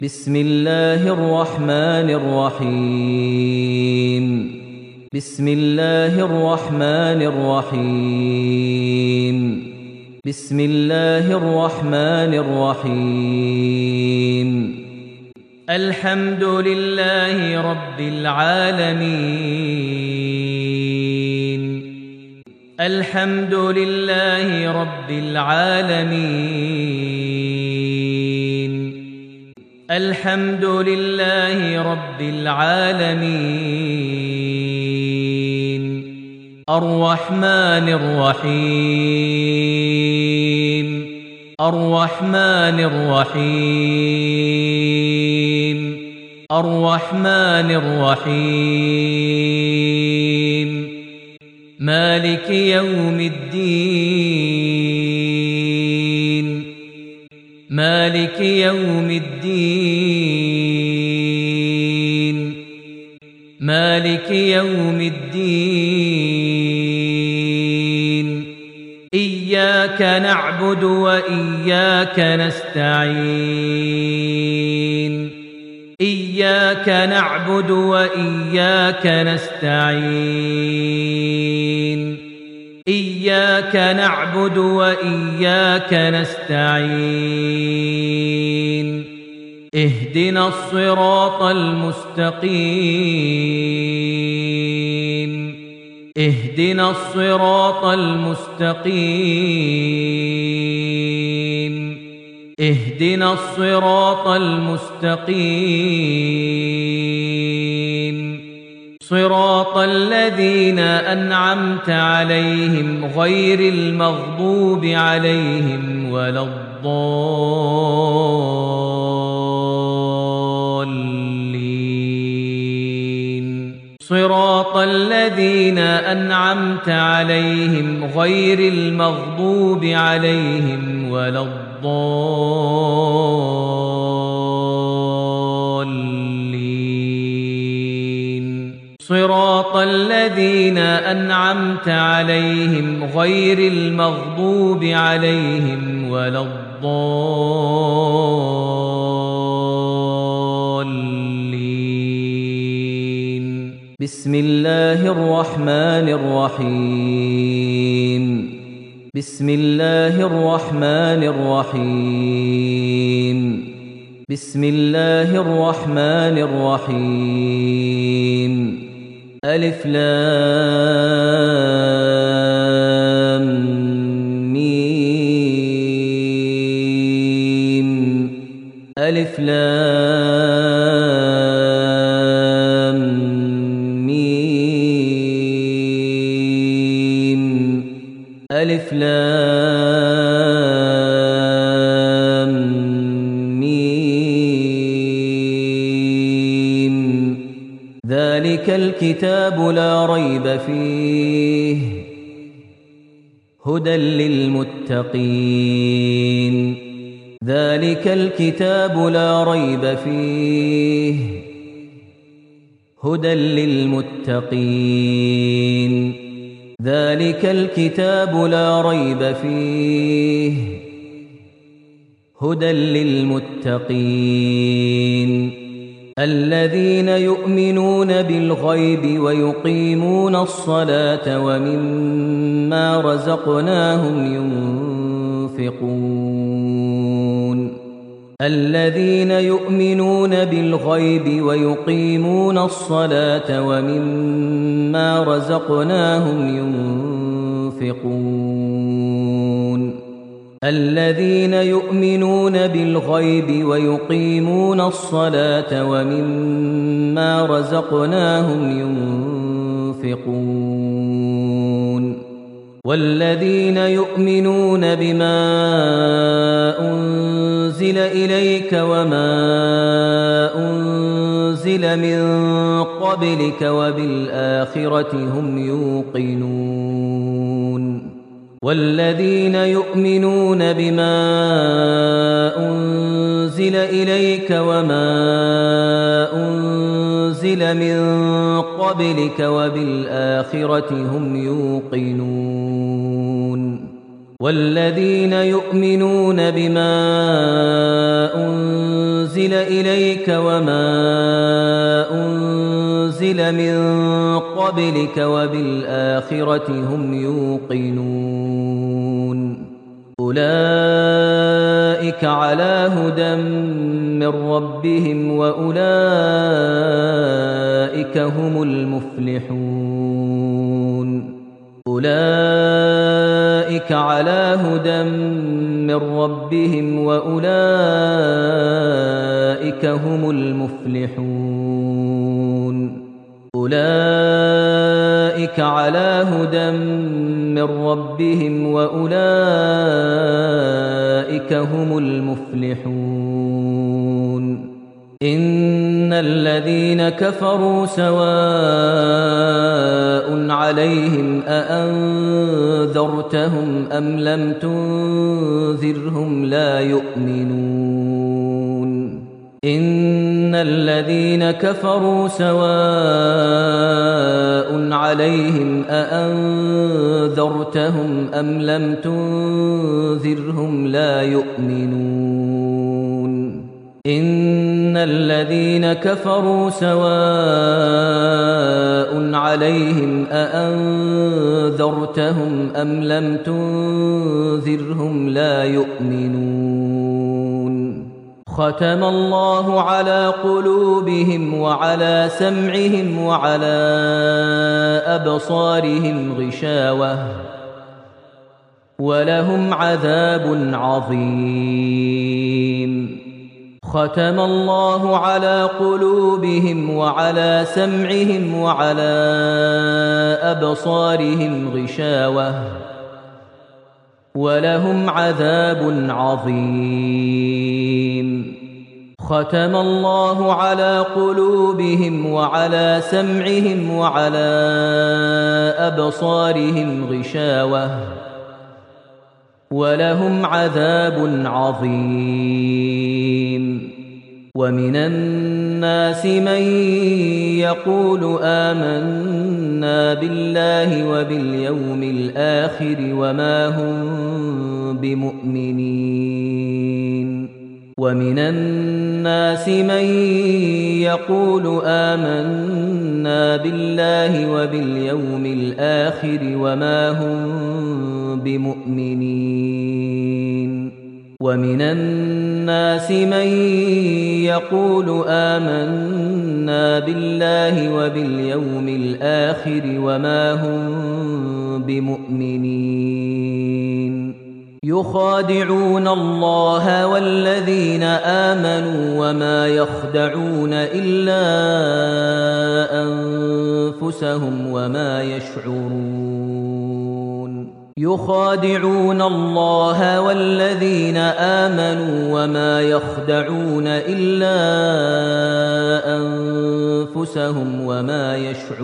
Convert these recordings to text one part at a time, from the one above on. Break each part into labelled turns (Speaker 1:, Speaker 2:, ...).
Speaker 1: بسم الله الرحمن الرحيم بسم الله الرحمن الرحيم بسم الله الرحمن الرحيم الحمد لله رب العالمين الحمد لله رب العالمين الحمد لله رب العالمين الرحمن الرحيم الرحمن الرحيم الرحمن الرحيم مالك يوم الدين مالك يوم الدين مالك يوم الدين إياك نعبد وإياك نستعين إياك نعبد وإياك نستعين إياك نعبد وإياك نستعين اهدنا الصراط المستقيم اهدنا الصراط المستقيم اهدنا الصراط المستقيم صراط الذين أنعمت عليهم غير المغضوب عليهم ولا الضالين صراط الذين أنعمت عليهم غير المغضوب عليهم ولا الضالين صراط الذين أنعمت عليهم غير المغضوب عليهم ولا الضالين بسم الله الرحمن الرحيم بسم الله الرحمن الرحيم بسم الله الرحمن الرحيم ألف لام ميم ألف لام ميم ألف لام ميم ذلك الكتاب لا ريب فيه هدى للمتقين ذلك الكتاب لا ريب فيه هدى للمتقين ذلك الكتاب لا ريب فيه هدى للمتقين الذين يؤمنون بالغيب ويقيمون الصلاة ومما رزقناهم ينفقون الذين يؤمنون بالغيب ويقيمون الصلاة ومما رزقناهم ينفقون الذين يؤمنون بالغيب ويقيمون الصلاة ومما رزقناهم ينفقون والذين يؤمنون بما أنزل إليك وما أنزل من قبلك وبالآخرة هم يوقنون والذين يؤمنون بما أنزل إليك وما أنزل من قبلك وبالآخرة هم يوقنون والذين يؤمنون بما أنزل أنزل إليك وما أنزل من قبلك وبالآخرة هم يوقنون أولئك على هدى من ربهم وأولئك هم المفلحون أولئك على هدى من ربهم وأولئك هم المفلحون أولئك على هدى من ربهم وأولئك هم المفلحون إن الذين كفروا سواء عليهم أأنذرتهم أم لم تنذرهم لا يؤمنون إن الذين كفروا سواء عليهم أأنذرتهم أم لم تنذرهم لا يؤمنون إن الذين كفروا سواء عليهم أأنذرتهم أم لم تنذرهم لا يؤمنون ختم الله على قلوبهم وعلى سمعهم وعلى أبصارهم غشاوة ولهم عذاب عظيم ختم الله على قلوبهم وعلى سمعهم وعلى أبصارهم غشاوة ولهم عذاب عظيم ختم الله على قلوبهم وعلى سمعهم وعلى أبصارهم غشاوة ولهم عذاب عظيم ومن الناس من يقول آمنا بالله وباليوم الآخر وما هم بمؤمنين ومن الناس من يقول آمنا بالله وباليوم الآخر وما هم بمؤمنين ومن الناس من يقول آمنا بالله وباليوم الآخر وما هم بمؤمنين يخادعون الله والذين آمنوا وما يخدعون إلا أنفسهم وما يشعرون يخادعون الله والذين آمنوا وما يخدعون إلا أنفسهم وما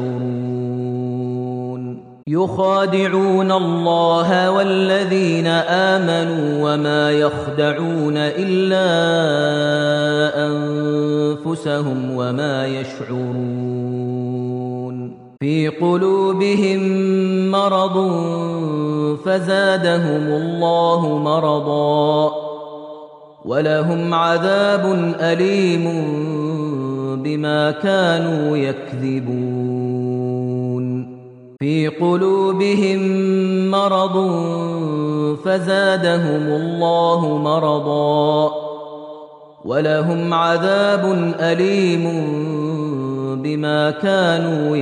Speaker 1: يشعرون يخادعون الله والذين آمنوا وما يخدعون إلا أنفسهم وما يشعرون في قلوبهم مرض فزادهم الله مرضا ولهم عذاب أليم بما كانوا يكذبون في قلوبهم مرض فزادهم الله مرضا ولهم عذاب أليم بما كانوا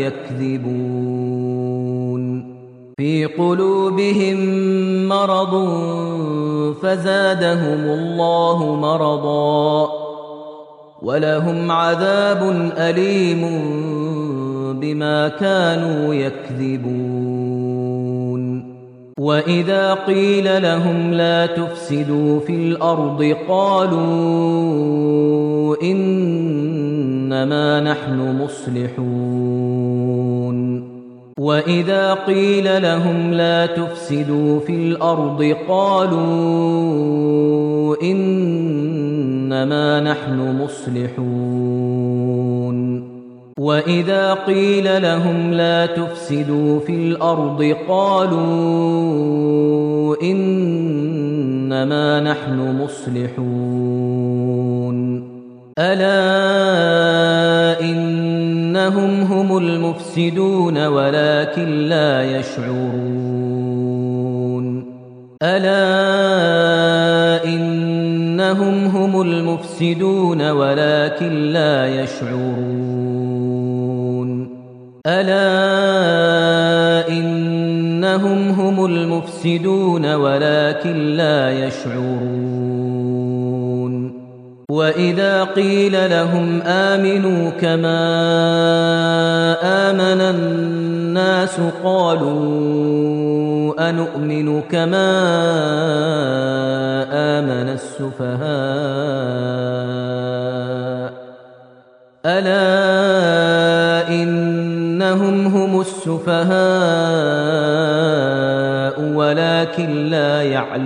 Speaker 1: يكذبون في قلوبهم مرض فزادهم الله مرضا ولهم عذاب أليم بما كانوا يكذبون وإذا قيل لهم لا تفسدوا في الأرض قالوا إنما نحن مصلحون وإذا قيل لهم لا تفسدوا في الأرض قالوا إنما نحن مصلحون وإذا قيل لهم لا تفسدوا في الأرض قالوا إنما نحن مصلحون ألا إنهم هم المفسدون ولكن لا يشعرون ألا إنهم هم المفسدون ولكن لا يشعرون ألا إنهم هم المفسدون ولكن لا يشعرون وإذا قيل لهم آمنوا كما آمن الناس قالوا أنؤمن كما آمن السفهاء ألا إنهم هم السفهاء ولكن لا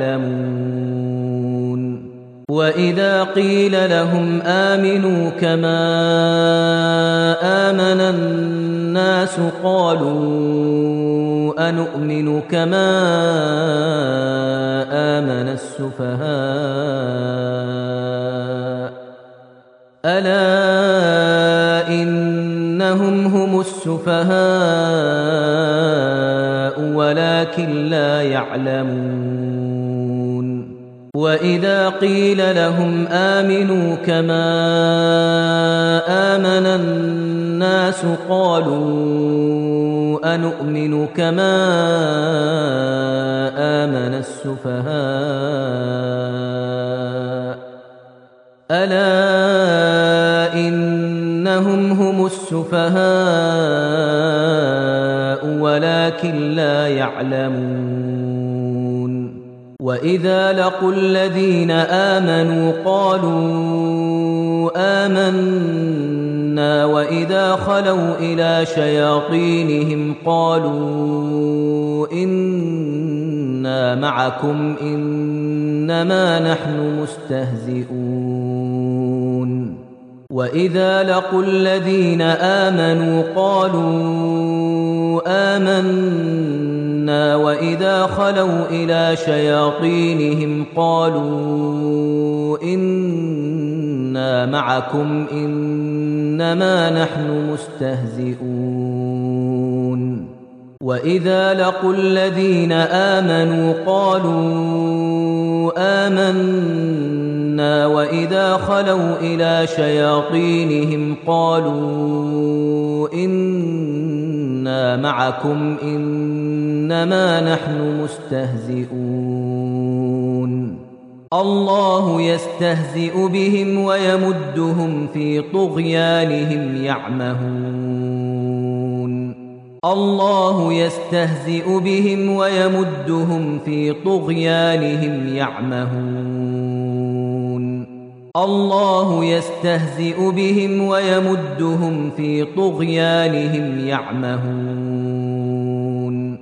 Speaker 1: يعلمون وإذا قيل لهم آمنوا كما آمن الناس قالوا أنؤمن كما آمن السفهاء ألا إنهم هم السفهاء ولكن لا يعلمون وإذا قيل لهم آمنوا كما آمن الناس قالوا أنؤمن كما آمن السفهاء ألا إنهم هم السفهاء ولكن لا يعلمون وإذا لقوا الذين آمنوا قالوا آمنا وإذا خلوا إلى شياطينهم قالوا إنا معكم إنما نحن مستهزئون وإذا لقوا الذين آمنوا قالوا آمنا وإذا خلوا إلى شياطينهم قالوا إنا معكم إنما نحن مستهزئون وإذا لقوا الذين آمنوا قالوا آمنا وإذا خلوا إلى شياطينهم قالوا إنا معكم إنما نحن مستهزئون الله يستهزئ بهم ويمدهم في طغيانهم يعمهون الله يستهزئ بهم ويمدهم في طغيانهم يعمهون الله يستهزئ بهم ويمدهم في طغيانهم يعمهون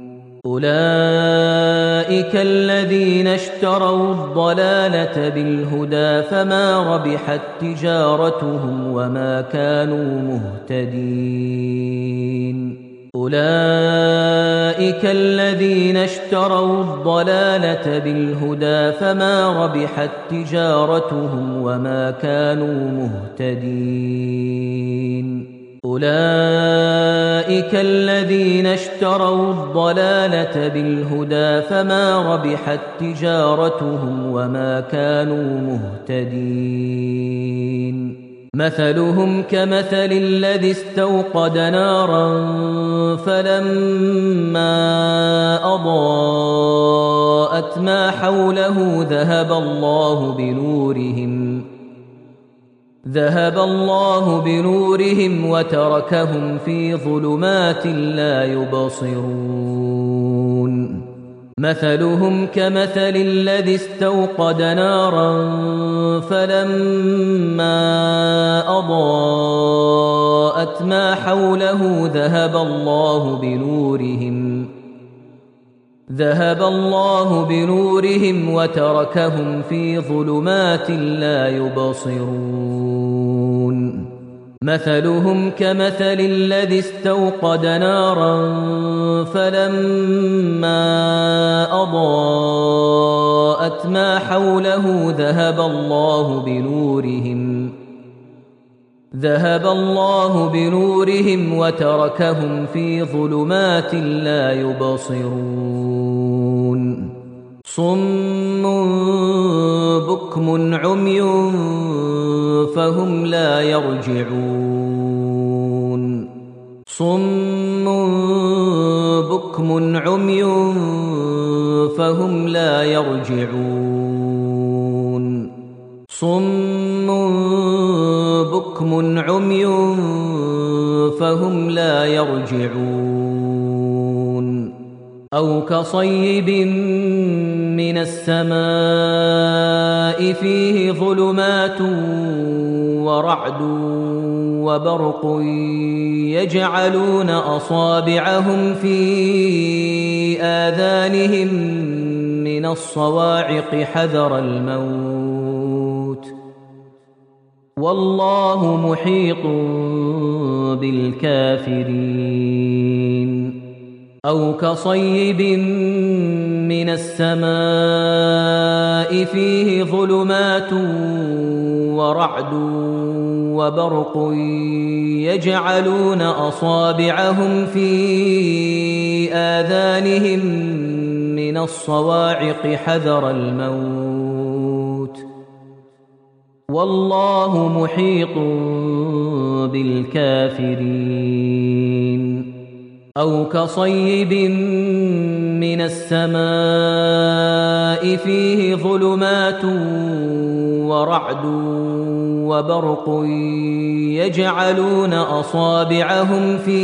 Speaker 1: أولئك الذين اشتروا الضلالة بالهدى فما ربحت تجارتهم وما كانوا مهتدين أولئك الذين اشتروا الضلالة بالهدى فما ربحت تجارتهم وما كانوا مهتدين أولئك الذين اشتروا الضلالة بالهدى فما ربحت تجارتهم وما كانوا مهتدين مثلهم كمثل الذي استوقد نارا فلما أضاءت ما حوله ذهب الله بنورهم وتركهم في ظلمات لا يبصرون مثلهم كمثل الذي استوقد نارا فلما أضاءت ما حوله ذهب الله بنورهم وتركهم في ظلمات لا يبصرون مثلهم كمثل الذي استوقد نارا فلما أضاءت ما حوله ذهب الله ذهب الله بنورهم وتركهم في ظلمات لا يبصرون صم بكم عمي فهم لا يرجعون صم بكم عمي فهم لا يرجعون صم بكم عمي فهم لا يرجعون أو كصيب من السماء فيه ظلمات ورعد وبرق يجعلون أصابعهم في آذانهم من الصواعق حذر الموت والله محيط بالكافرين أو كصيب من السماء فيه ظلمات ورعد وبرق يجعلون أصابعهم في آذانهم من الصواعق حذر الموت والله محيط بالكافرين أو كصيب من السماء فيه ظلمات ورعد وبرق يجعلون أصابعهم في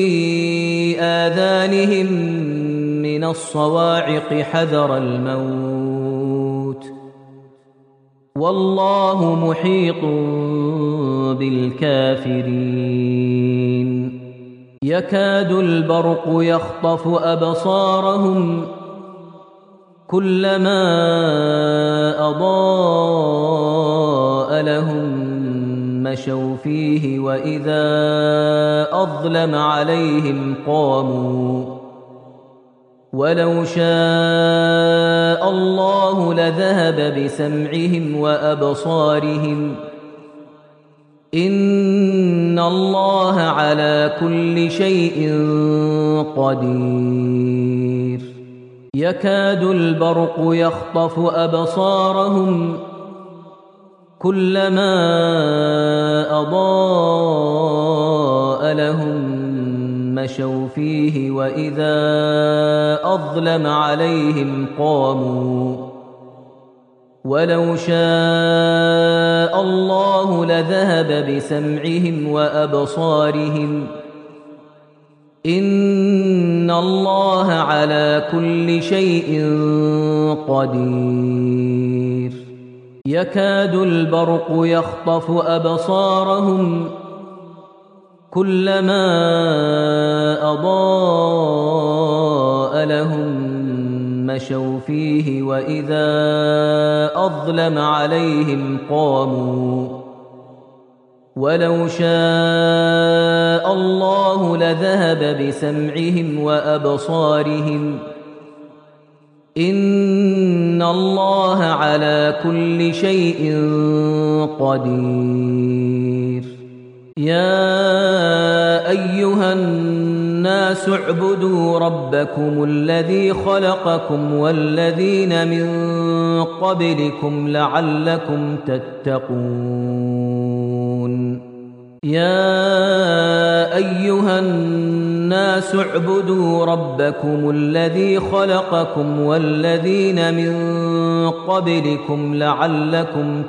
Speaker 1: آذانهم من الصواعق حذر الموت والله محيط بالكافرين يكاد البرق يخطف أبصارهم كلما أضاء لهم مشوا فيه وإذا أظلم عليهم قاموا ولو شاء الله لذهب بسمعهم وأبصارهم إن الله على كل شيء قدير يكاد البرق يخطف أبصارهم كلما أضاء لهم مشوا فيه وإذا أظلم عليهم قاموا ولو شاء الله لذهب بسمعهم وأبصارهم إن الله على كل شيء قدير يكاد البرق يخطف أبصارهم كلما أضاء لهم مشوا فيه وإذا أظلم عليهم قاموا ولو شاء الله لذهب بسمعهم وأبصارهم إن الله على كل شيء قدير يا أيها الناس اعبدوا ربكم الذي خلقكم والذين من قبلكم لعلكم تتقون يا أيها الناس اعبدوا ربكم الذي خلقكم والذين من قبلكم لعلكم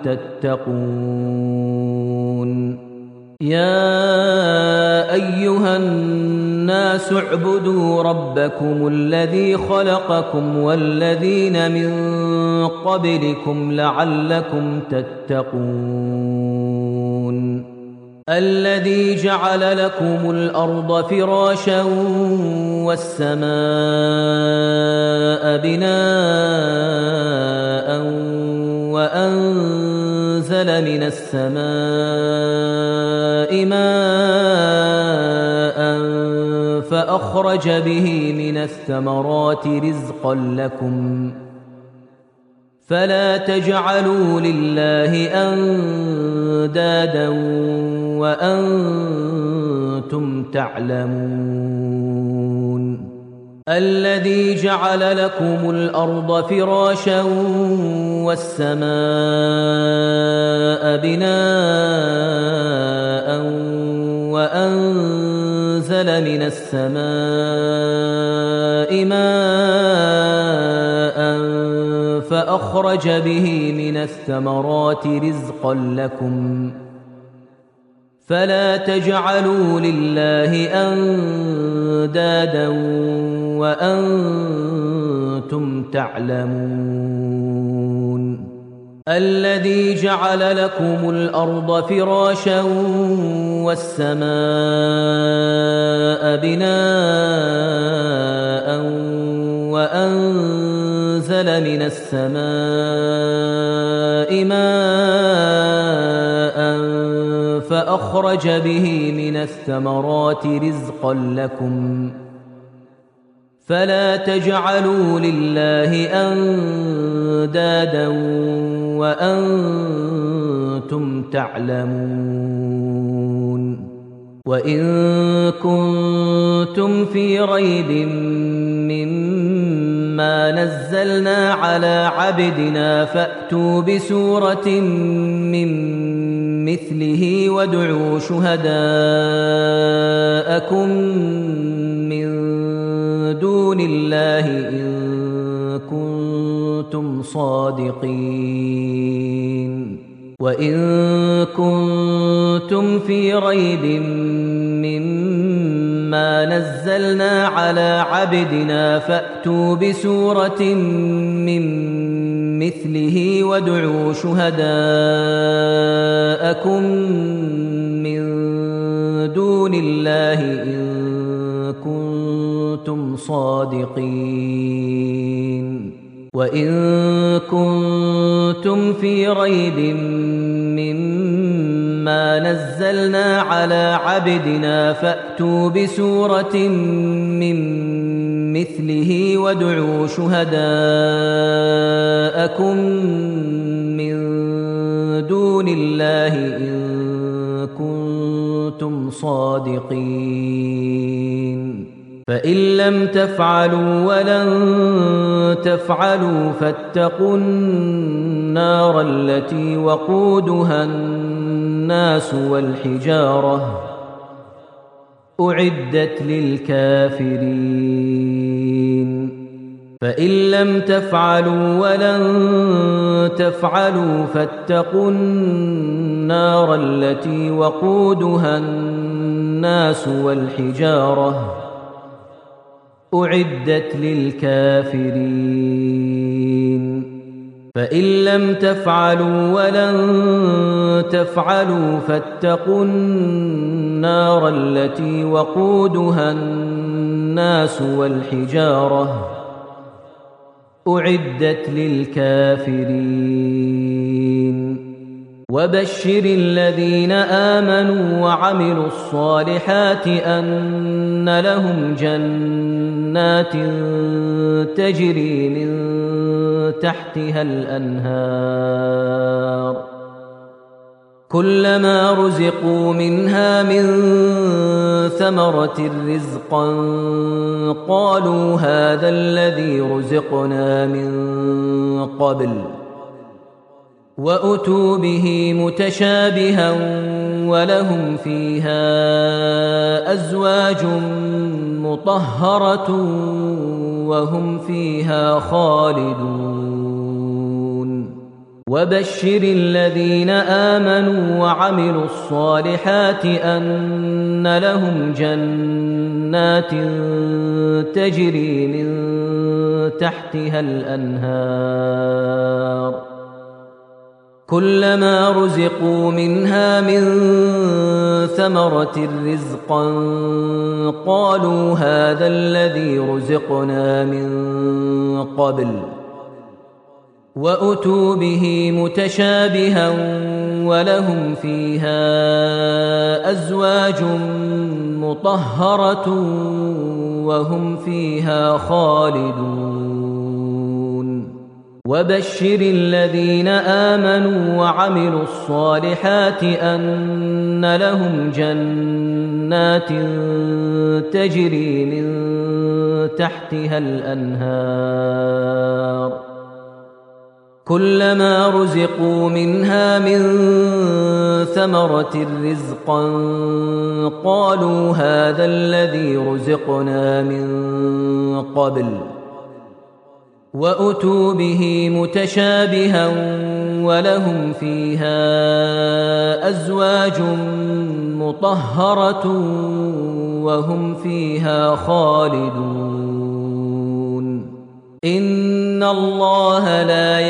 Speaker 1: تتقون يا أيها الناس اعبدوا ربكم الذي خلقكم والذين من قبلكم لعلكم تتقون الذي جعل لكم الأرض فراشا والسماء بناء وأنزل من السماء ماء فأخرج به من الثمرات رزقا لكم فلا تجعلوا لله أندادا وأنتم تعلمون الذي جعل لكم الأرض فراشا والسماء بناء وأنزل من السماء ماء فأخرج به من الثمرات رزقا لكم فلا تجعلوا لله أندادا وأنتم تعلمون الذي جعل لكم الأرض فراشا والسماء بناء وأنزل من السماء ماء فأخرج به من الثمرات رزقا لكم فلا تجعلوا لله أندادا وأنتم تعلمون وإن كنتم في ريب مما نزلنا على عبدنا فأتوا بسورة من مثله وادعوا شهداءكم من دون الله إن كنتم صادقين وإن كنتم في ريب مما نزلنا على عبدنا فأتوا بسورة من مثله وادعوا شهداءكم من دون الله إن كنتم صادقين وإن كنتم في ريب مما نزلنا على عبدنا فأتوا بسورة من مثله وادعوا شهداءكم من دون الله إن كنتم صادقين فإن لم تفعلوا ولن تفعلوا فاتقوا النار التي وقودها الناس والحجارة أعدت للكافرين فإن لم تفعلوا ولن تفعلوا فاتقوا النار التي وقودها الناس والحجارة أعدت للكافرين فإن لم تفعلوا ولن تفعلوا فاتقوا النار التي وقودها الناس والحجارة أعدت للكافرين وبشر الذين آمنوا وعملوا الصالحات أن لهم جنات تجري من تحتها الأنهار كلما رزقوا منها من ثمرة رزقا قالوا هذا الذي رزقنا من قبل وأتوا به متشابها ولهم فيها أزواج مطهرة وهم فيها خالدون وبشر الذين آمنوا وعملوا الصالحات أن لهم جنات تجري من تحتها الأنهار كلما رزقوا منها من ثمرة رزقا قالوا هذا الذي رزقنا من قبل وأتوا به متشابها ولهم فيها أزواج مطهرة وهم فيها خالدون وبشر الذين آمنوا وعملوا الصالحات أن لهم جنات تجري من تحتها الأنهار كلما رزقوا منها من ثمرة رزقا قالوا هذا الذي رزقنا من قبل وأتوا به متشابها ولهم فيها أزواج مطهرة وهم فيها خالدون إن الله لا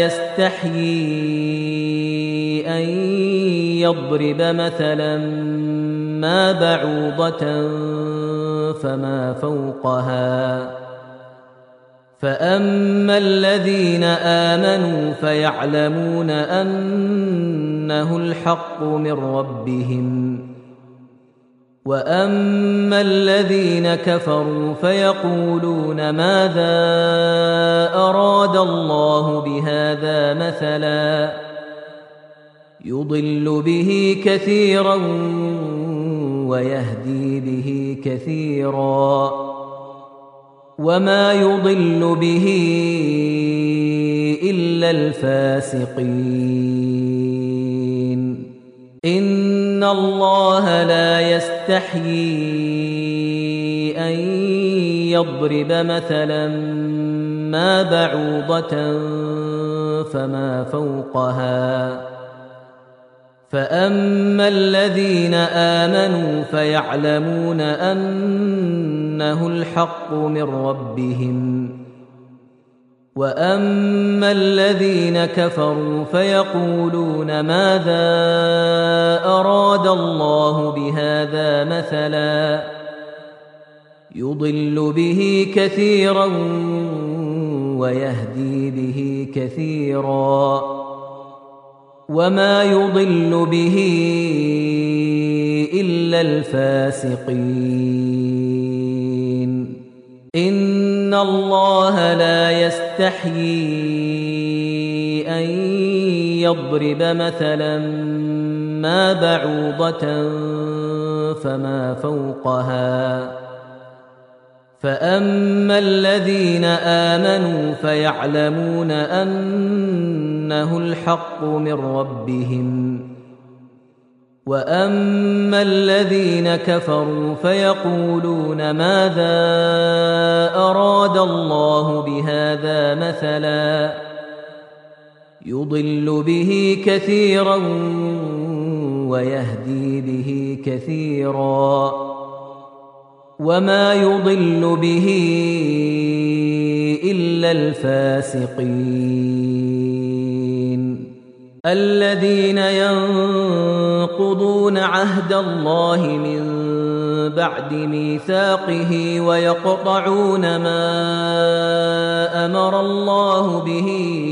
Speaker 1: يستحيي أن يضرب مثلا ما بعوضة فما فوقها فأما الذين آمنوا فيعلمون أنه الحق من ربهم وأما الذين كفروا فيقولون ماذا أراد الله بهذا مثلا يضل به كثيرا ويهدي به كثيرا وما يضل به إلا الفاسقين إن الله لا يستحيي أن يضرب مثلا ما بعوضة فما فوقها فأما الذين آمنوا فيعلمون أنه الحق من ربهم وأما الذين كفروا فيقولون ماذا أراد الله بهذا مثلا يضل به كثيرا ويهدي به كثيرا وما يضل به إلا الفاسقين إن الله لا يستحيي أن يضرب مثلا ما بعوضة فما فوقها فأما الذين آمنوا فيعلمون أنه الحق من ربهم وأما الذين كفروا فيقولون ماذا أراد الله بهذا مثلا يضل به كثيرا ويهدي به كثيرا وما يضل به إلا الفاسقين الذين ينقضون عهد الله من بعد ميثاقه ويقطعون ما أمر الله به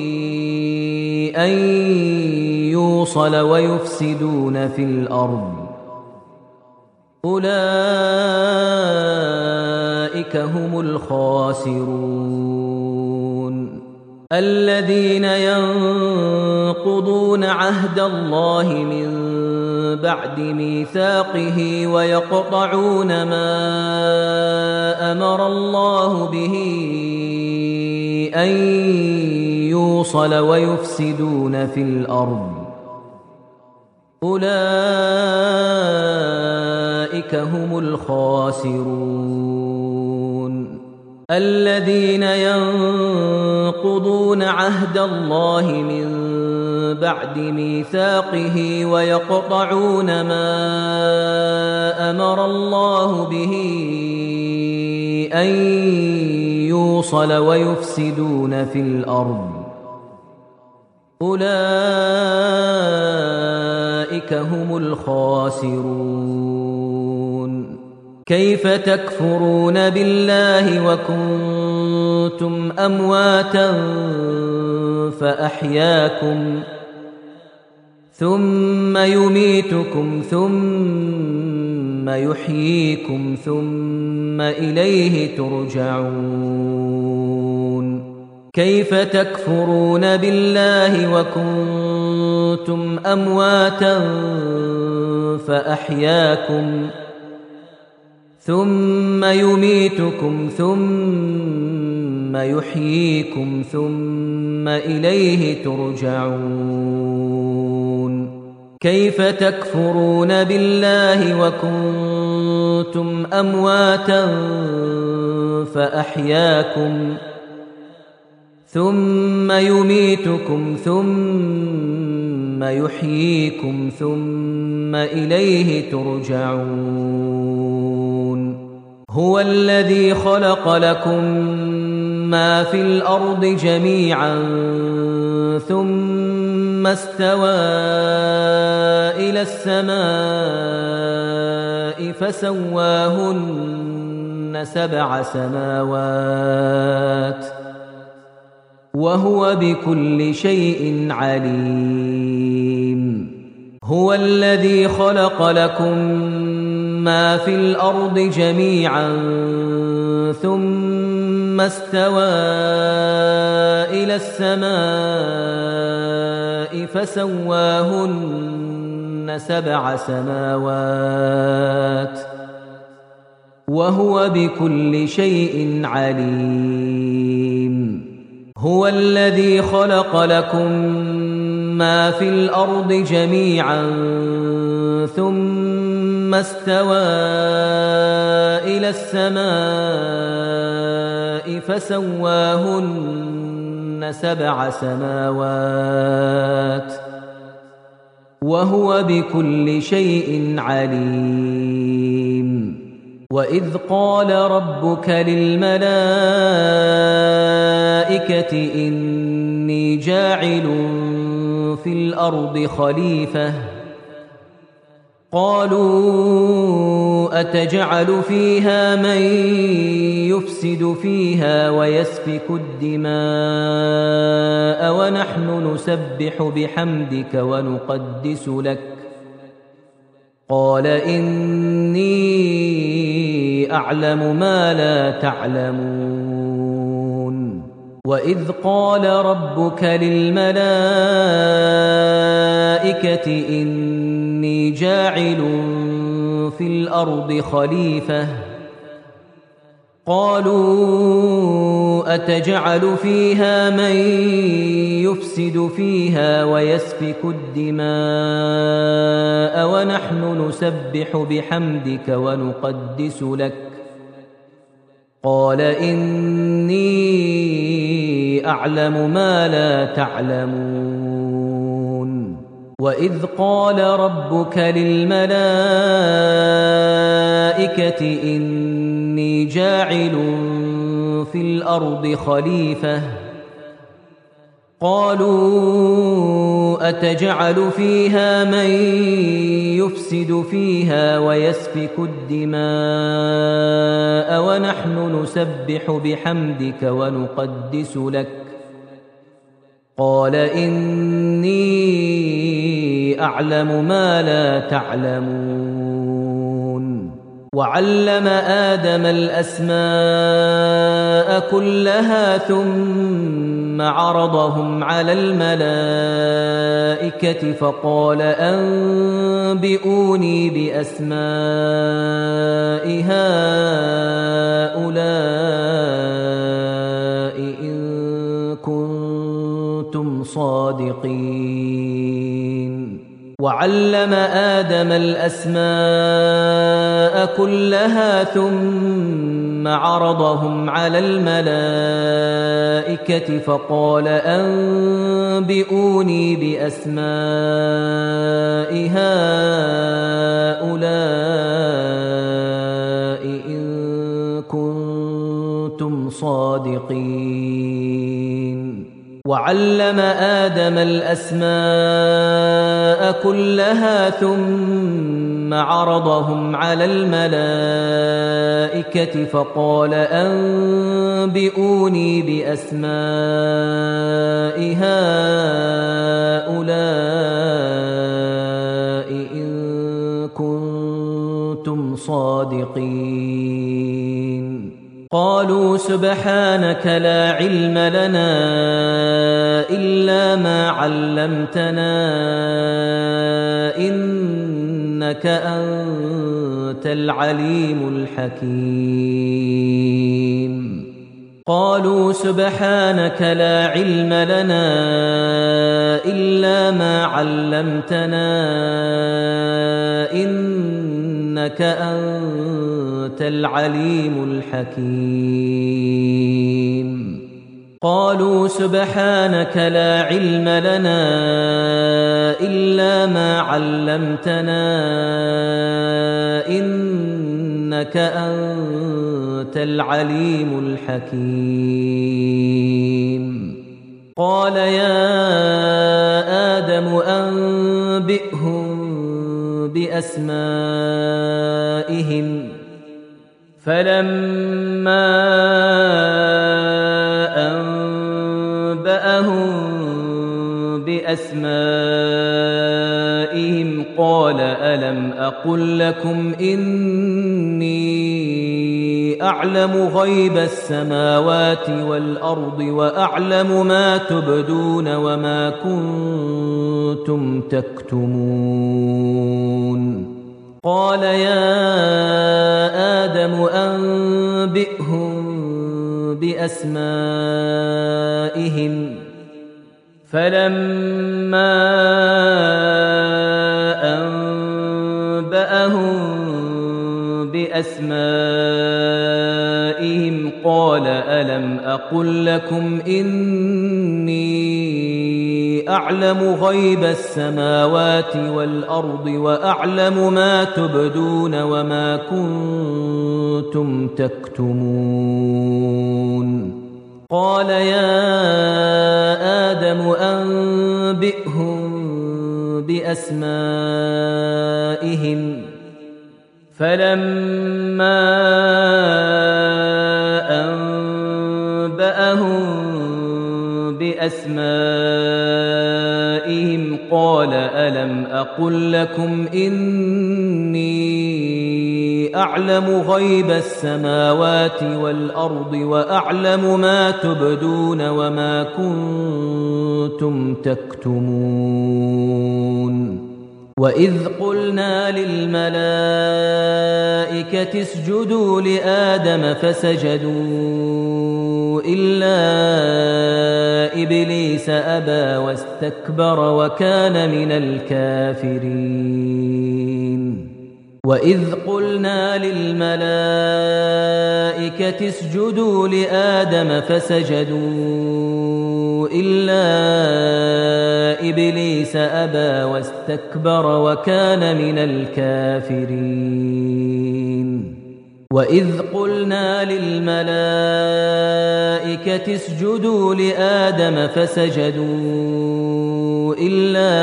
Speaker 1: أن يوصل ويفسدون في الأرض أولئك هم الخاسرون الذين ينقضون عهد الله من بعد ميثاقه ويقطعون ما أمر الله به أن يوصل ويفسدون في الأرض أولئك هم الخاسرون الذين ينقضون عهد الله من بعد ميثاقه ويقطعون ما أمر الله به أن يوصل ويفسدون في الأرض أولئك هم الخاسرون كيف تكفرون بالله وكنتم أمواتا فأحياكم ثم يميتكم ثم يحييكم ثم إليه ترجعون كيف تكفرون بالله وكنتم أمواتا فأحياكم ثم يميتكم ثم يحييكم ثم إليه ترجعون كيف تكفرون بالله وكنتم أمواتا فأحياكم ثم يميتكم ثم يحييكم ثم إليه ترجعون هو الذي خلق لكم ما في الأرض جميعا ثم استوى إلى السماء فسواهن 7 سماوات وهو بكل شيء عليم هو الذي خلق لكم ما في الأرض جميعا ثم استوى إلى السماء فسواهن 7 سماوات وهو بكل شيء عليم هو الذي خلق لكم ما في الأرض جميعا ثم استوى إلى السماء فسواهن 7 سماوات وهو بكل شيء عليم وإذ قال ربك للملائكة إني جاعل في الأرض خليفة قالوا أتجعل فيها من يفسد فيها ويسفك الدماء ونحن نسبح بحمدك ونقدس لك قال إني أعلم ما لا تعلمون وإذ قال ربك للملائكة إني جاعل في الأرض خليفة قالوا أتجعل فيها من يفسد فيها ويسفك الدماء ونحن نسبح بحمدك ونقدس لك قال إني أعلم ما لا تعلمون وإذ قال ربك للملائكة إني جاعل في الأرض خليفة قالوا أتجعل فيها من يفسد فيها ويسفك الدماء ونحن نسبح بحمدك ونقدس لك قال إني أعلم ما لا تعلمون وعلم آدم الأسماء كلها ثم عرضهم على الملائكة فقال أنبئوني بأسماء هؤلاء إن كنتم صادقين وعلم آدم الأسماء كلها ثم عرضهم على الملائكة فقال أنبئوني بأسماء هؤلاء إن كنتم صادقين وعلم آدم الأسماء كلها ثم عرضهم على الملائكة فقال أنبئوني بأسماء هؤلاء إن كنتم صادقين قالوا سبحانك لا علم لنا إلا ما علمتنا إنك أنت العليم الحكيم قالوا سبحانك لا علم لنا إلا ما علمتنا إنك أنت العليم الحكيم قالوا سبحانك لا علم لنا إلا ما علمتنا إنك أنت العليم الحكيم قال يا آدم أنبئهم بأسمائهم فلما أنبأهم بأسمائهم قال ألم أقل لكم إني أعلم غيب السماوات والأرض وأعلم ما تبدون وما كنتم تكتمون قال يا آدم أنبئهم بأسمائهم فلما أنبأهم بأسمائهم قال ألم أقل لكم إني أعلم غيب السماوات والأرض وأعلم ما تبدون وما كنتم تكتمون قال يا آدم أنبئهم بأسمائهم فلما أنبأهم بأسمائهم قال ألم أقل لكم إني أعلم غيب السماوات والأرض وأعلم ما تبدون وما كنتم تكتمون وإذ قلنا للملائكة اسجدوا لآدم فسجدوا إلا إبليس أبى واستكبر وكان من الكافرين وإذ قلنا للملائكة اسجدوا لآدم فسجدوا إلا إبليس أبى واستكبر وكان من الكافرين وإذ قلنا للملائكة اسجدوا لآدم فسجدوا إلا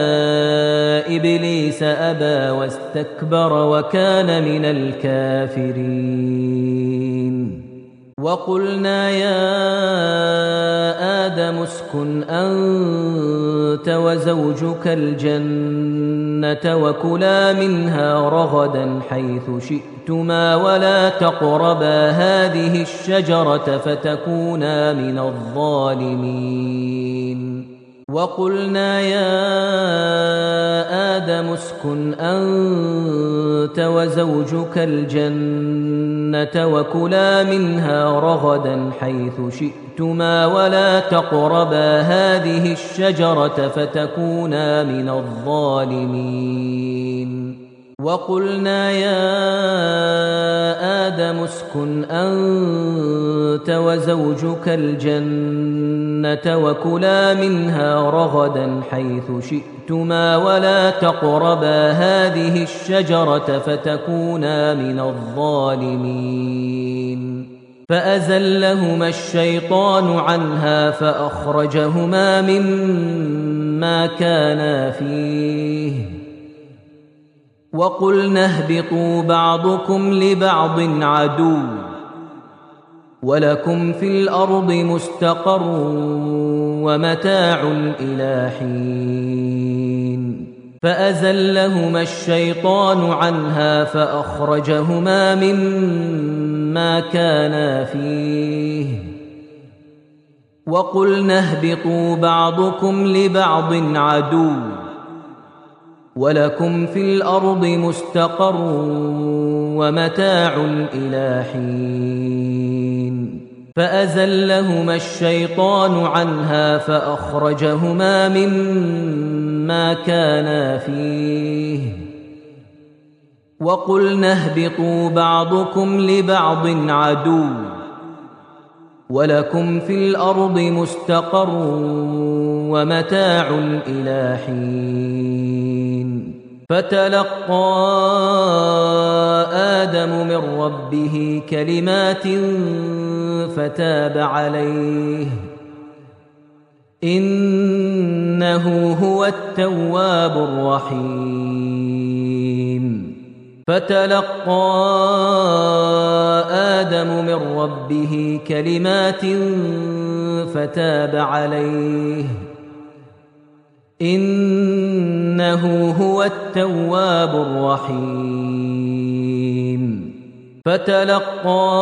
Speaker 1: إبليس أبى واستكبر وكان من الكافرين وقلنا يا آدم اسكن أنت وزوجك الجنة وكلا منها رغدا حيث شئتما ولا تقربا هذه الشجرة فتكونا من الظالمين وقلنا يا آدم اسكن أنت وزوجك الجنة وكلا منها رغدا حيث شئتما ولا تقربا هذه الشجرة فتكونا من الظالمين وقلنا يا آدم اسكن أنت وزوجك الجنة وكلا منها رغدا حيث شئتما ولا تقربا هذه الشجرة فتكونا من الظالمين فأزلهما الشيطان عنها فأخرجهما مما كانا فيه وقلنا اهبطوا بعضكم لبعض عدو ولكم في الأرض مستقر ومتاع إلى حين فأزلهما الشيطان عنها فأخرجهما مما كانا فيه وقلنا اهبطوا بعضكم لبعض عدو ولكم في الأرض مستقر ومتاع إلى حين فأزلهما الشيطان عنها فأخرجهما مما كانا فيه وقلنا اهبطوا بعضكم لبعض عدو ولكم في الأرض مستقر ومتاع إلى حين فتلقى آدم من ربه كلمات فتاب عليه إنه هو التواب الرحيم فتلقى آدم من ربه كلمات فتاب عليه إنه هو التواب الرحيم فتلقى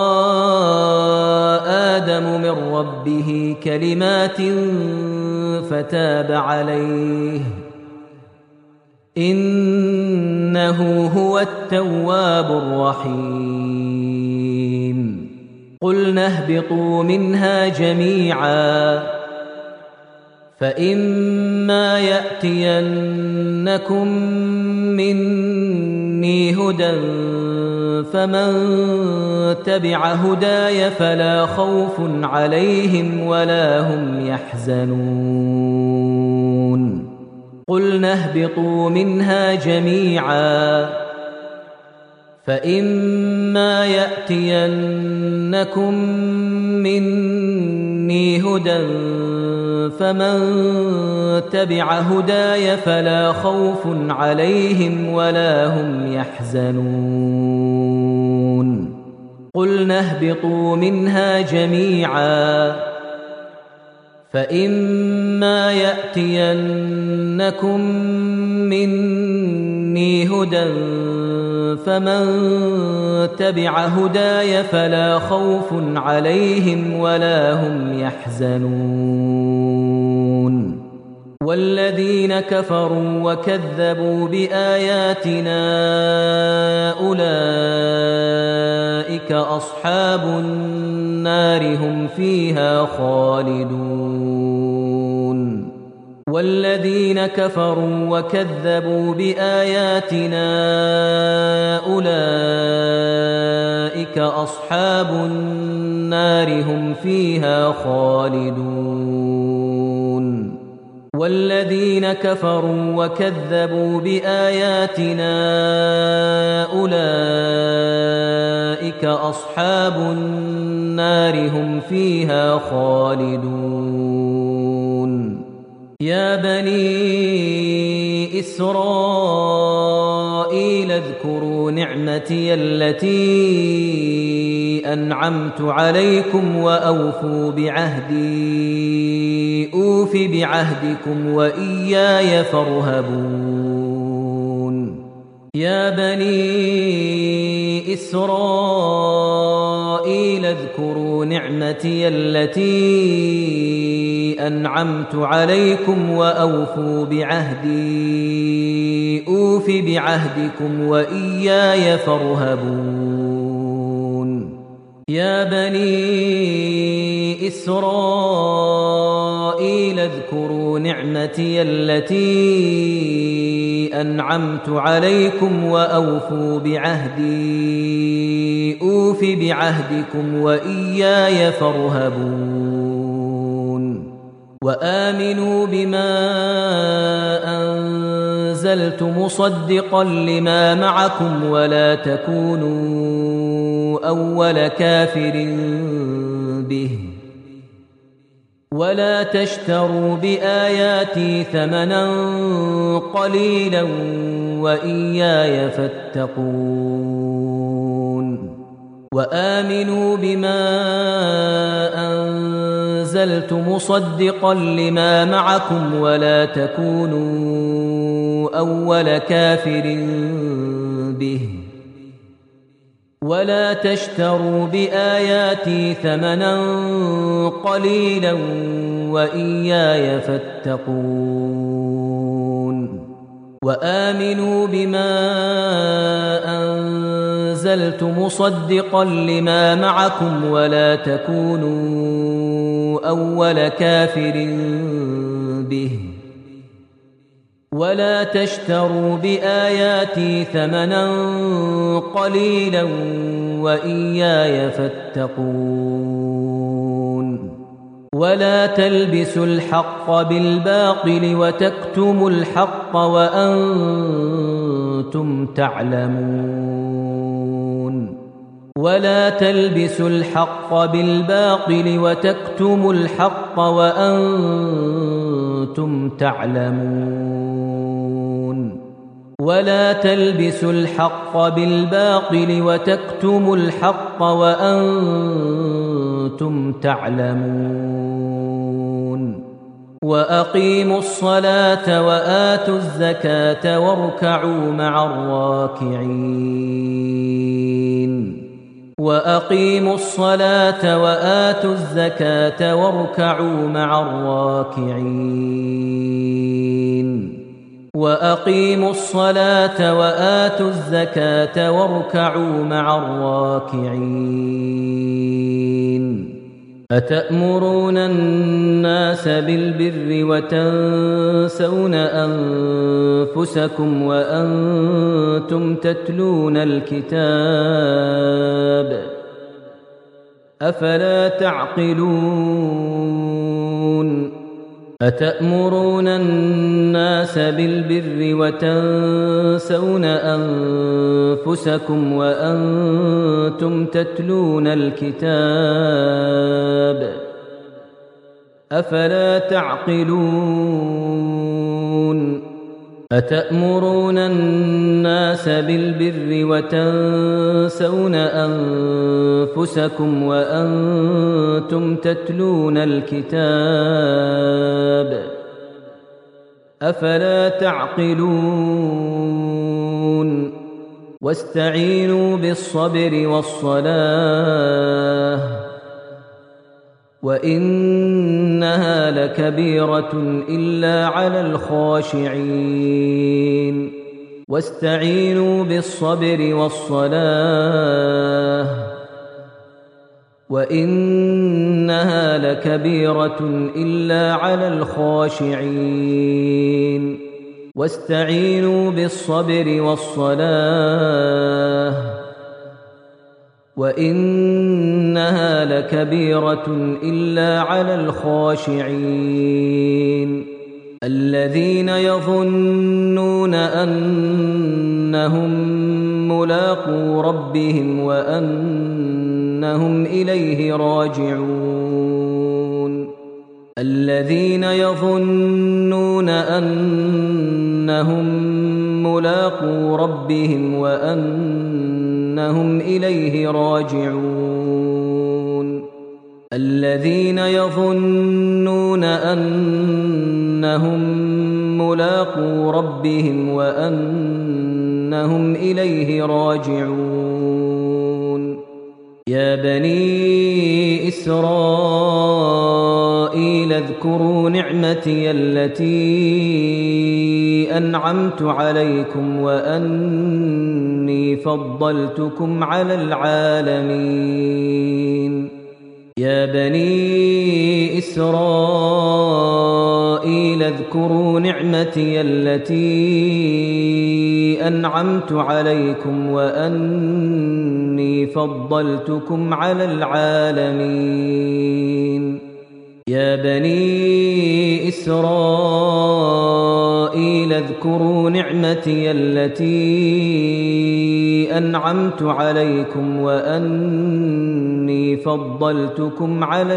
Speaker 1: آدم من ربه كلمات فتاب عليه إنه هو التواب الرحيم قلنا اهبطوا منها جميعا فإما يأتينكم مني هدى فمن تبع هداي فلا خوف عليهم ولا هم يحزنون قلنا اهبطوا منها جميعا فإما يأتينكم مني هدى فمن تبع هداي فلا خوف عليهم ولا هم يحزنون قلنا اهبطوا منها جميعا فإما يأتينكم مني هدى فمن تبع هداي فلا خوف عليهم ولا هم يحزنون والذين كفروا وكذبوا بآياتنا أولئك أصحاب النار هم فيها خالدون والذين كفروا وكذبوا بآياتنا أولئك أصحاب النار هم فيها خالدون والذين كفروا وكذبوا بآياتنا أولئك أصحاب النار هم فيها خالدون يا بني إسرائيل اذكروا نعمتي التي أنعمت عليكم وأوفوا بعهدي أوف بعهدكم وإياي فارهبون يا بني إسرائيل اذكروا نعمتي التي أنعمت عليكم وأوفوا بعهدي أوف بعهدكم وإياي فارهبون يا بني إسرائيل اذكروا نعمتي التي أنعمت عليكم وأوفوا بعهدي أوف بعهدكم وإياي فارهبون وآمنوا بما أنزلت مصدقا لما معكم ولا تكونوا أول كافر به ولا تشتروا بآياتي ثمنا قليلا وإياي فاتقون وآمنوا بما أنزلت أنزلت مصدقا لما معكم ولا تكونوا أول كافر به ولا تشتروا بآياتي ثمنا قليلا وإياي فاتقون وآمنوا بما أنزلت مصدقا لما معكم ولا تكونوا أول كافر به ولا تشتروا بآياتي ثمنا قليلا وإياي فاتقون ولا تلبسوا الحق بالباطل وتكتموا الحق وأنتم تعلمون ولا تلبسوا الحق بالباطل وتكتموا الحق وأنتم تعلمون ولا تلبسوا الحق بالباطل وتكتموا الحق وأنتم تعلمون وأقيموا الصلاة وآتوا الزكاة واركعوا مع الراكعين وأقيموا الصلاة وآتوا الزكاة واركعوا مع الراكعين وأقيموا الصلاة وآتوا الزكاة واركعوا مع الراكعين أتأمرون الناس بالبر وتنسون أنفسكم وأنتم تتلون الكتاب أفلا تعقلون أتأمرون الناس بالبر وتنسون أنفسكم وأنتم تتلون الكتاب أفلا تعقلون أتأمرون الناس بالبر وتنسون أنفسكم وأنتم تتلون الكتاب أفلا تعقلون واستعينوا بالصبر والصلاة وإنها لكبيرة إلا على الخاشعين واستعينوا بالصبر والصلاة وإنها لكبيرة إلا على الخاشعين واستعينوا بالصبر والصلاة وإنها لكبيرة إلا على الخاشعين الذين يظنون أنهم ملاقو ربهم وأنهم إليه راجعون الذين يظنون أنهم ملاقو ربهم وأنهم إليه راجعون الذين يظنون أنهم ملاقو ربهم وأنهم إليه راجعون يا بني إسرائيل اذكروا نعمتي التي أنعمت عليكم وأني فضلتكم على العالمين يا بني إسرائيل اذكروا نعمتي التي أنعمت عليكم وأني فضلتكم على العالمين يا بني إسرائيل اذكروا نعمتي التي أنعمت عليكم وأني فضلتكم على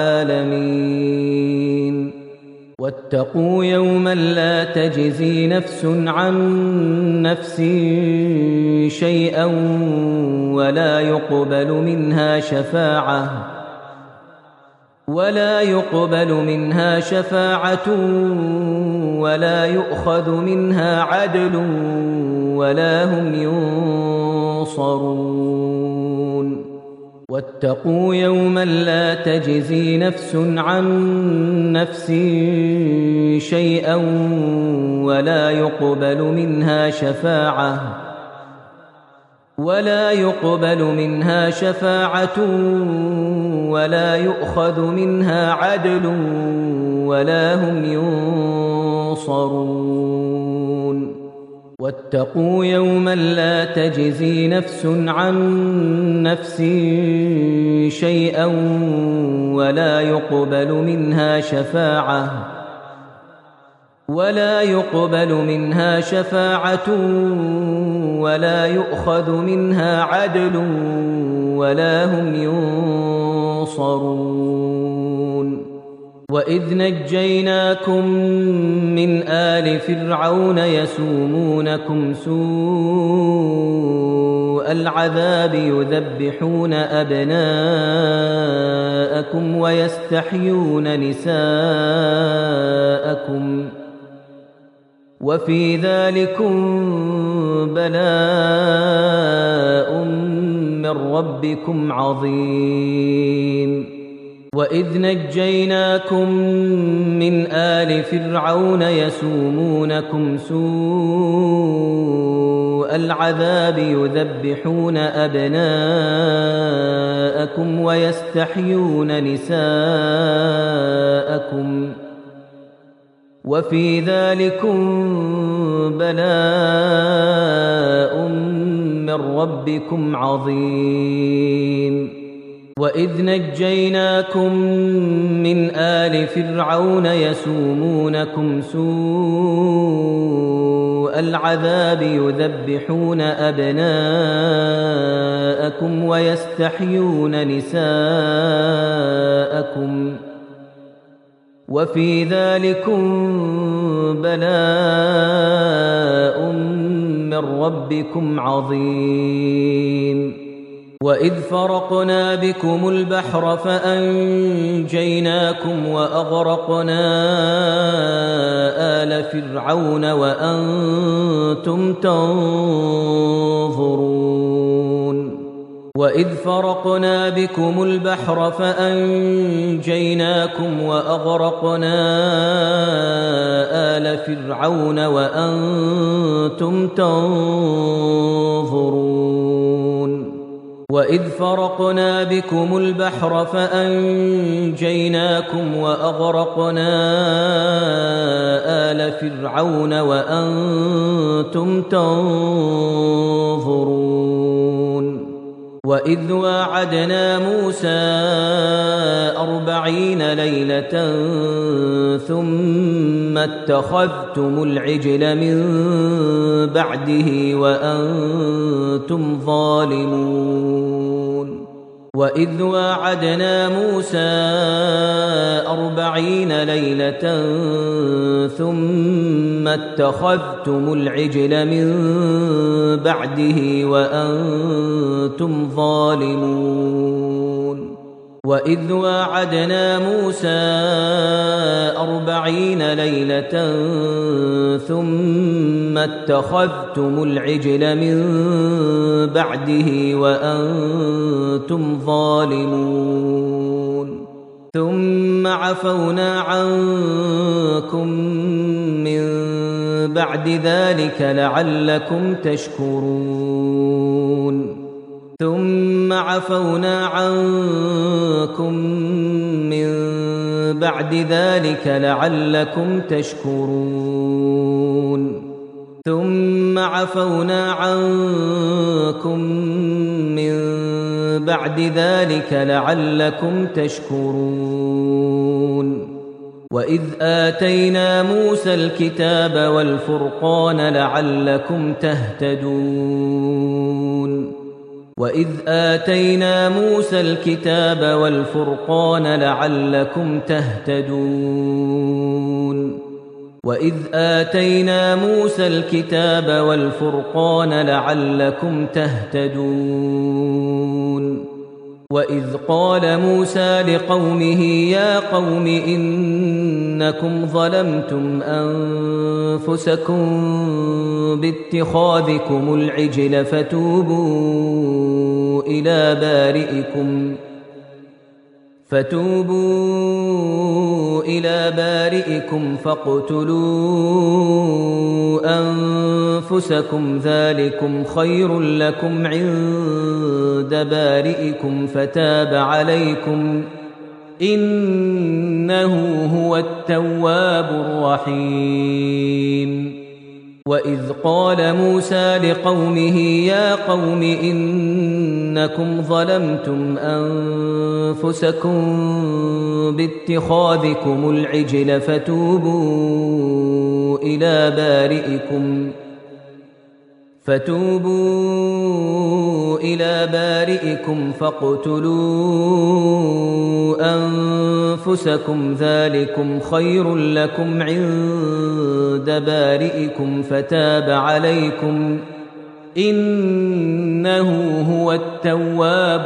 Speaker 1: العالمين واتقوا يوما لا تجزي نفس عن نفس شيئا ولا يقبل منها شفاعة ولا يقبل منها شفاعة ولا يؤخذ منها عدل ولا هم ينصرون واتقوا يوما لا تجزي نفس عن نفس شيئا ولا يقبل منها شفاعة ولا يؤخذ منها عدل ولا هم ينصرون واتقوا يوما لا تجزي نفس عن نفس شيئا ولا يقبل منها شفاعة ولا يؤخذ منها عدل ولا هم ينصرون وإذ نجيناكم من آل فرعون يسومونكم سوء العذاب يذبحون أبناءكم ويستحيون نساءكم وفي ذلكم بلاء من ربكم عظيم وإذ نجيناكم من آل فرعون يسومونكم سوء العذاب يذبحون أبناءكم ويستحيون نساءكم وفي ذلكم بلاء من ربكم عظيم وإذ نجيناكم من آل فرعون يسومونكم سوء العذاب يذبحون أبناءكم ويستحيون نساءكم وفي ذلكم بلاء من ربكم عظيم وإذ فرقنا بكم البحر فأنجيناكم وأغرقنا آل فرعون وأنتم تنظرون وإذ فرقنا بكم البحر فأنجيناكم وأغرقنا آل فرعون وأنتم تنظرون وإذ فرقنا بكم البحر فأنجيناكم وأغرقنا آل فرعون وأنتم تنظرون وإذ واعدنا موسى 40 ليلة ثم اتخذتم العجل من بعده وأنتم ظالمون وإذ واعدنا موسى 40 ليلة ثم اتخذتم العجل من بعده وأنتم ظالمون وإذ واعدنا موسى 40 ليلة ثم اتخذتم العجل من بعده وأنتم ظالمون ثم عفونا عنكم من بعد ذلك لعلكم تشكرون ثم عفونا عنكم من بعد ذلك لعلكم تشكرون ثم عفونا عنكم من بعد ذلك لعلكم تشكرون وإذ آتينا موسى الكتاب والفرقان لعلكم تهتدون وإذ آتينا موسى الكتاب والفرقان لعلكم تهتدون وإذ آتينا موسى الكتاب والفرقان لعلكم تهتدون وإذ قال موسى لقومه يا قوم إنكم ظلمتم أنفسكم باتخاذكم العجل فتوبوا إلى بارئكم فاقتلوا أنفسكم ذلكم خير لكم عند بارئكم فتاب عليكم إنه هو التواب الرحيم وإذ قال موسى لقومه يا قوم إنكم ظلمتم أنفسكم باتخاذكم العجل فتوبوا إلى بارئكم فاقتلوا أنفسكم ذلكم خير لكم عند بارئكم فتاب عليكم إنه هو التواب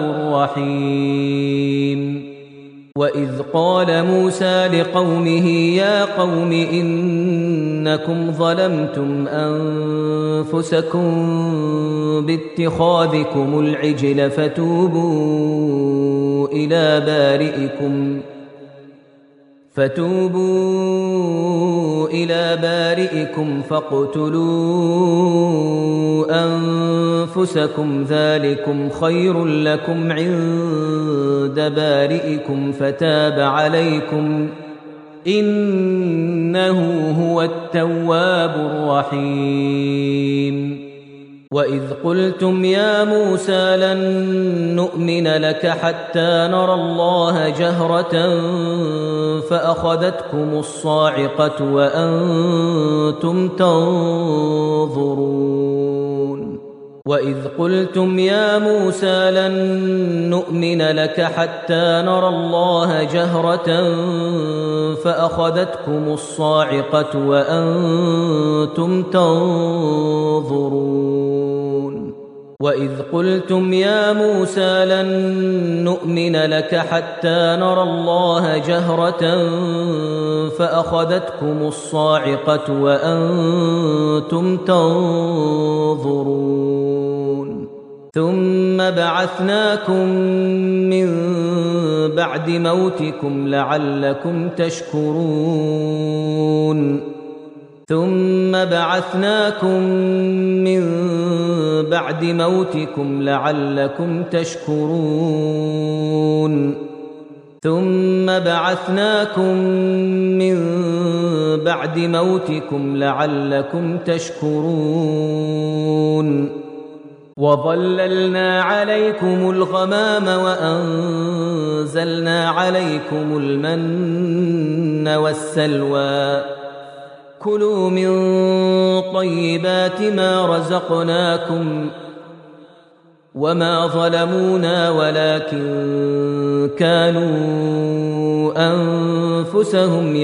Speaker 1: الرحيم وإذ قال موسى لقومه يا قوم إنكم ظلمتم أنفسكم باتخاذكم العجل فتوبوا إلى بارئكم فاقتلوا أنفسكم ذلكم خير لكم عند بارئكم فتاب عليكم إنه هو التواب الرحيم وإذ قلتم يا موسى لن نؤمن لك حتى نرى الله جهرة فأخذتكم الصاعقة وأنتم تنظرون وإذ قلتم يا موسى لن نؤمن لك حتى نرى الله جهرة فأخذتكم الصاعقة وأنتم تنظرون وإذ قلتم يا موسى لن نؤمن لك حتى نرى الله جهرة فأخذتكم الصاعقة وأنتم تنظرون ثم بعثناكم من بعد موتكم لعلكم تشكرون وظللنا عليكم الغمام وأنزلنا عليكم المن والسلوى كلوا من طيبات ما رزقناكم وما ظلمونا ولكن كانوا أنفسهم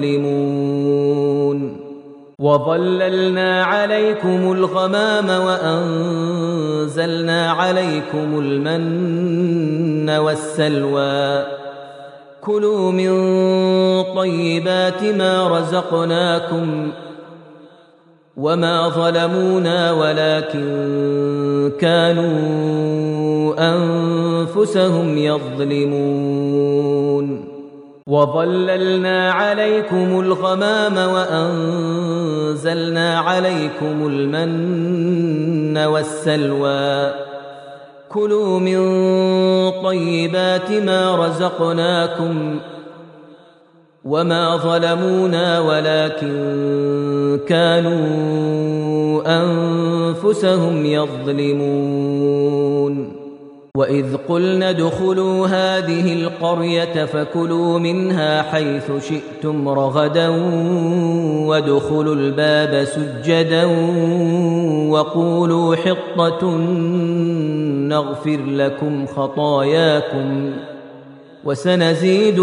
Speaker 1: يظلمون وظللنا عليكم الغمام وأنزلنا عليكم المن والسلوى كلوا من طيبات ما رزقناكم وما ظلمونا ولكن كانوا أنفسهم يظلمون وظللنا عليكم الغمام وأنزلنا عليكم المن والسلوى كلوا من طيبات ما رزقناكم وما ظلمونا ولكن كانوا أنفسهم يظلمون وإذ قلنا ادخلوا هذه القرية فكلوا منها حيث شئتم رغدا وادخلوا الباب سجدا وقولوا حطة نغفر لكم خطاياكم وسنزيد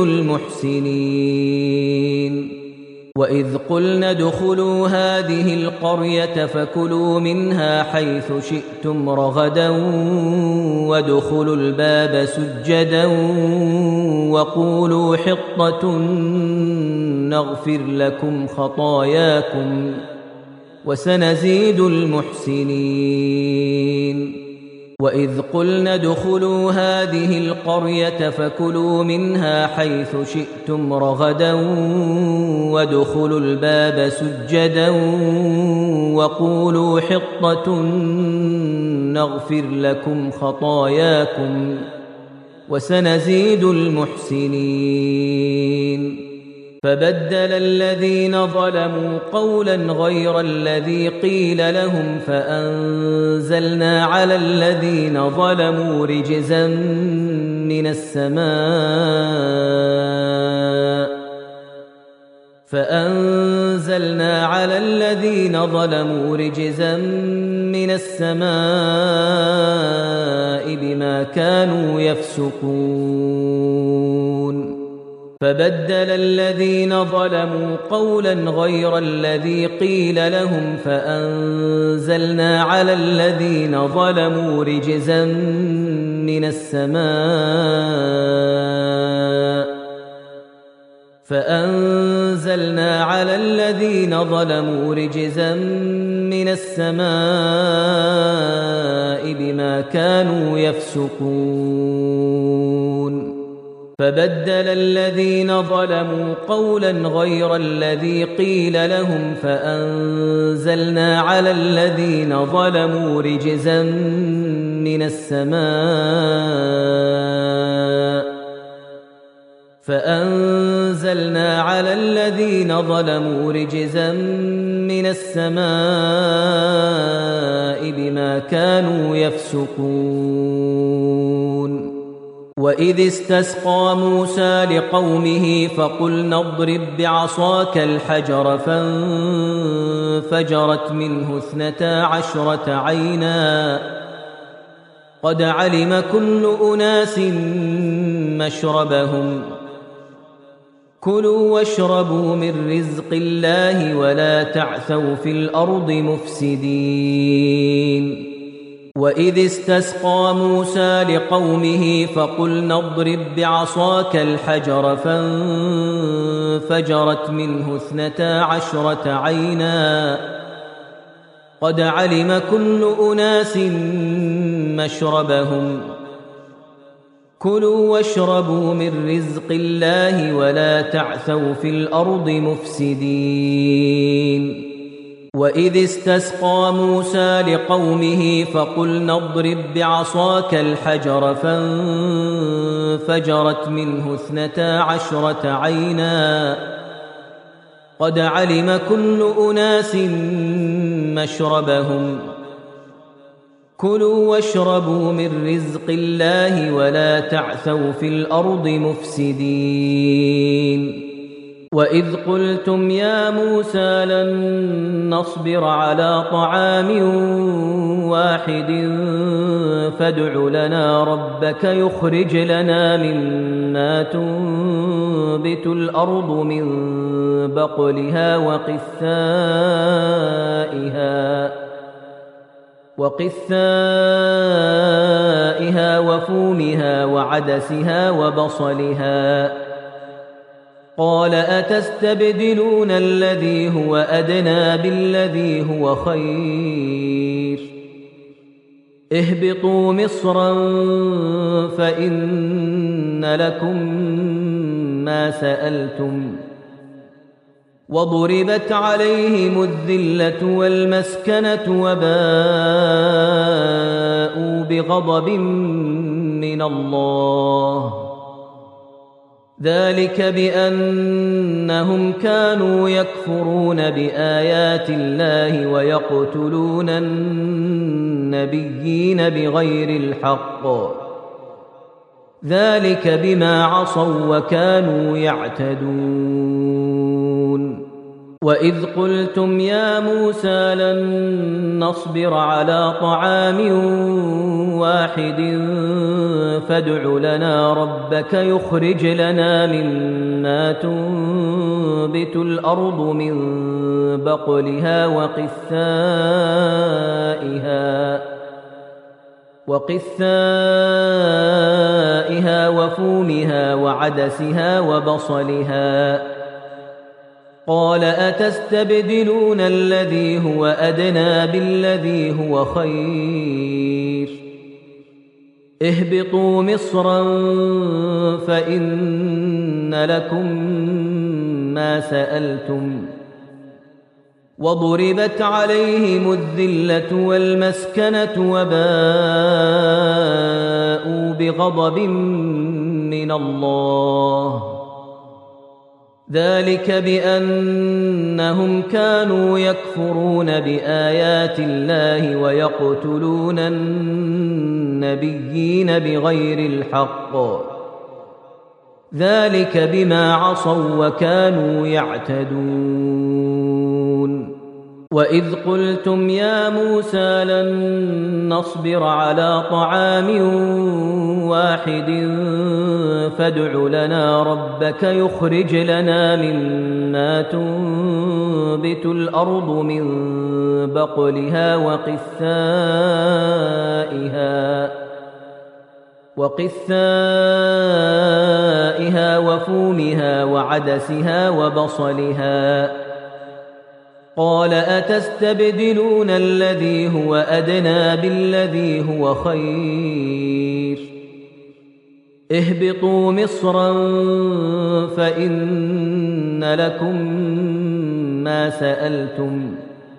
Speaker 1: المحسنين وإذ قلنا ادخلوا هذه القرية فكلوا منها حيث شئتم رغدا وادخلوا الباب سجدا وقولوا حطة نغفر لكم خطاياكم وسنزيد المحسنين وإذ قلنا ادخلوا هذه القرية فكلوا منها حيث شئتم رغدا وادخلوا الباب سجدا وقولوا حطة نغفر لكم خطاياكم وسنزيد المحسنين فبدل الذين ظلموا قولا غير الذي قيل لهم فأنزلنا على الذين ظلموا رجزا من السماء بما كانوا يفسقون فبدل الذين ظلموا قولا غير الذي قيل لهم فأنزلنا على الذين ظلموا رجزا من السماء بما كانوا يفسقون فبدل الذين ظلموا قولا غير الذي قيل لهم فأنزلنا على الذين ظلموا رجزا من السماء بما كانوا يفسقون وإذ استسقى موسى لقومه فقلنا اضرب بعصاك الحجر فانفجرت منه 12 عينا قد علم كل أناس مشربهم كلوا واشربوا من رزق الله ولا تعثوا في الأرض مفسدين وإذ استسقى موسى لقومه فقلنا اضرب بعصاك الحجر فانفجرت منه 12 عينا قد علم كل أناس مشربهم كلوا واشربوا من رزق الله ولا تعثوا في الأرض مفسدين وإذ استسقى موسى لقومه فقلنا اضرب بعصاك الحجر فانفجرت منه 12 عينا قد علم كل أناس مشربهم كلوا واشربوا من رزق الله ولا تعثوا في الأرض مفسدين وإذ قلتم يا موسى لن نصبر على طعام واحد فادع لنا ربك يخرج لنا مما تنبت الأرض من بقلها وقثائها وفومها وعدسها وبصلها قال أتستبدلون الذي هو أدنى بالذي هو خير اهبطوا مصرا فإن لكم ما سألتم وضربت عليهم الذلة والمسكنة وباءوا بغضب من الله ذلك بأنهم كانوا يكفرون بآيات الله ويقتلون النبيين بغير الحق ذلك بما عصوا وكانوا يعتدون وإذ قلتم يا موسى لن نصبر على طعام واحد فادع لنا ربك يخرج لنا مما تنبت الأرض من بقلها وقثائها وفومها وعدسها وبصلها قال أتستبدلون الذي هو أدنى بالذي هو خير اهبطوا مصرا فإن لكم ما سألتم وضربت عليهم الذلة والمسكنة وباءوا بغضب من الله ذلك بأنهم كانوا يكفرون بآيات الله ويقتلون النبيين بغير الحق ذلك بما عصوا وكانوا يعتدون وإذ قلتم يا موسى لن نصبر على طعام واحد فادع لنا ربك يخرج لنا مما تنبت الأرض من بقلها وقثائها وفومها وعدسها وبصلها قال أتستبدلون الذي هو أدنى بالذي هو خير اهبطوا مصرا فإن لكم ما سألتم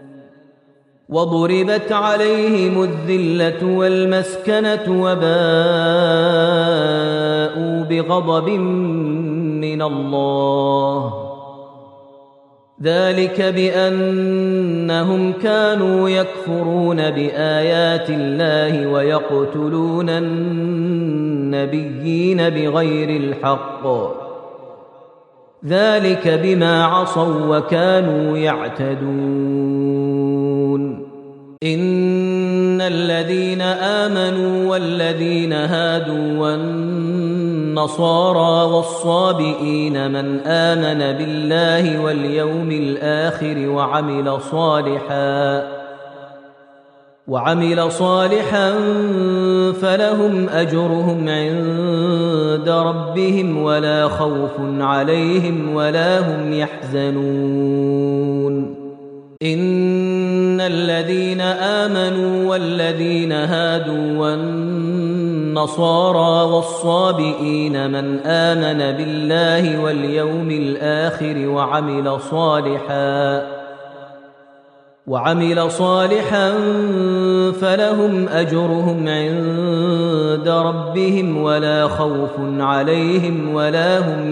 Speaker 1: وضربت عليهم الذلة والمسكنة وباءوا بغضب من الله ذلك بأنهم كانوا يكفرون بآيات الله ويقتلون النبيين بغير الحق ذلك بما عصوا وكانوا يعتدون إن الذين آمنوا والذين هادوا والنصارى والصابئين من آمن بالله واليوم الآخر وعمل صالحا فلهم أجرهم عند ربهم ولا خوف عليهم ولا هم يحزنون إن الذين آمنوا والذين هادوا والنصارى والصابئين من آمن بالله واليوم الآخر وعمل صالحا فلهم أجرهم عند ربهم ولا خوف عليهم ولا هم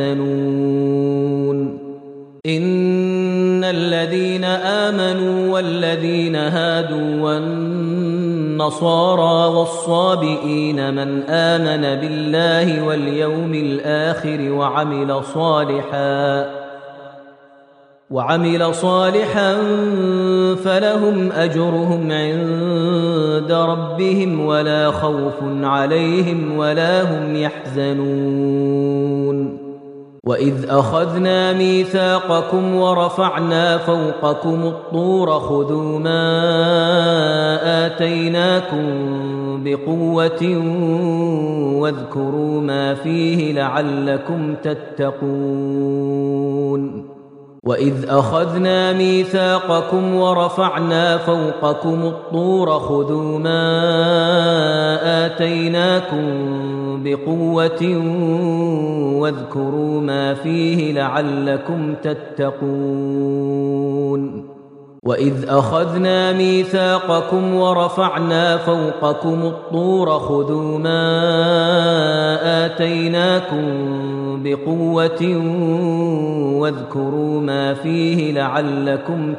Speaker 1: يحزنون إن الذين آمنوا والذين هادوا والنصارى والصابئين من آمن بالله واليوم الآخر وعمل صالحا فلهم أجرهم عند ربهم ولا خوف عليهم ولا هم يحزنون وإذ أخذنا ميثاقكم ورفعنا فوقكم الطور خذوا ما آتيناكم بقوة واذكروا ما فيه لعلكم تتقون وإذ أخذنا ميثاقكم ورفعنا فوقكم الطور خذوا ما آتيناكم بقوة واذكروا ما فيه لعلكم تتقون وإذ أخذنا ميثاقكم ورفعنا فوقكم الطور خذوا ما آتيناكم بقوة واذكروا ما فيه لعلكم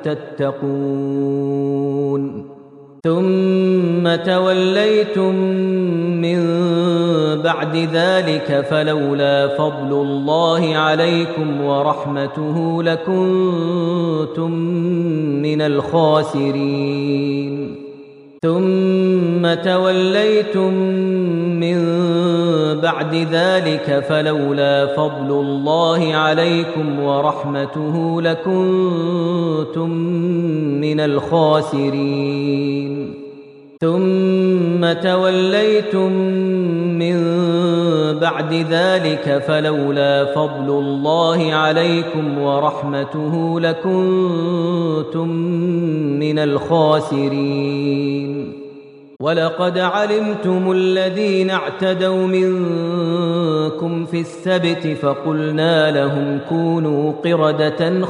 Speaker 1: تتقون ثم توليتم من بعد ذلك فلولا فضل الله عليكم ورحمته لكنتم من الخاسرين ثم توليتم من بعد ذلك فلولا فضل الله عليكم ورحمته لكنتم من الخاسرين ثم توليتم من بعد ذلك فلولا فضل الله عليكم ورحمته لكنتم من الخاسرين ولقد علمتم الذين اعتدوا منكم في السبت فقلنا لهم كونوا قردة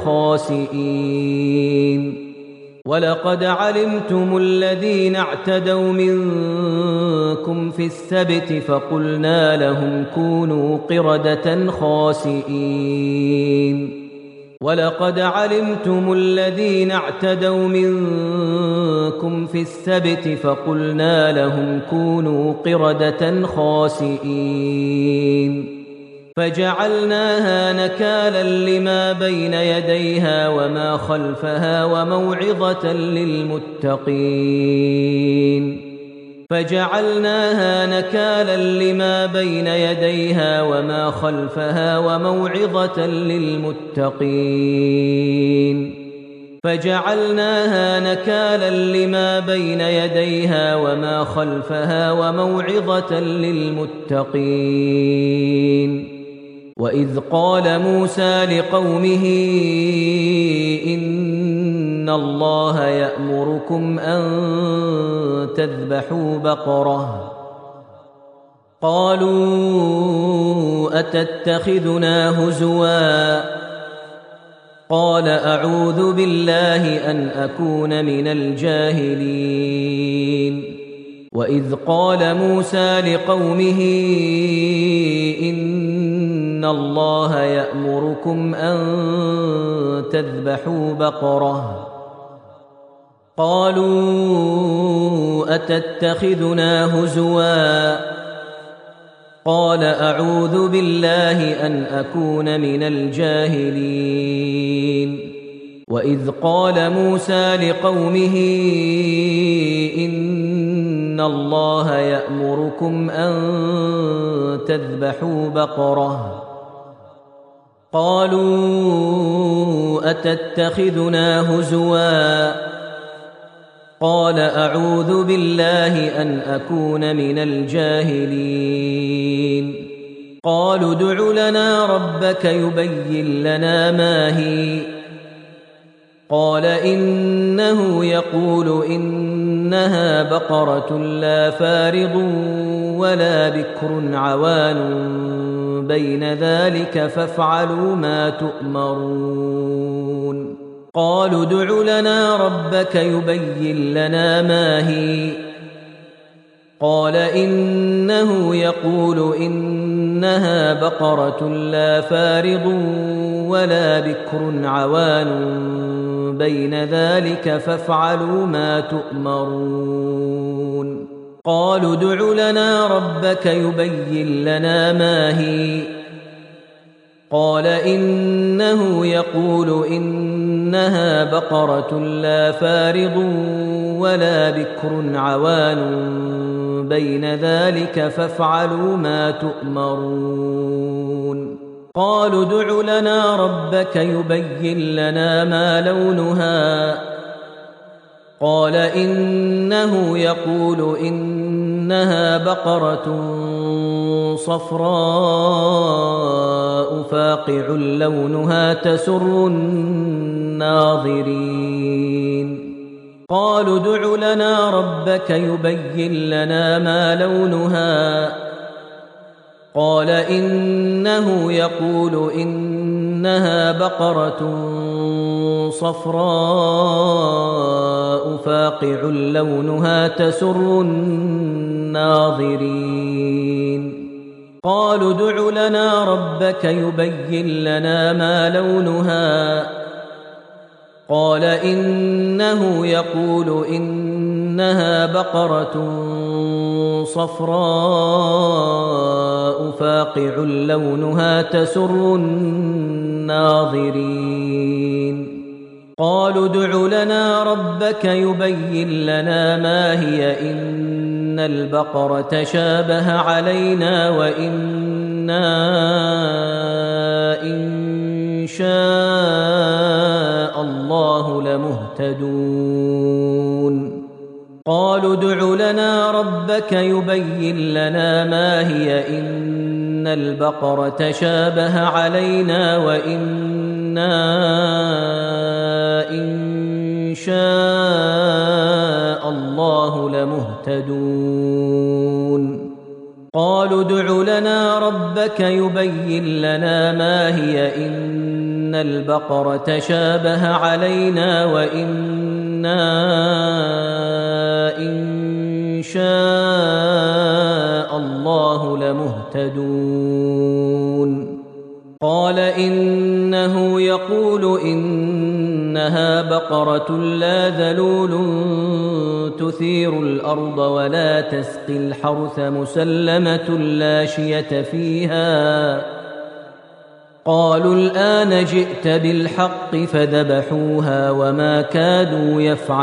Speaker 1: خاسئين ولقد علمتم الذين اعتدوا منكم في السبت فقلنا لهم كونوا قردة خاسئين ولقد علمتم الذين اعتدوا منكم في السبت فقلنا لهم كونوا قردة خاسئين فجعلناها نكالا لما بين يديها وما خلفها وموعظة للمتقين فجعلناها نكالا لما بين يديها وما خلفها وموعظة للمتقين فجعلناها نكالا لما بين يديها وما خلفها وموعظة للمتقين وإذ قال موسى لقومه إن الله يأمركم أن تذبحوا بقرة قالوا أتتخذنا هزوا قال أعوذ بالله أن أكون من الجاهلين وإذ قال موسى لقومه إن الله يأمركم أن تذبحوا بقرة قالوا أتتخذنا هزوا قال أعوذ بالله أن أكون من الجاهلين وإذ قال موسى لقومه إن الله يأمركم أن تذبحوا بقرة قالوا أتتخذنا هزوا قال أعوذ بالله أن أكون من الجاهلين قالوا ادع لنا ربك يبين لنا ما هي قال إنه يقول إنها بقرة لا فارض ولا بكر عوان بين ذلك فافعلوا ما تؤمرون قالوا ادع لنا ربك يبين لنا ما هي قال إنه يقول إنها بقرة لا فارض ولا بكر عوان بين ذلك فافعلوا ما تؤمرون قالوا ادع لنا ربك يبين لنا ما هي قال إنه يقول إنها بقرة لا فارض ولا بكر عوان بين ذلك فافعلوا ما تؤمرون قالوا ادع لنا ربك يبين لنا ما لونها قال إنه يقول إنها بقرة صفراء فاقع لونها تسر الناظرين قالوا ادع لنا ربك يبين لنا ما لونها قال إنه يقول إنها بقرة صفراء فاقع لونها تسر الناظرين قالوا ادع لنا ربك يبين لنا ما لونها قال إنه يقول إنها بقرة صفراء فاقع لونها تسر الناظرين قالوا ادع لنا ربك يبين لنا ما هي إن البقرة شابه علينا وإنا إن شاء الله لمهتدون قالوا ادع لنا ربك يبين لنا ما هي إن البقرة تشابه علينا وإنا إن شاء الله لمهتدون قالوا ادع لنا ربك يبين لنا ما هي إن البقرة تشابه علينا وإنا إن شاء الله لمهتدون قال إنه يقول إنها بقرة لا ذلول تثير الأرض ولا تسقي الحرث مسلمة لا شية فيها قالوا الآن جئت بالحق فذبحوها وما كادوا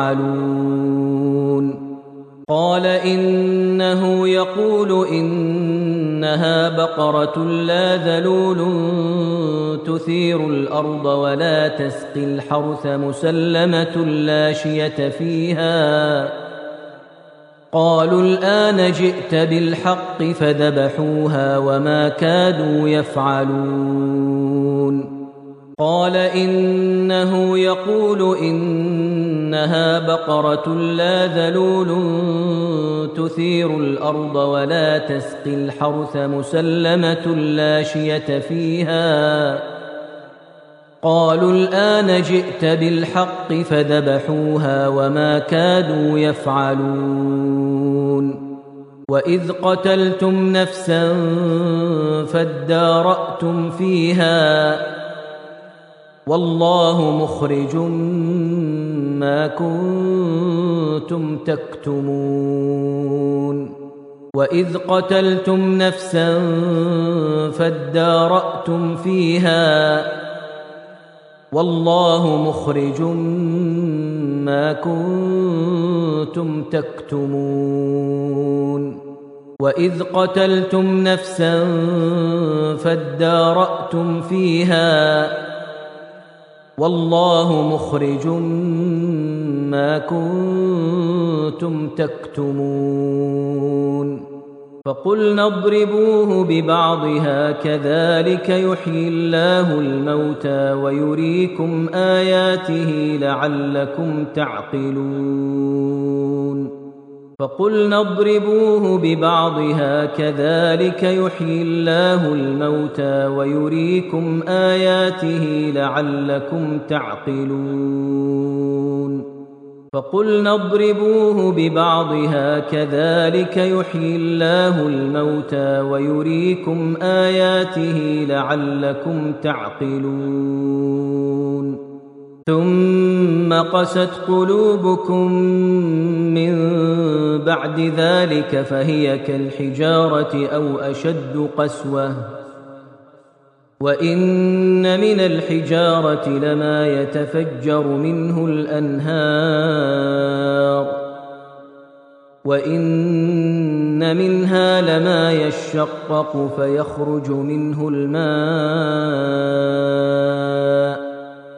Speaker 1: يفعلون قال إنه يقول إنها بقرة لا ذلول تثير الأرض ولا تسقي الحرث مسلمة لا شية فيها قالوا الآن جئت بالحق فذبحوها وما كادوا يفعلون قال إنه يقول إنها بقرة لا ذلول تثير الأرض ولا تسقي الحرث مسلمة لا شية فيها قالوا الآن جئت بالحق فذبحوها وما كادوا يفعلون وإذ قتلتم نفسا فادارأتم فيها والله مخرج ما كنتم تكتمون وإذ قتلتم نفسا فادارأتم فيها والله مخرج ما كنتم تكتمون وإذ قتلتم نفسا فادارأتم فيها والله مخرج ما كنتم تكتمون فقلنا اضربوه ببعضها كذلك يحيي الله الموتى ويريكم آياته لعلكم تعقلون فقلنا اضربوه ببعضها كذلك يحيي الله الموتى ويريكم آياته لعلكم تعقلون فقلنا اضربوه ببعضها كذلك يحيي الله الموتى ويريكم آياته لعلكم تعقلون ثم قست قلوبكم من بعد ذلك فهي كالحجارة أو أشد قسوة وإن من الحجارة لما يتفجر منه الأنهار وإن منها لما يشقق فيخرج منه الماء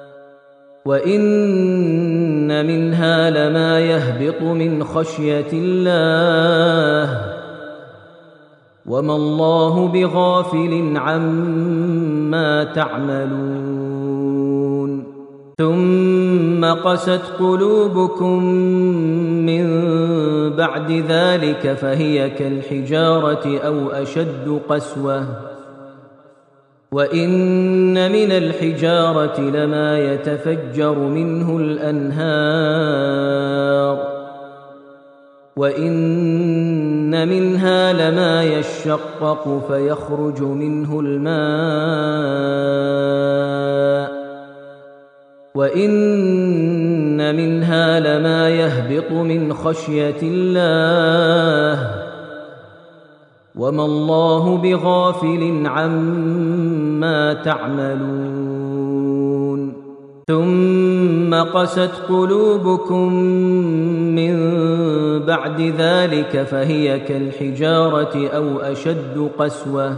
Speaker 1: وإن منها لما يهبط من خشية الله وما الله بغافل عما تعملون ثم قست قلوبكم من بعد ذلك فهي كالحجارة أو أشد قسوة وإن من الحجارة لما يتفجر منه الأنهار وإن منها لما يشقق فيخرج منه الماء وإن منها لما يهبط من خشية الله وما الله بغافل عما تعملون ثم قست قلوبكم من بعد ذلك فهي كالحجارة أو أشد قسوة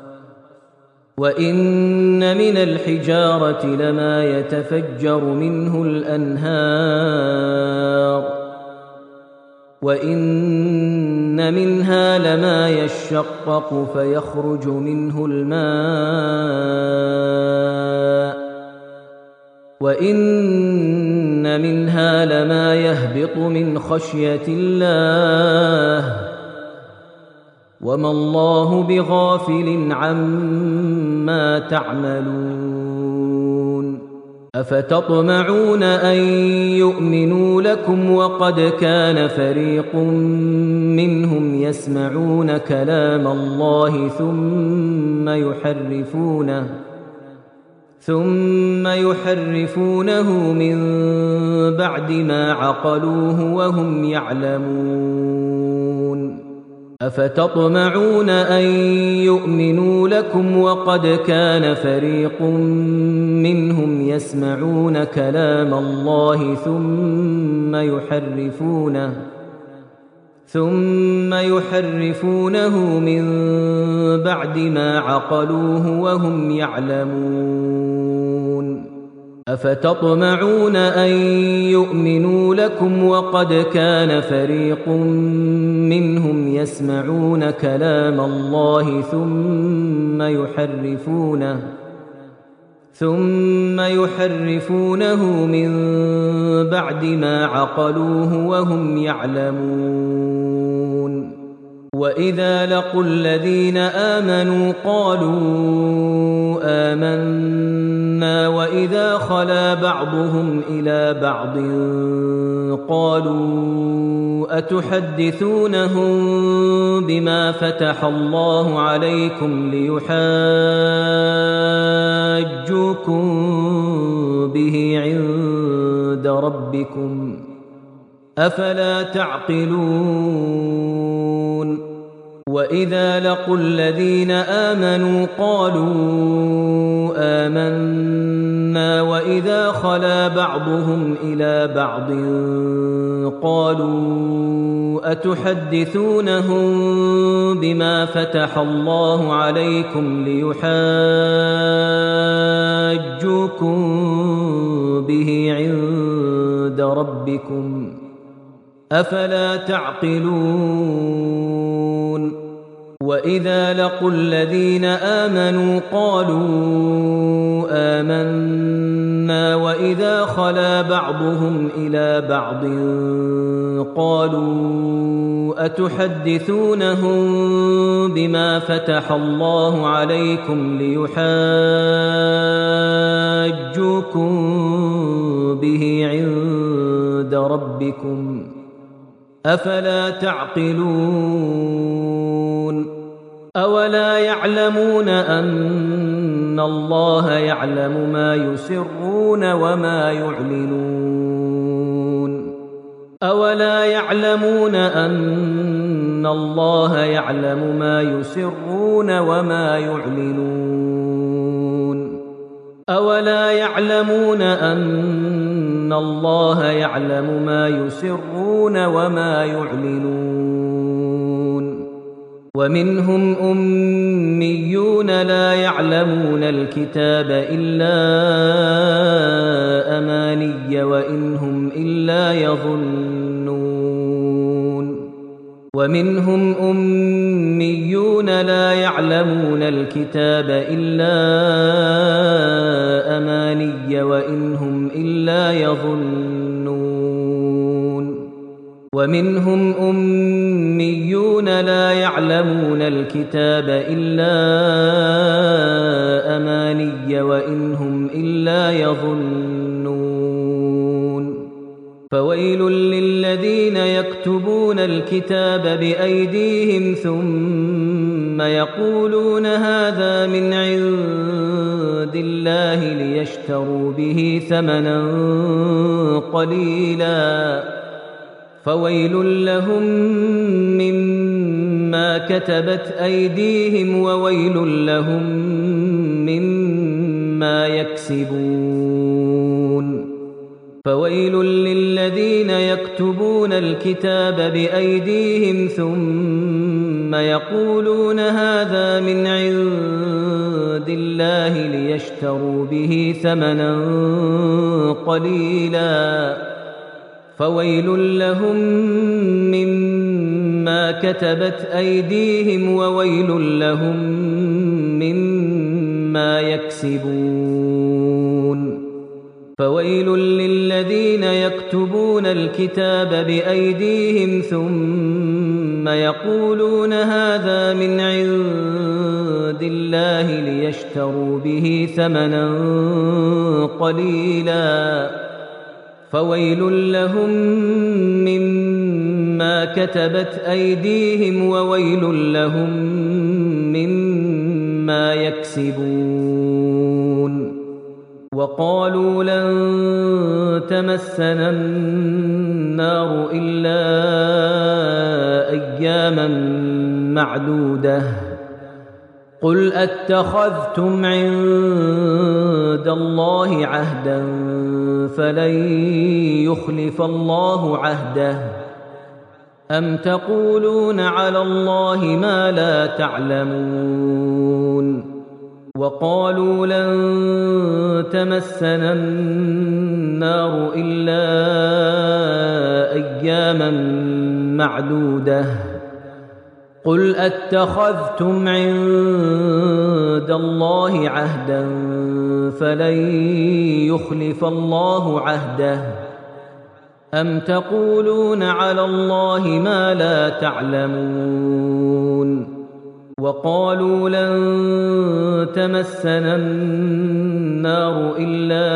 Speaker 1: وإن من الحجارة لما يتفجر منه الأنهار وإن منها لما يشقق فيخرج منه الماء وإن منها لما يهبط من خشية الله وما الله بغافل عما تعملون أفتطمعون أن يؤمنوا لكم وقد كان فريق منهم يسمعون كلام الله ثم يحرفونه من بعد ما عقلوه وهم يعلمون أفتطمعون أن يؤمنوا لكم وقد كان فريق منهم يسمعون كلام الله ثم يحرفونه من بعد ما عقلوه وهم يعلمون أفتطمعون أن يؤمنوا لكم وقد كان فريق منهم يسمعون كلام الله ثم يحرفونه من بعد ما عقلوه وهم يعلمون وإذا لقوا الذين آمنوا قالوا آمنا وإذا خلا بعضهم إلى بعض قالوا أتحدثونهم بما فتح الله عليكم ليحاجوكم به عند ربكم أفلا تعقلون وإذا لقوا الذين آمنوا قالوا آمنا وإذا خلا بعضهم إلى بعض قالوا أتحدثونهم بما فتح الله عليكم ليحاجوكم به عند ربكم أفلا تعقلون وإذا لقوا الذين آمنوا قالوا آمنا وإذا خلا بعضهم إلى بعض قالوا أتحدثونهم بما فتح الله عليكم ليحاجوكم به عند ربكم أفلا تعقلون أولا يعلمون أن الله يعلم ما يسرون وما يعلنون أولا يعلمون أن الله يعلم ما يسرون وما يعلنون أولا يعلمون أن الله يعلم ما يسرون وما يعلنون ومنهم أميون لا يعلمون الكتاب إلا أماني وإن هم إلا يظنون ومنهم أميون لا يعلمون الكتاب إلا أماني وإن هم إلا يظنون ومنهم أميون لا يعلمون الكتاب إلا أماني وإن هم إلا يظنون فويل للذين يكتبون الكتاب بأيديهم ثم يقولون هذا من عند الله ليشتروا به ثمنا قليلا فويل لهم مما كتبت أيديهم وويل لهم مما يكسبون فويل للذين يكتبون الكتاب بأيديهم ثم يقولون هذا من عند الله ليشتروا به ثمنا قليلا فويل لهم مما كتبت أيديهم وويل لهم مما يكسبون. فويل للذين يكتبون الكتاب بأيديهم ثم يقولون هذا من عند الله ليشتروا به ثمنا قليلا. فويل لهم مما كتبت أيديهم وويل لهم مما يكسبون. وقالوا لن تمسنا النار إلا أياما معدودة قل أتخذتم عند الله عهدا فلن يخلف الله عهده أم تقولون على الله ما لا تعلمون. وقالوا لن تمسنا النار إلا أياما معدودة قل أتخذتم عند الله عهدا فلن يخلف الله عهده أم تقولون على الله ما لا تعلمون. وقالوا لن تمسنا النار إلا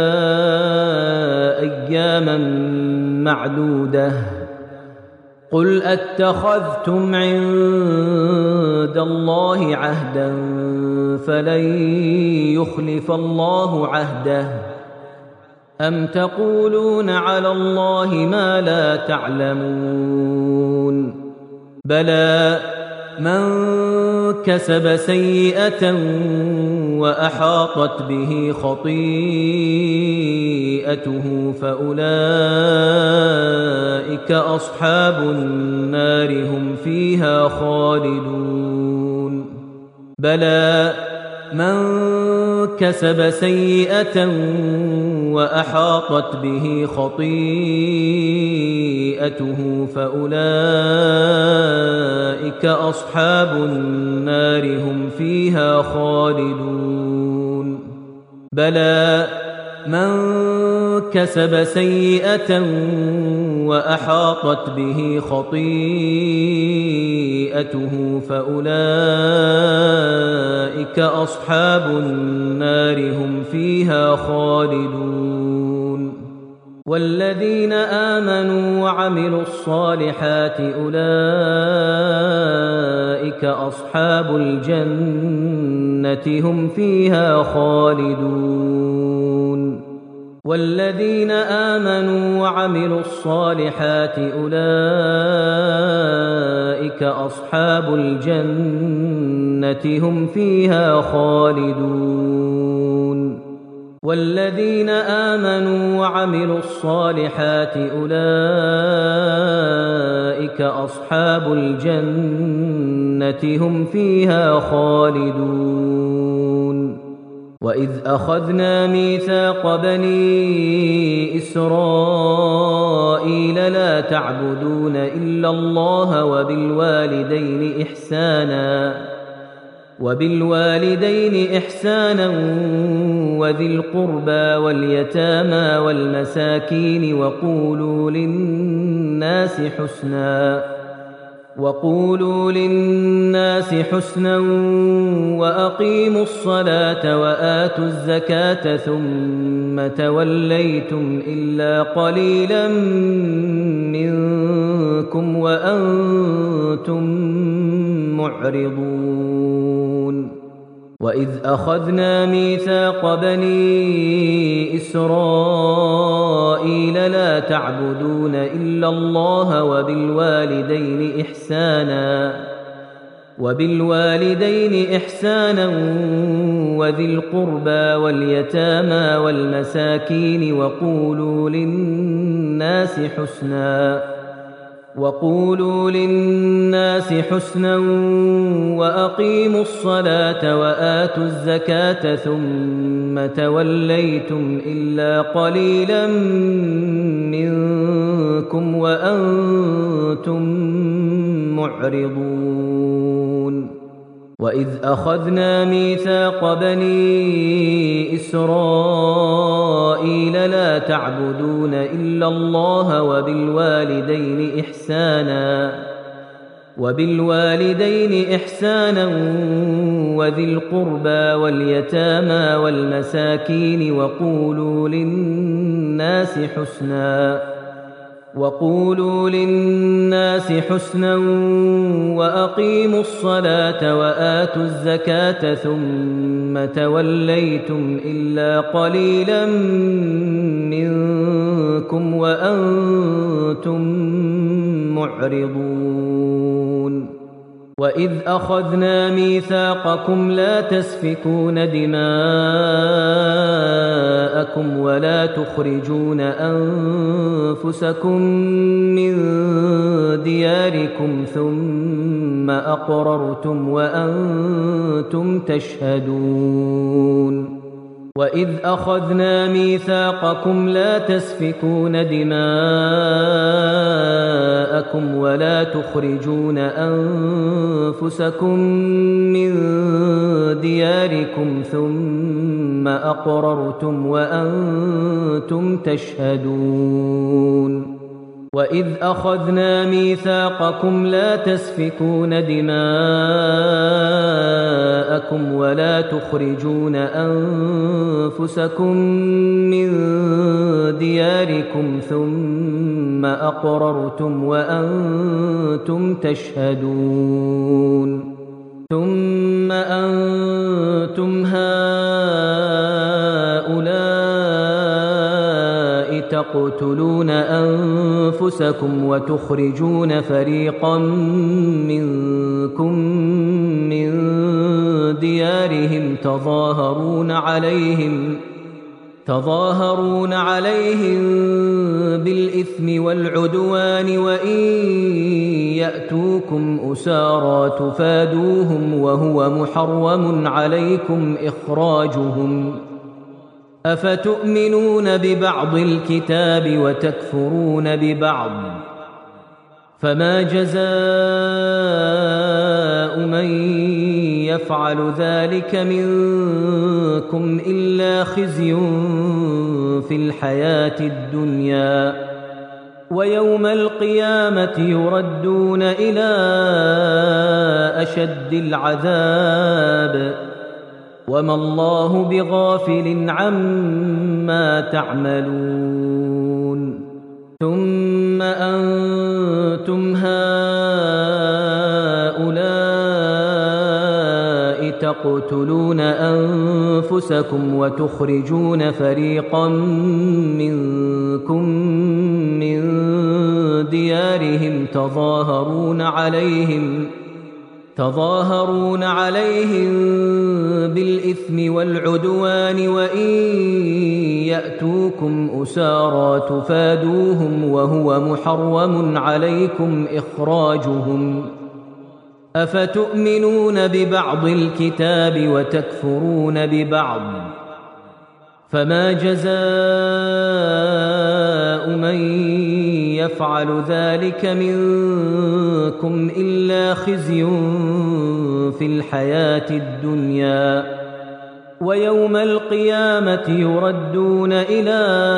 Speaker 1: أياما معدودة قل أتخذتم عند الله عهدا فلن يخلف الله عهده أم تقولون على الله ما لا تعلمون. بلى من كسب سيئة وأحاطت به خطيئته فأولئك أصحاب النار هم فيها خالدون. بلى من كسب سيئة وأحاطت به خطيئته فأولئك أصحاب النار هم فيها خالدون. بلى من كسب سيئة وأحاطت به خطيئته فأولئك أصحاب النار هم فيها خالدون. والذين آمنوا وعملوا الصالحات أولئك أصحاب الجنة هم فيها خالدون. والذين آمنوا وعملوا الصالحات أولئك أصحاب الجنة هم فيها خالدون. والذين آمنوا وعملوا الصالحات أولئك أصحاب الجنة هم فيها خالدون. وإذ أخذنا ميثاق بني إسرائيل لا تعبدون إلا الله وبالوالدين إحسانا وذي القربى واليتامى والمساكين وقولوا للناس حسنا وأقيموا الصلاة وآتوا الزكاة ثم توليتم إلا قليلا منكم وأنتم معرضون. وإذ أخذنا ميثاق بني إسرائيل لا تعبدون إلا الله وبالوالدين إحسانا وذي القربى واليتامى والمساكين وقولوا للناس حسنا وأقيموا الصلاة وآتوا الزكاة ثم توليتم إلا قليلا منكم وأنتم معرضون وإذ أخذنا ميثاق بني إسرائيل لا تعبدون إلا الله وبالوالدين إحسانا وذي القربى واليتامى والمساكين وقولوا للناس حسنا وأقيموا الصلاة وآتوا الزكاة ثم توليتم إلا قليلا منكم وأنتم معرضون وإذ أخذنا ميثاقكم لا تسفكون دماءكم ولا تخرجون أنفسكم من دياركم ثم أقررتم وأنتم تشهدون وإذ أخذنا ميثاقكم لا تسفكون دماءكم ولا تخرجون أنفسكم من دياركم ثم أقررتم وأنتم تشهدون وإذ أخذنا ميثاقكم لا تسفكون دماءكم ولا تخرجون أنفسكم من دياركم ثم أقررتم وأنتم تشهدون ثم أنتم هؤلاء تقتلون أنفسكم وتخرجون فريقا منكم من ديارهم تظاهرون عليهم بالإثم والعدوان وإن يأتوكم أسارى تفادوهم وهو محرم عليكم إخراجهم أفتؤمنون ببعض الكتاب وتكفرون ببعض فما جزاء من يفعل ذلك منكم إلا خزي في الحياة الدنيا ويوم القيامة يردون إلى أشد العذاب وما الله بغافل عما تعملون ثم أنتم هؤلاء تقتلون أنفسكم وتخرجون فريقا منكم من ديارهم تظاهرون عليهم بالإثم والعدوان وإن يأتوكم أسارى تفادوهم وهو محرم عليكم إخراجهم أفتؤمنون ببعض الكتاب وتكفرون ببعض فما جزاء من يفعل ذلك منكم إلا خزي في الحياة الدنيا ويوم القيامة يردون إلى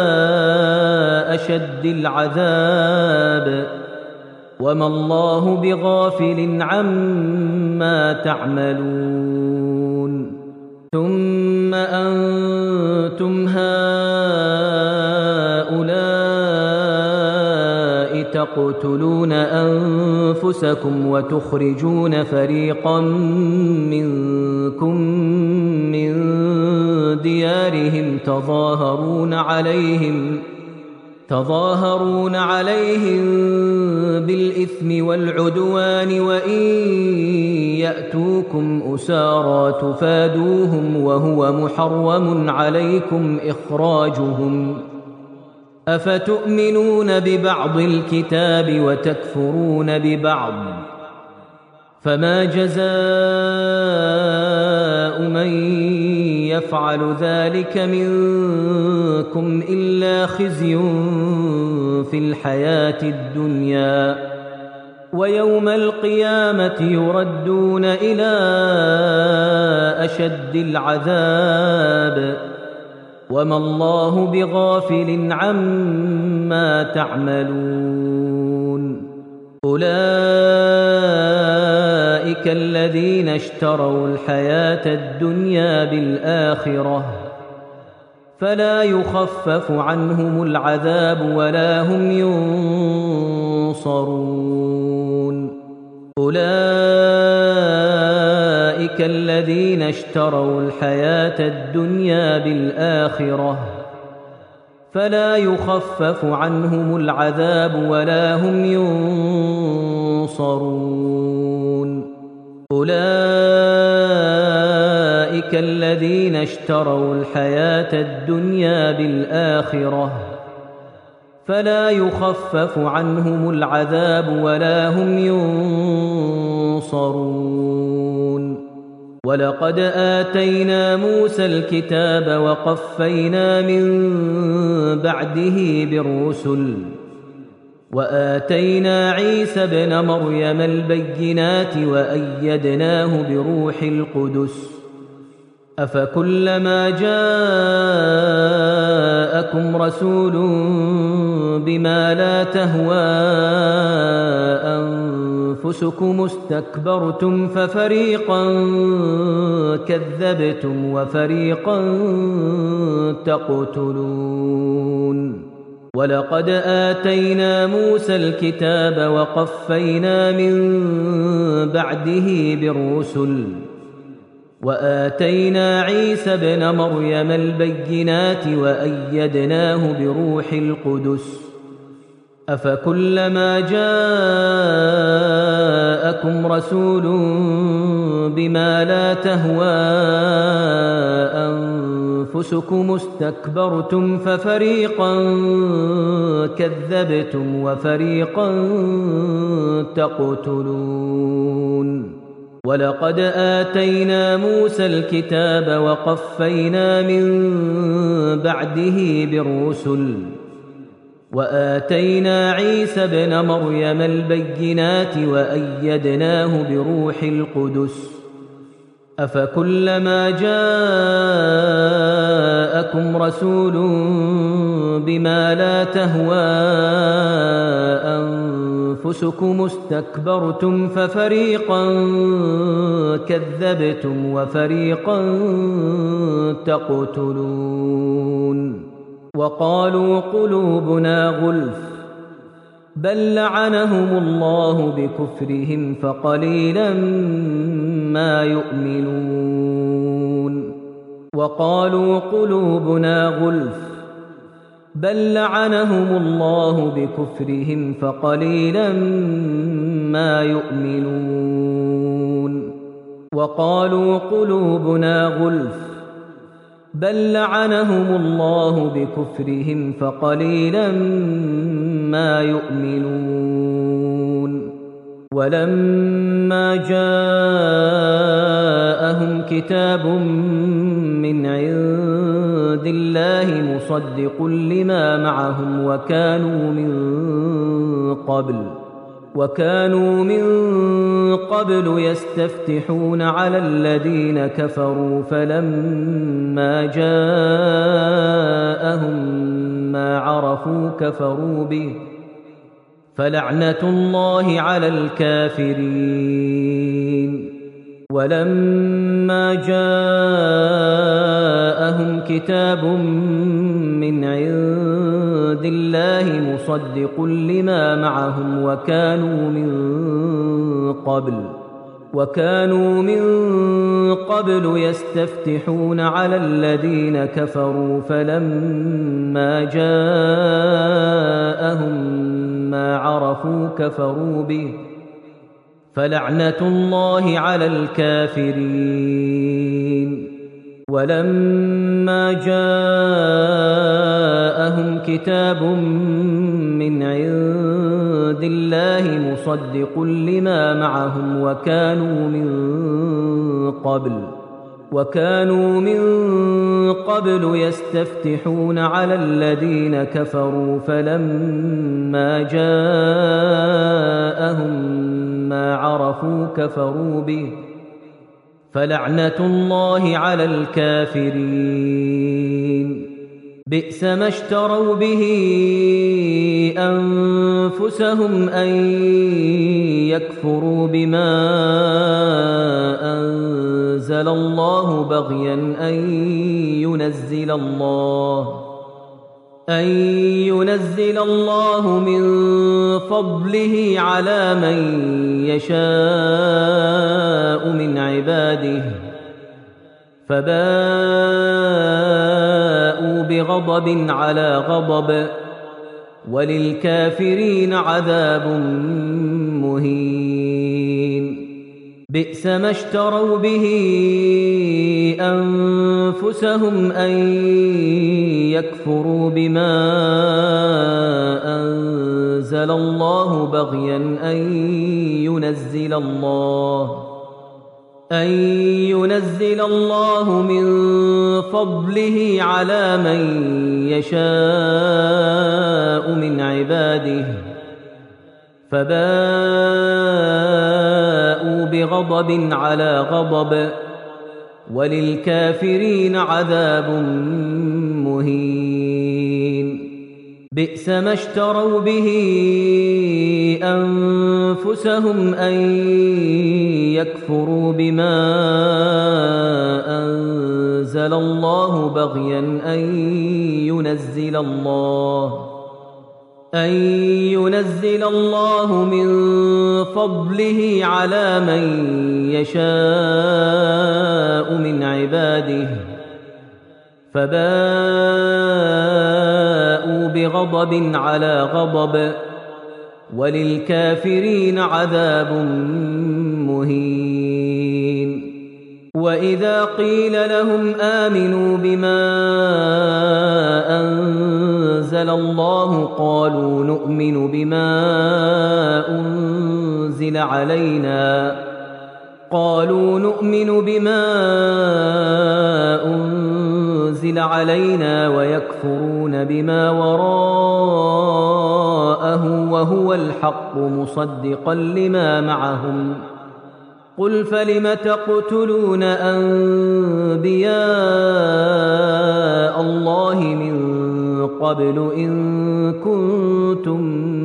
Speaker 1: أشد العذاب وما الله بغافل عما تعملون ثم أنتم هؤلاء تقتلون أنفسكم وتخرجون فريقا منكم من ديارهم تظاهرون عليهم بالإثم والعدوان وإن يأتوكم أسارى تفادوهم وهو محرم عليكم إخراجهم أفتؤمنون ببعض الكتاب وتكفرون ببعض فما جزاء من يفعل ذلك منكم إلا خزي في الحياة الدنيا ويوم القيامة يردون إلى أشد العذاب وما الله بغافل عما تعملون أولئك الذين اشتروا الحياة الدنيا بالآخرة فلا يخفف عنهم العذاب ولا هم ينصرون أولئك الذين اشتروا الحياة الدنيا بالآخرة فلا يخفف عنهم العذاب ولا هم ينصرون أولئك الذين اشتروا الحياة الدنيا بالآخرة فلا يخفف عنهم العذاب ولا هم ينصرون ولقد آتينا موسى الكتاب وقفينا من بعده بالرسل وآتينا عيسى ابن مريم البينات وأيدناه بروح القدس أفكلما جاءكم رسول بما لا تهوى أنفسكم استكبرتم ففريقا كذبتم وفريقا تقتلون ولقد آتينا موسى الكتاب وقفينا من بعده بالرسل وآتينا عيسى ابن مريم البينات وأيدناه بروح القدس أفكلما جاءكم رسول بما لا تهوى أنفسكم استكبرتم ففريقا كذبتم وفريقا تقتلون ولقد آتينا موسى الكتاب وقفينا من بعده بالرسل وآتينا عيسى ابن مريم البينات وأيدناه بروح القدس أفكلما جاءكم رسول بما لا تهوى أنفسكم استكبرتم ففريقا كذبتم وفريقا تقتلون وقالوا قلوبنا غلف بل لعنهم الله بكفرهم فقليلا ما يؤمنون وقالوا قلوبنا غلف بل لعنهم الله بكفرهم فقليلا ما يؤمنون وقالوا قلوبنا غلف بل لعنهم الله بكفرهم فقليلا ما يؤمنون ولما جاءهم كتاب من عند الله مصدق لما معهم وكانوا من قبل يستفتحون على الذين كفروا فلما جاءهم ما عرفوا كفروا به فلعنة الله على الكافرين ولما جاءهم كتاب من عند الله مصدق لما معهم وكانوا من قبل يستفتحون على الذين كفروا فلما جاءهم ما عرفوا كفروا به فلعنة الله على الكافرين ولما جاءهم كتاب من عند الله مصدق لما معهم وكانوا من قبل يستفتحون على الذين كفروا فلما جاءهم ما عرفوا كفروا به فلعنة الله على الكافرين بئس ما اشتروا به أنفسهم أن يكفروا بما أنزل الله بغيا أن ينزل الله من فضله على من يشاء من عباده فباءوا بغضب على غضب وللكافرين عذاب مهين بئس ما اشتروا به أنفسهم أن يكفروا بما أنزل الله بغيا أن ينزل الله من فضله على من يشاء من عباده فباءوا بغضب على غضب وللكافرين عذاب مهين بئس ما اشتروا به أنفسهم أن يكفروا بما أنزل الله بغيا أن ينزل الله من فضله على من يشاء من عباده فباءوا بغضب على غضب وللكافرين عذاب مهين وإذا قيل لهم آمنوا بما أنزل الله قالوا نؤمن بما أنزل علينا ويكفرون بما وراءه وهو الحق مصدقا لما معهم قل فلم تقتلون أنبياء الله من قبل إن كنتم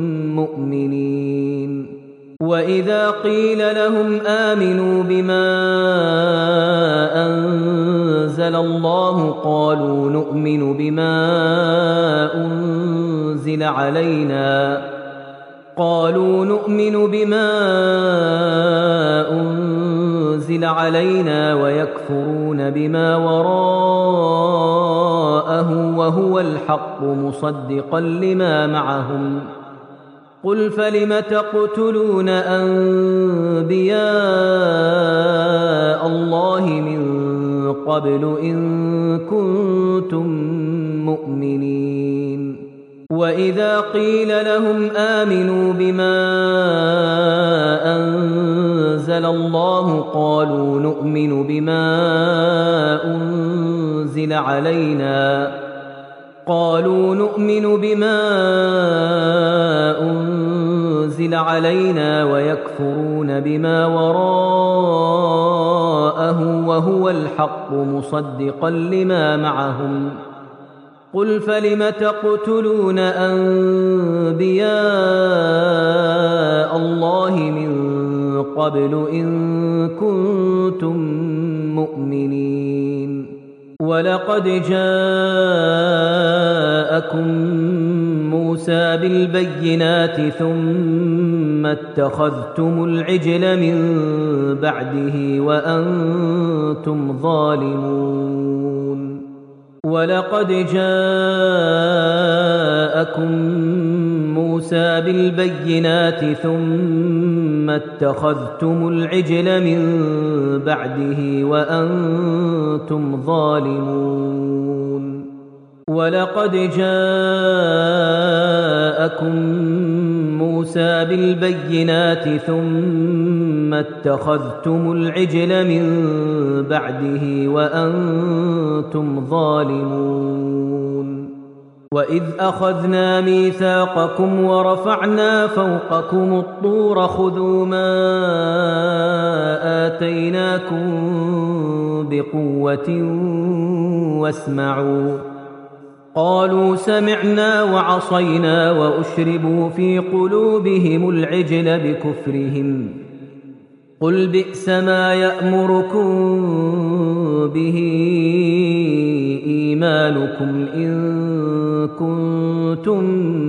Speaker 1: مؤمنين وإذا قيل لهم آمنوا بما أنزل الله قالوا نؤمن بما أنزل علينا ويكفرون بما وراءه وهو الحق مصدقا لما معهم قل فلم تقتلون أنبياء الله من قبل إن كنتم مؤمنين وإذا قيل لهم آمنوا بما أنزل الله قالوا نؤمن بما أنزل علينا ويكفرون بما وراءه وهو الحق مصدقا لما معهم قل فلم تقتلون أنبياء الله من قبل إن كنتم مؤمنين ولقد جاءكم موسى بالبينات ثم اتخذتم العجل من بعده وأنتم ظالمون ولقد جاءكم موسى بالبينات ثم اتخذتم العجل من بعده وأنتم ظالمون ولقد جاءكم موسى بالبينات ثم ثم اتخذتم العجل من بعده وأنتم ظالمون وإذ أخذنا ميثاقكم ورفعنا فوقكم الطور خذوا ما آتيناكم بقوة واسمعوا قالوا سمعنا وعصينا وأشربوا في قلوبهم العجل بكفرهم قل بئس ما يأمركم به إيمانكم إن كنتم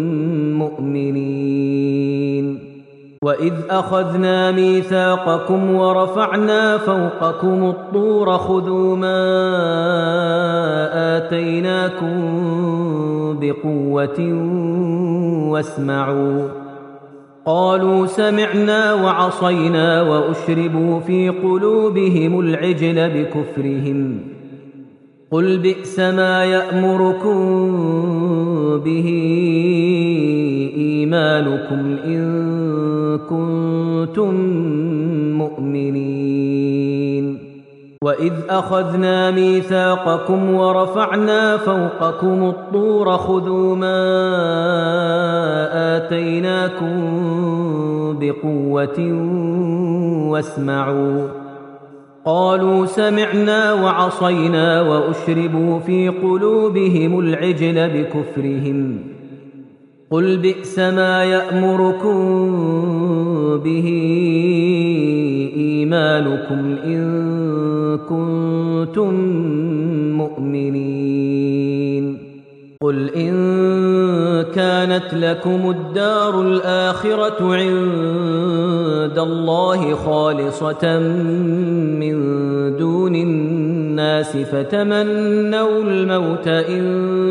Speaker 1: مؤمنين وإذ أخذنا ميثاقكم ورفعنا فوقكم الطور خذوا ما آتيناكم بقوة واسمعوا قالوا سمعنا وعصينا وأشربوا في قلوبهم العجل بكفرهم قل بئس ما يأمركم به إيمانكم إن كنتم مؤمنين وإذ أخذنا ميثاقكم ورفعنا فوقكم الطور خذوا ما آتيناكم بقوة واسمعوا قالوا سمعنا وعصينا وأشربوا في قلوبهم العجل بكفرهم قل بئس ما يأمركم به إيمانكم إن كنتم مؤمنين قل إن كانت لكم الدار الآخرة عند الله خالصة من دون الناس فتمنوا الموت إن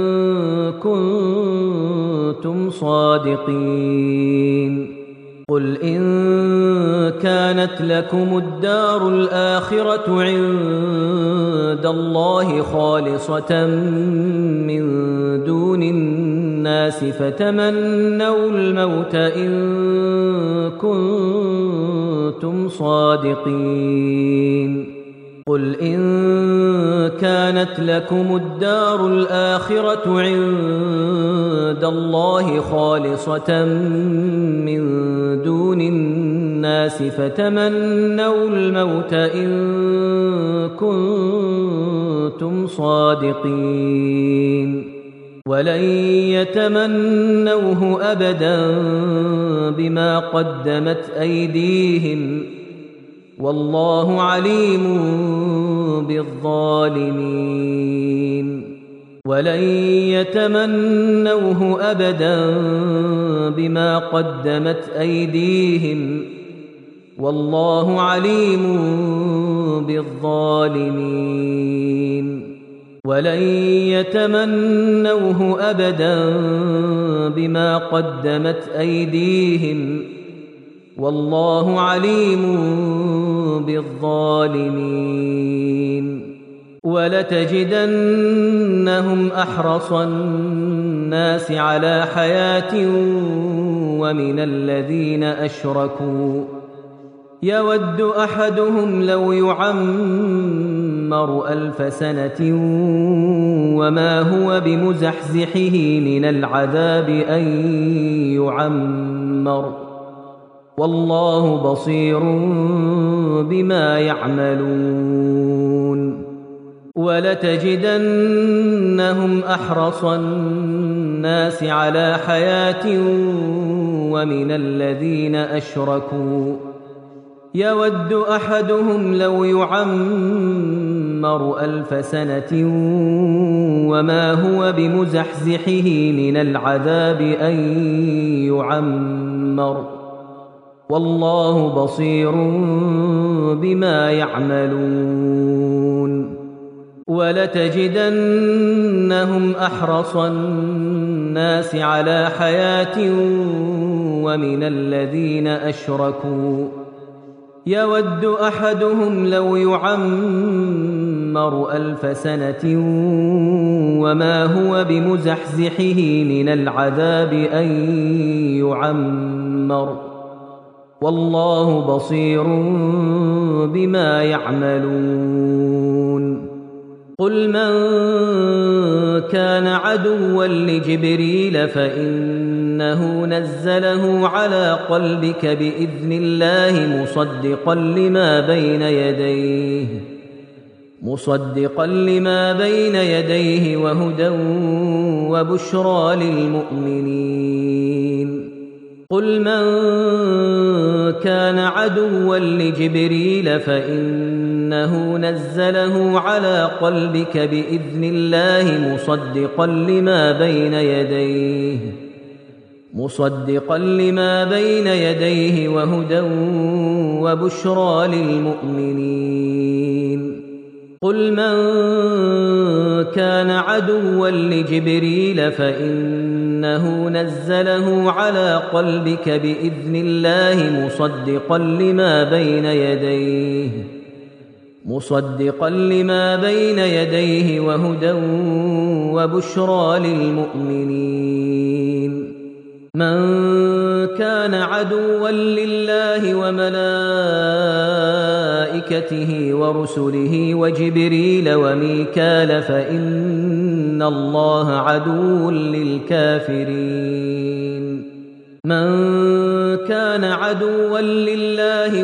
Speaker 1: كنتم صادقين قل إن كانت لكم الدار الآخرة عند الله خالصة من دون الناس فتمنوا الموت إن كنتم صادقين قل إن كانت لكم الدار الآخرة عند الله خالصة من دون الناس فتمنوا الموت إن كنتم صادقين ولن يتمنوه أبدا بما قدمت أيديهم والله عليم بالظالمين ولن يتمنوه أبدا بما قدمت أيديهم والله عليم بالظالمين ولن يتمنوه أبدا بما قدمت أيديهم والله عليم بالظالمين ولتجدنهم أحرص الناس على حياة ومن الذين أشركوا يود أحدهم لو يعمر 1000 سنة وما هو بمزحزحه من العذاب أن يعمر والله بصير بما يعملون ولتجدنهم أحرص الناس على حياة ومن الذين أشركوا يود أحدهم لو يعمر 1000 سنة وما هو بمزحزحه من العذاب أن يعمر والله بصير بما يعملون ولتجدنهم أحرص الناس على حياة ومن الذين أشركوا يود أحدهم لو يعمر 1000 سنة وما هو بمزحزحه من العذاب أن يعمر والله بصير بما يعملون قل من كان عدوا لجبريل فإنه نزله على قلبك بإذن الله مصدقا لما بين يديه وهدى وبشرى للمؤمنين قل من كان عدوا لجبريل فإنه نزله على قلبك بإذن الله مصدقا لما بين يديه وهدى وبشرى للمؤمنين قل من كان عدوا لجبريل فإنه نزله على قلبك بإذن الله مصدقا لما بين يديه وهدى وبشرى للمؤمنين من كان عدوا لله وملائكته ورسله وجبريل وميكال فإن الله عدو للكافرين من كان عدوا لله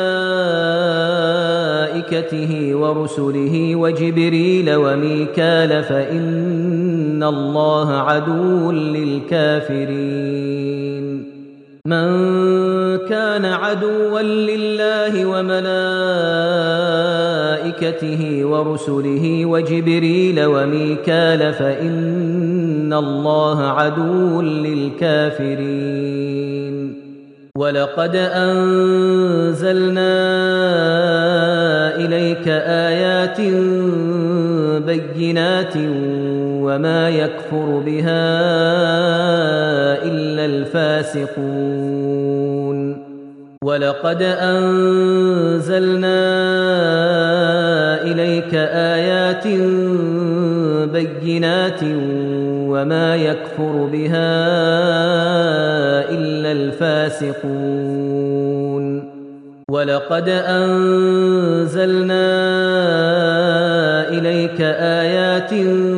Speaker 1: وملائكته ورسله وجبريل وميكال فإن الله عدو للكافرين من كان عدوا لله وملائكته ورسله وجبريل وميكال فإن الله عدو للكافرين ولقد أنزلنا إليك آيات بينات وما يكفر بها إلا الفاسقون ولقد أنزلنا إليك آيات بينات وما يكفر بها إلا الفاسقون ولقد أنزلنا إليك آيات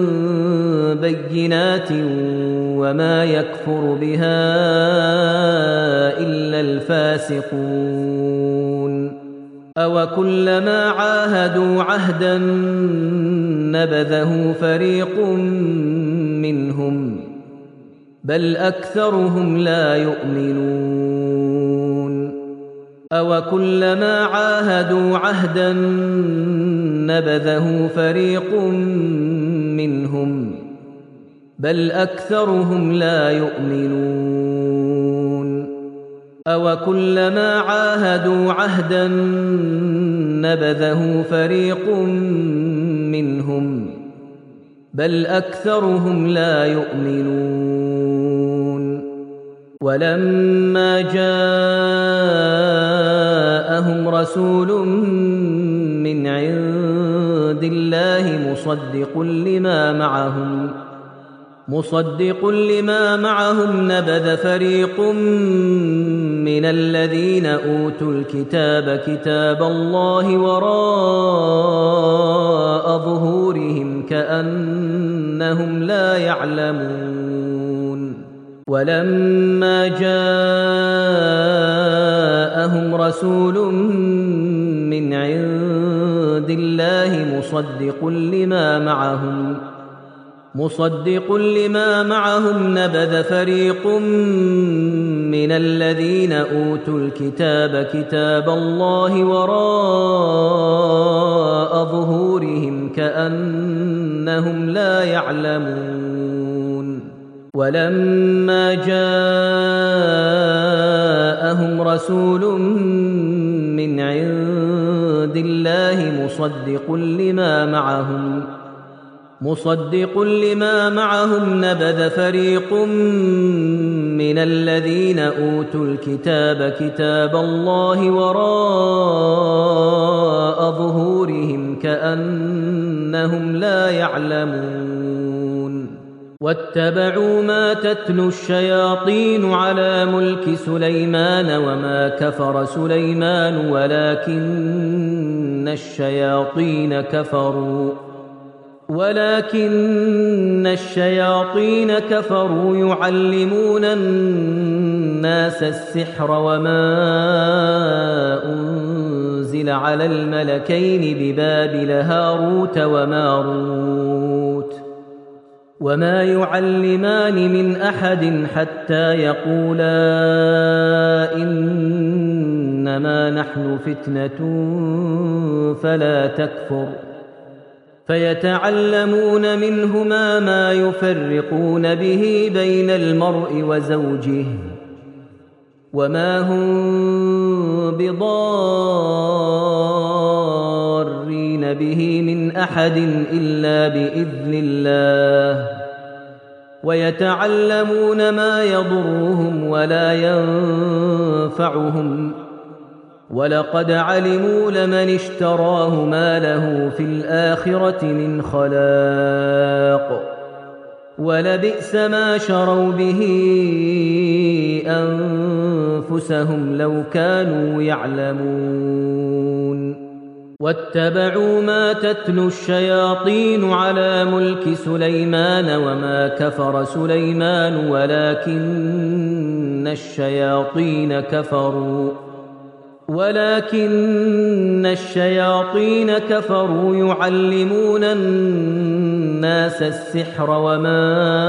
Speaker 1: بينات وما يكفر بها إلا الفاسقون أوكلما عاهدوا عهدا نبذه فريق منهم بل أكثرهم لا يؤمنون أوكلما عاهدوا عهدا نبذه فريق منهم بل أكثرهم لا يؤمنون أوكلما عاهدوا عهدا نبذه فريق منهم بل أكثرهم لا يؤمنون ولما جاءهم رسول من عند الله مصدق لما معهم نبذ فريق من الذين أوتوا الكتاب كتاب الله وراء ظهورهم كأنهم لا يعلمون ولما جاءهم رسول من عند الله مصدق لما معهم نبذ فريق من الذين أوتوا الكتاب كتاب الله وراء ظهورهم كأنهم لا يعلمون ولما جاءهم رسول من عند الله مصدق لما معهم نبذ فريق من الذين أوتوا الكتاب كتاب الله وراء ظهورهم كأنهم لا يعلمون واتبعوا ما تتلو الشياطين على ملك سليمان وما كفر سليمان ولكن الشياطين كفروا يعلمون الناس السحر وما أنزل على الملكين ببابل هاروت وماروت وما يعلمان من أحد حتى يقولا إنما نحن فتنة فلا تكفر فيتعلمون منهما ما يفرقون به بين المرء وزوجه وما هم بضارين به من أحد إلا بإذن الله ويتعلمون ما يضرهم ولا ينفعهم ولقد علموا لمن اشتراه ما له في الآخرة من خلاق ولبئس ما شروا به أنفسهم لو كانوا يعلمون واتبعوا ما تتلو الشياطين على ملك سليمان وما كفر سليمان ولكن الشياطين كفروا يعلمون الناس السحر وما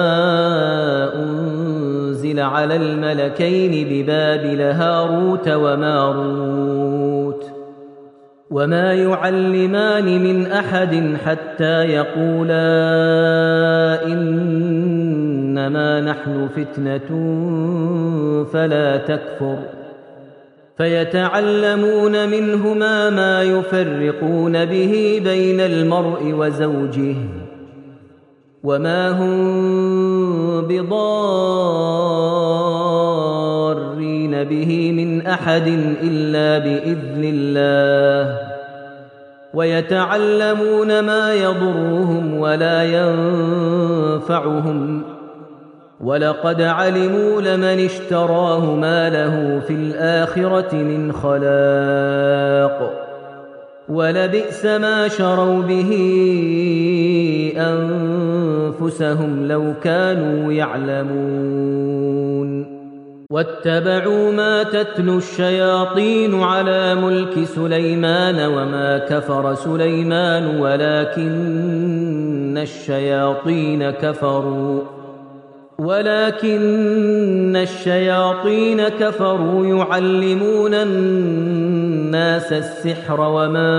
Speaker 1: أنزل على الملكين ببابل هاروت وماروت وما يعلمان من أحد حتى يقولا إنما نحن فتنة فلا تكفر فيتعلمون منهما ما يفرقون به بين المرء وزوجه وما هم بضارين به من أحد إلا بإذن الله ويتعلمون ما يضرهم ولا ينفعهم ولقد علموا لمن اشتراه ما له في الآخرة من خلاق ولبئس ما شروا به أنفسهم لو كانوا يعلمون واتبعوا ما تتلو الشياطين على ملك سليمان وما كفر سليمان ولكن الشياطين كفروا يعلمون الناس السحر وما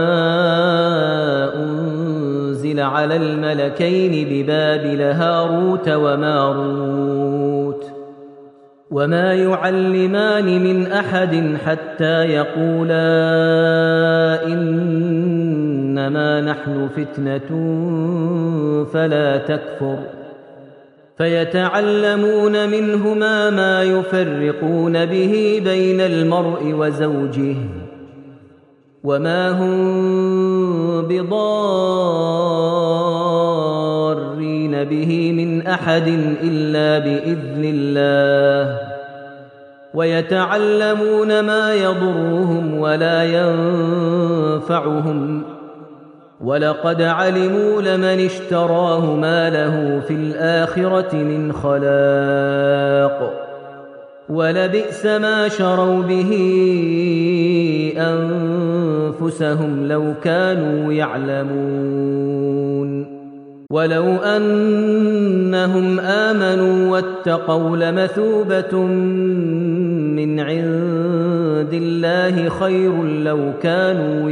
Speaker 1: أنزل على الملكين ببابل هاروت وماروت وما يعلمان من أحد حتى يقولا إنما نحن فتنة فلا تكفر فيتعلمون منهما ما يفرقون به بين المرء وزوجه وما هم بضارين به من أحد إلا بإذن الله ويتعلمون ما يضرهم ولا ينفعهم ولقد علموا لمن اشتراه ما له في الآخرة من خلاق ولبئس ما شروا به أنفسهم لو كانوا يعلمون ولو أنهم آمنوا واتقوا لمثوبة من عند الله خير لو كانوا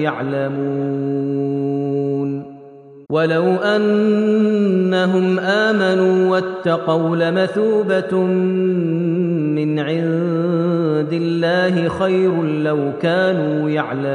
Speaker 1: يعلمون ولو أنهم آمنوا واتقوا لمثوبة من عند الله خير لو كانوا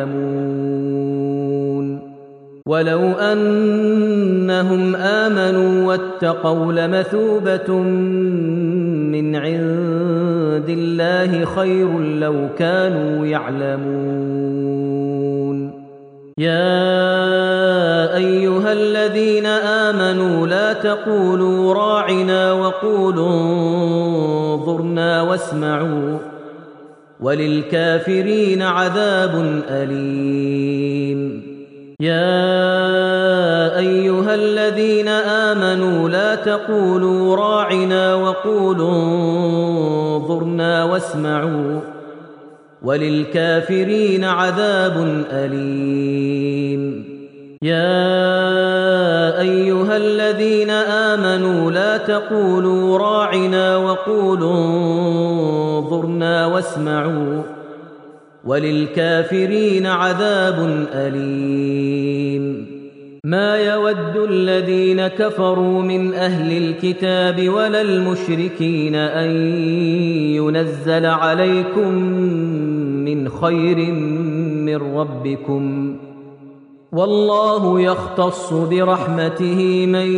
Speaker 1: يعلمون ولو أنهم آمنوا واتقوا لمثوبة من عند الله خير لو كانوا يعلمون يا أيها الذين آمنوا لا تقولوا راعنا وقولوا انظرنا واسمعوا وللكافرين عذاب أليم. يا أيها الذين آمنوا لا تقولوا راعنا وقولوا انظرنا واسمعوا وللكافرين عذاب أليم. يا أيها الذين آمنوا لا تقولوا راعنا وقولوا انظرنا واسمعوا وللكافرين عذاب أليم. ما يود الذين كفروا من أهل الكتاب ولا المشركين أن ينزل عليكم من خير من ربكم، والله يختص برحمته من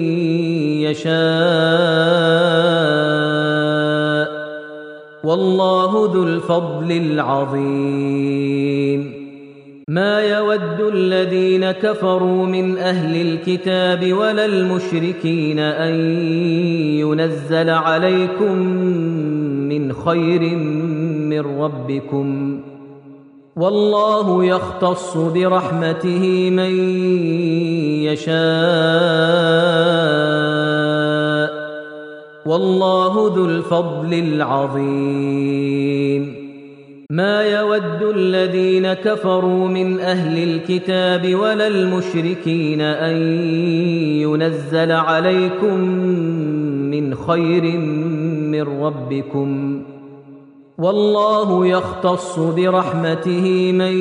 Speaker 1: يشاء، والله ذو الفضل العظيم. ما يود الذين كفروا من أهل الكتاب ولا المشركين أن ينزل عليكم من خير من ربكم، والله يختص برحمته من يشاء، والله ذو الفضل العظيم. ما يود الذين كفروا من أهل الكتاب ولا المشركين أن ينزل عليكم من خير من ربكم، والله يختص برحمته من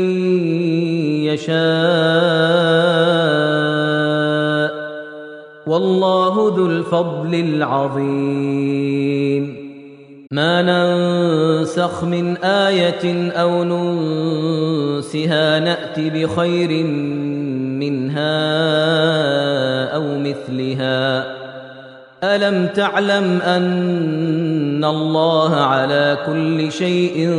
Speaker 1: يشاء، والله ذو الفضل العظيم. ما ننسخ من آية أو ننسها نأت بخير منها أو مثلها. ألم تعلم أن الله على كل شيء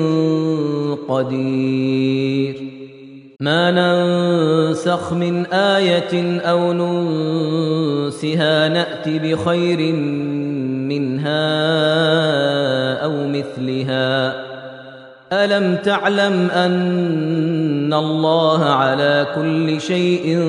Speaker 1: قدير. ما ننسخ من آية أو ننسها نأت بخير منها أو مثلها. ألم تعلم أن الله على كل شيء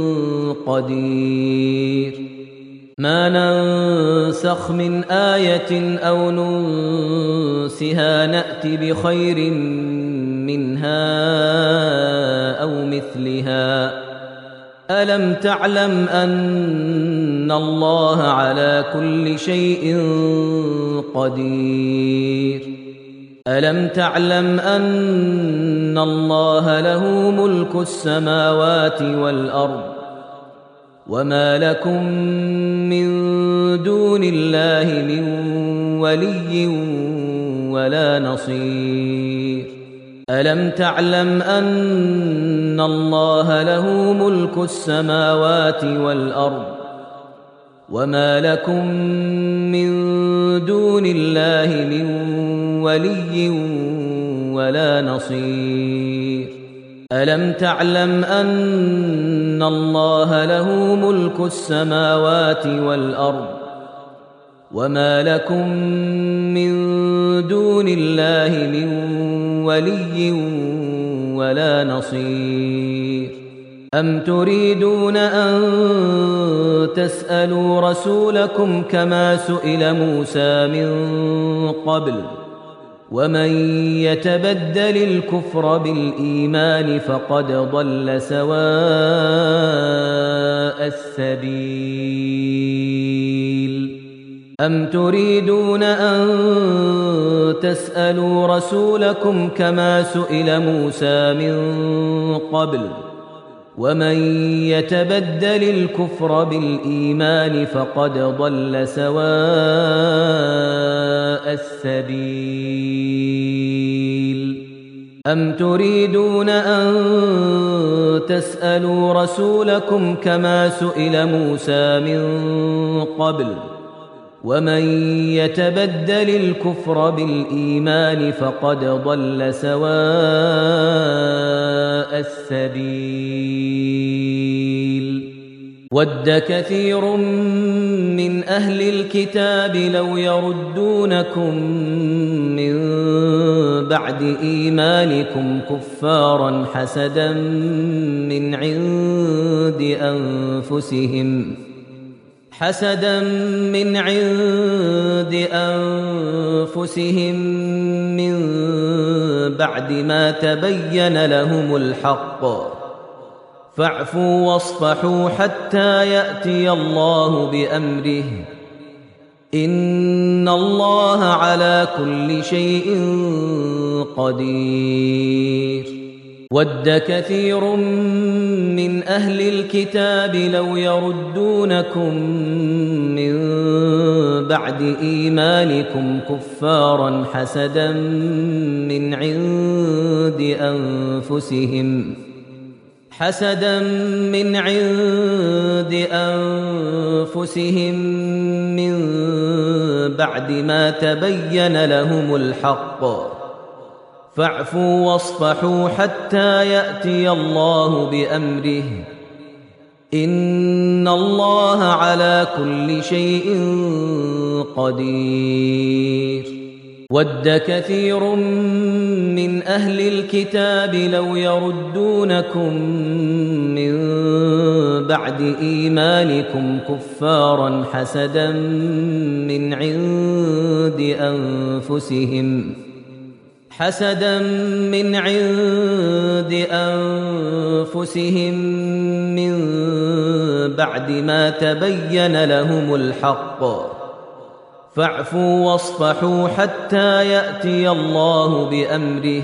Speaker 1: قدير. ما ننسخ من آية أو ننسها نأت بخير منها أو مثلها. ألم تعلم أن الله على كل شيء قدير. ألم تعلم أن الله له ملك السماوات والأرض وما لكم من دون الله من ولي ولا نصير. ألم تعلم أن الله له ملك السماوات والأرض وما لكم من دون الله من ولي ولا نصير. ألم تعلم أن الله له ملك السماوات والأرض وما لكم من دون الله من ولي ولا نصير. أم تريدون أن تسألوا رسولكم كما سئل موسى من قبل ومن يتبدل الكفر بالإيمان فقد ضل سواء السبيل. أم تريدون أن تسألوا رسولكم كما سئل موسى من قبل ومن يتبدل الكفر بالإيمان فقد ضل سواء السبيل. أم تريدون أن تسألوا رسولكم كما سئل موسى من قبل ومن يتبدل الكفر بالإيمان فقد ضل سواء السبيل ود كثير من أهل الكتاب لو يردونكم من بعد إيمانكم كفارا حسدا من عند أنفسهم من بعد ما تبين لهم الحق فاعفوا واصفحوا حتى يأتي الله بأمره إن الله على كل شيء قدير ود كثير من أهل الكتاب لو يردونكم من بعد إيمانكم كفارا حسدا من عند أنفسهم من بعد ما تبين لهم الحق فاعفوا واصفحوا حتى يأتي الله بأمره إن الله على كل شيء قدير ود كثير من أهل الكتاب لو يردونكم من بعد إيمانكم كفارا حسدا من عند أنفسهم من بعد ما تبين لهم الحق فاعفوا واصفحوا حتى يأتي الله بأمره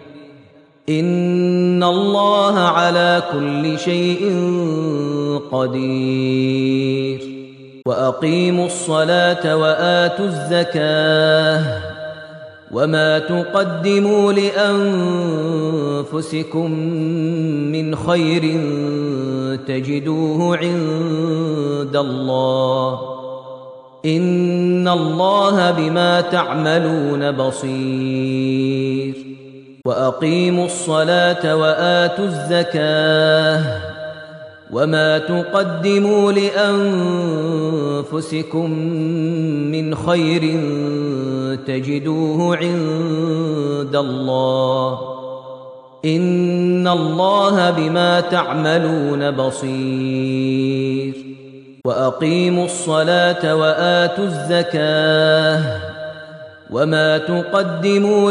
Speaker 1: إن الله على كل شيء قدير وأقيموا الصلاة وآتوا الزكاة وما تقدموا لأنفسكم من خير تجدوه عند الله إن الله بما تعملون بصير وأقيموا الصلاة وآتوا الزكاة وما تقدموا لأنفسكم من خير تجدوه عند الله إن الله بما تعملون بصير وأقيموا الصلاة وآتوا الزكاة وما تقدموا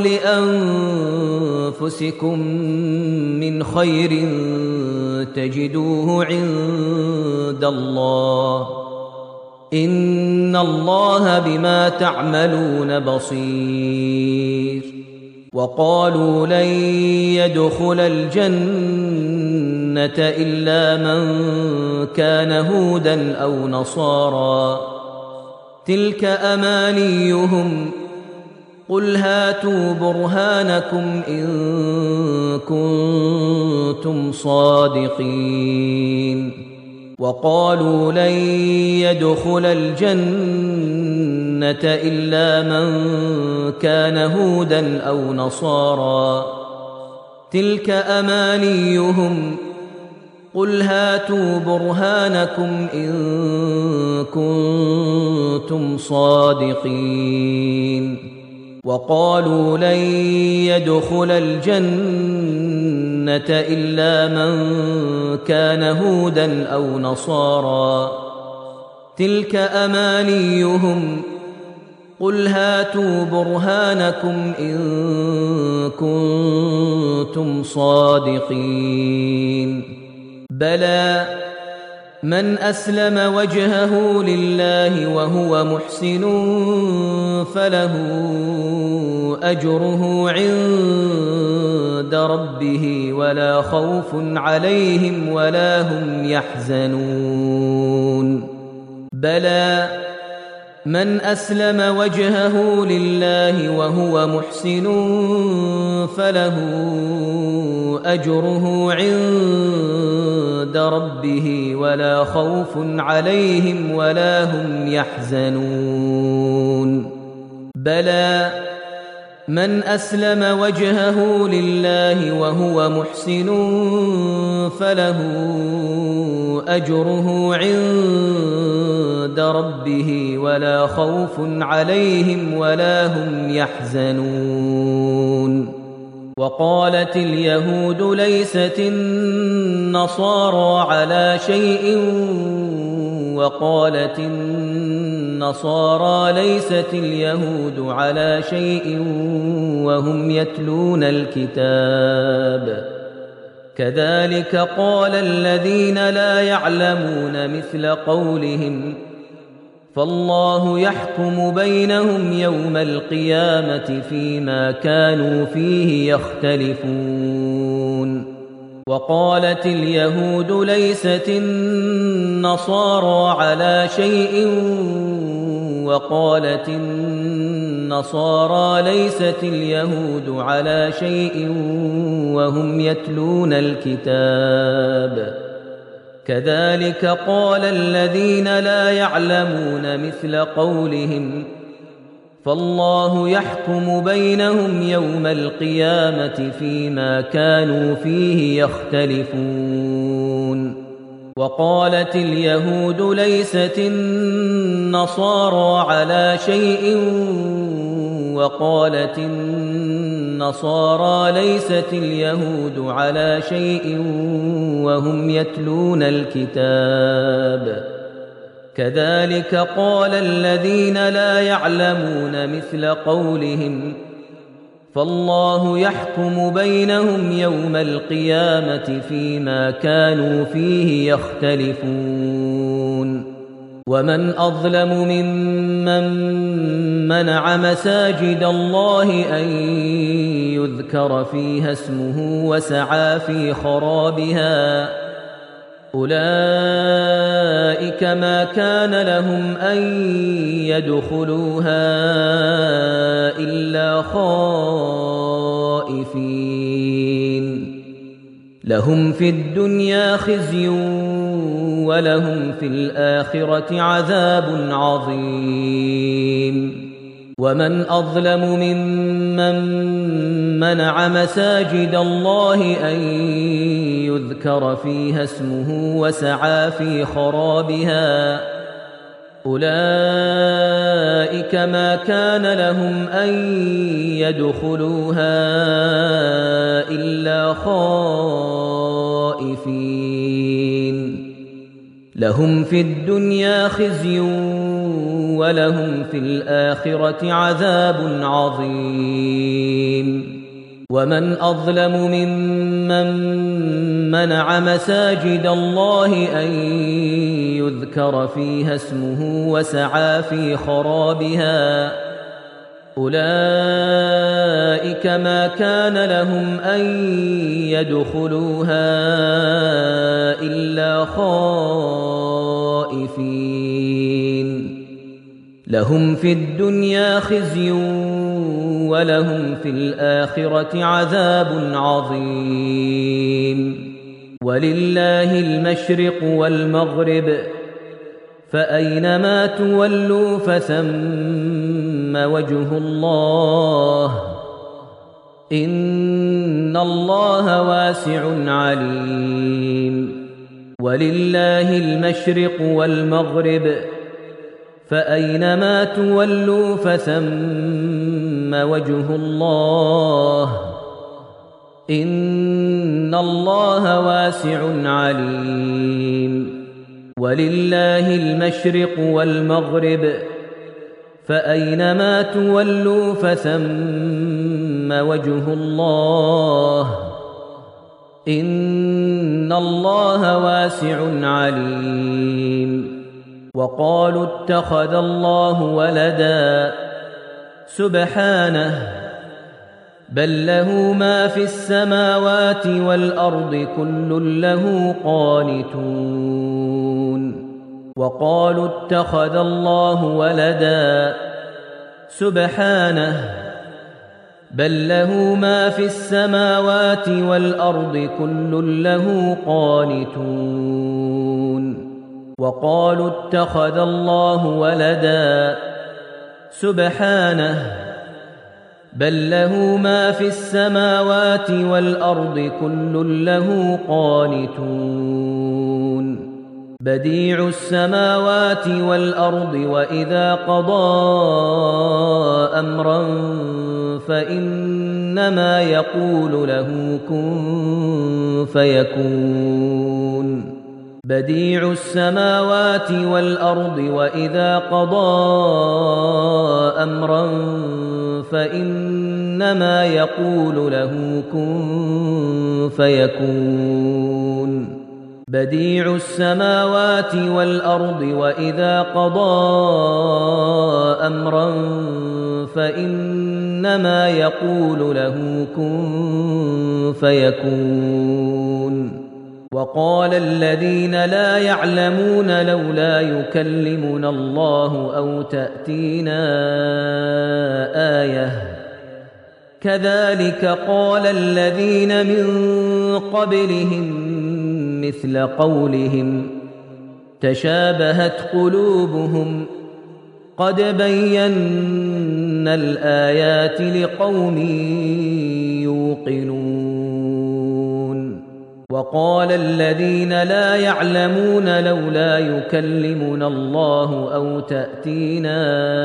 Speaker 1: لأنفسكم من خير تجدوه عند الله إن الله بما تعملون بصير وقالوا لن يدخل الجنة إلا من كان هودا أو نصارى تلك أمانيهم قل هاتوا برهانكم إن كنتم صادقين وقالوا لن يدخل الجنة إلا من كان هودا أو نصارى تلك أمانيهم قل هاتوا برهانكم إن كنتم صادقين وقالوا لن يدخل الجنة إلا من كان هودا أو نصارى تلك أمانيهم قل هاتوا برهانكم إن كنتم صادقين بلى من أسلم وجهه لله وهو محسن فله أجره عند ربه ولا خوف عليهم ولا هم يحزنون بلى من أسلم وجهه لله وهو محسن فله أجره عند ربه ولا خوف عليهم ولا هم يحزنون بلى من أسلم وجهه لله وهو محسن فله أجره عند ربه ولا خوف عليهم ولا هم يحزنون وقالت اليهود ليست النصارى على شيء وقالت النصارى ليست اليهود على شيء وهم يتلون الكتاب كذلك قال الذين لا يعلمون مثل قولهم فالله يحكم بينهم يوم القيامة فيما كانوا فيه يختلفون وقالت اليهود ليست النصارى على شيء وقالت النصارى ليست اليهود على شيء وهم يتلون الكتاب كذلك قال الذين لا يعلمون مثل قولهم فالله يحكم بينهم يوم القيامة فيما كانوا فيه يختلفون وقالت اليهود ليست النصارى على شيء وقالت النصارى ليست اليهود على شيء وهم يتلون الكتاب كذلك قال الذين لا يعلمون مثل قولهم فالله يحكم بينهم يوم القيامة فيما كانوا فيه يختلفون ومن أظلم ممن منع مساجد الله أن يذكر فيها اسمه وسعى في خرابها أولئك ما كان لهم أن يدخلوها إلا خائفين لهم في الدنيا خزي ولهم في الآخرة عذاب عظيم ومن أظلم ممن منع مساجد الله أن يذكر فيها اسمه وسعى في خرابها أولئك ما كان لهم أن يدخلوها إلا خائفين لهم في الدنيا خزي ولهم في الآخرة عذاب عظيم ومن أظلم ممن منع مساجد الله أن يذكر فيها اسمه وسعى في خرابها أولئك ما كان لهم أن يدخلوها إلا خائفين لهم في الدنيا خزي ولهم في الآخرة عذاب عظيم ولله المشرق والمغرب فأينما تولوا فثم وجه الله إن الله واسع عليم ولله المشرق والمغرب فأينما تولوا فثم وجه الله إن الله واسع عليم ولله المشرق والمغرب فأينما تولوا فثم وجه الله إن الله واسع عليم وقالوا اتخذ الله ولدا سبحانه بل له ما في السماوات والأرض كل له قانتون وقالوا اتخذ الله ولدا سبحانه بل له ما في السماوات والأرض كل له قانتون وقالوا اتخذ الله ولدا سبحانه بل له ما في السماوات والأرض كل له قانتون بديع السماوات والأرض وإذا قضى أمرا فإنما يقول له كن فيكون بديع السماوات والأرض وإذا قضى أمرا فإنما يقول له كن فيكون بديع السماوات والأرض وإذا قضى أمرا فإنما يقول له كن فيكون وقال الذين لا يعلمون لولا يكلمنا الله أو تأتينا آية كذلك قال الذين من قبلهم مثل قولهم تشابهت قلوبهم قد بينا الآيات لقوم يوقنون وقال الذين لا يعلمون لولا يكلمنا الله أو تأتينا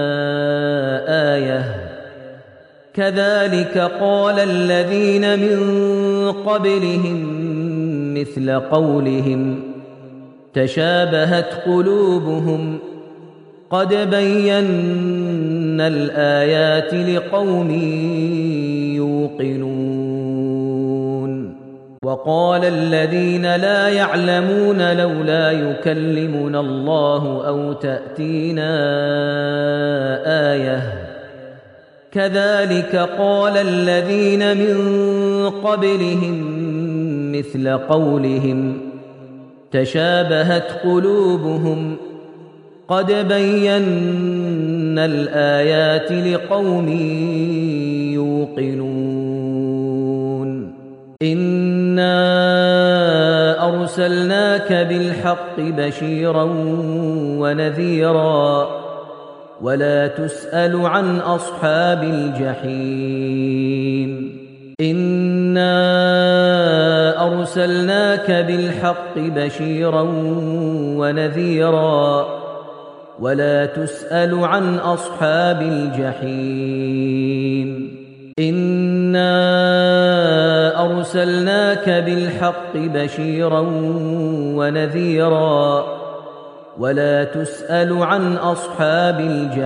Speaker 1: آية كذلك قال الذين من قبلهم مثل قولهم تشابهت قلوبهم قد بينا الآيات لقوم يوقنون وقال الذين لا يعلمون لولا يكلمنا الله أو تأتينا آية كذلك قال الذين من قبلهم مثل قولهم تشابهت قلوبهم قد بينا الآيات لقوم يوقنون إنا أرسلناك بالحق بشيرا ونذيرا ولا تسأل عن أصحاب الجحيم إنا أرسلناك بالحق بشيرا ونذيرا ولا تسأل عن أصحاب الجحيم إنا أرسلناك بالحق بشيرا ونذيرا ولا تسأل عن أصحاب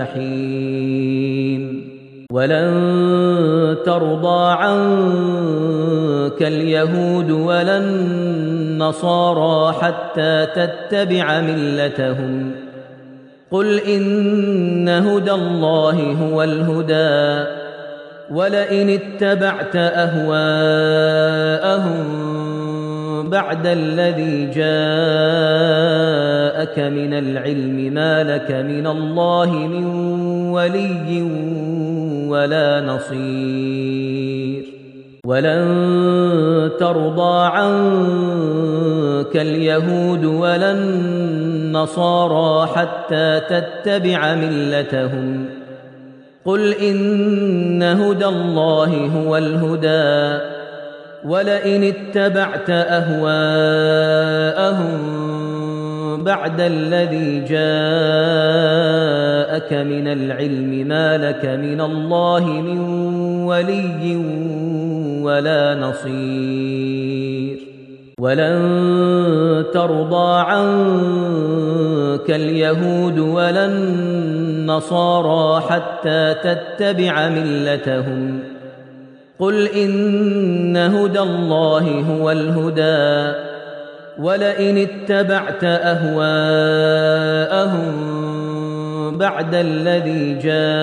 Speaker 1: الجحيم ولن ترضى عنك اليهود ولا النصارى حتى تتبع ملتهم قل إن هدى الله هو الهدى ولئن اتبعت أهواءهم بعد الذي جاءك من العلم ما لك من الله من ولي ولا نصير ولن ترضى عنك اليهود ولا النصارى حتى تتبع ملتهم قل إن هدى الله هو الهدى ولئن اتبعت أهواءهم بعد الذي جاءك من العلم ما لك من الله من ولي ولا نصير ولن ترضى عنك اليهود ولا النصارى حتى تتبع ملتهم قل إن هدى الله هو الهدى ولئن اتبعت أهواءهم بعد الذي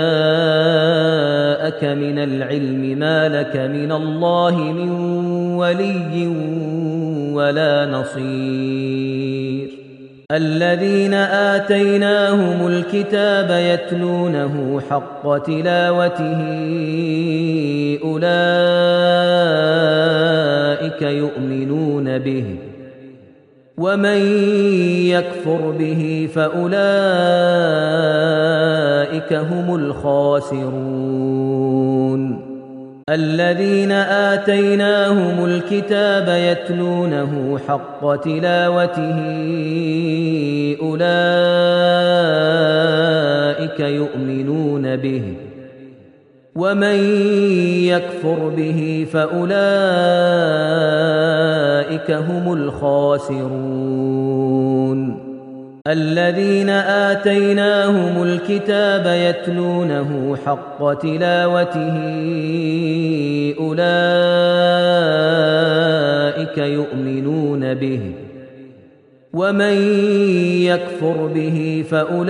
Speaker 1: جاءك من العلم ما لك من الله من ولي ولا نصير الذين آتيناهم الكتاب يتلونه حق تلاوته أولئك يؤمنون به ومن يكفر به فأولئك هم الخاسرون الذين آتيناهم الكتاب يتلونه حق تلاوته أولئك يؤمنون به ومن يكفر به فأولئك هم الخاسرون الذين آتيناهم الكتاب يتلونه حق تلاوته أولئك يؤمنون به ومن يكفر به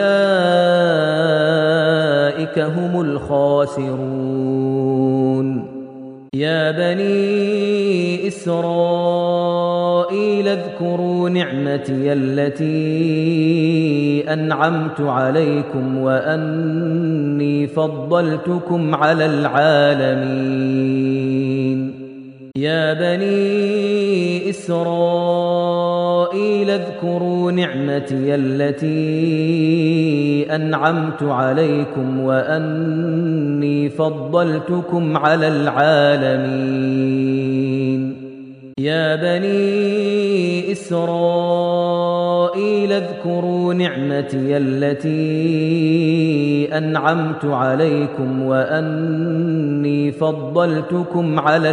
Speaker 1: فأولئك هم الخاسرون يا بني إسرائيل اذكروا نعمتي التي أنعمت عليكم وأني فضلتكم على العالمين يا بني إسرائيل اذكروا نعمتي التي أنعمت عليكم وأني فضلتكم على العالمين يا بني إسرائيل اذكروا نعمتي التي أنعمت عليكم وأني فضلتكم على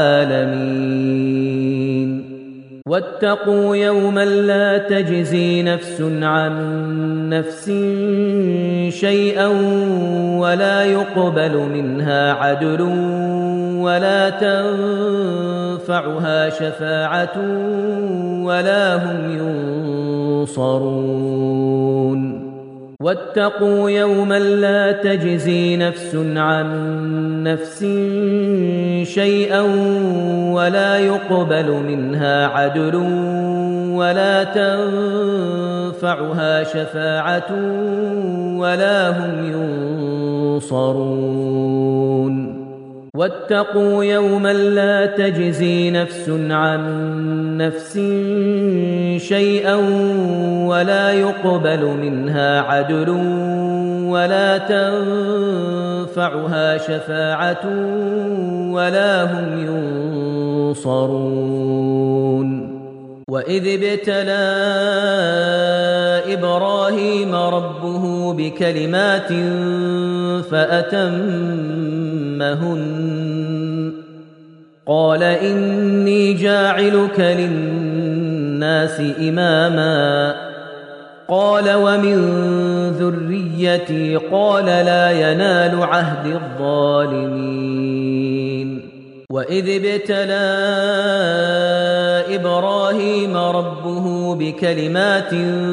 Speaker 1: العالمين واتقوا يوما لا تجزي نفس عن نفس شيئا ولا يقبل منها عدل ولا تنفعها شفاعة ولا هم ينصرون واتقوا يوما لا تجزي نفس عن نفس شيئا ولا يقبل منها عدل ولا تنفعها شفاعة ولا هم ينصرون واتقوا يوما لا تجزي نفس عن نفس شيئا ولا يقبل منها عدل ولا تنفعها شفاعة ولا هم ينصرون وإذ ابتلى إبراهيم ربه بكلمات فأتمهن قال إني جاعلك للناس إماما قال ومن ذريتي قال لا ينال عهد الظالمين وإذ ابتلى إبراهيم ربه بكلمات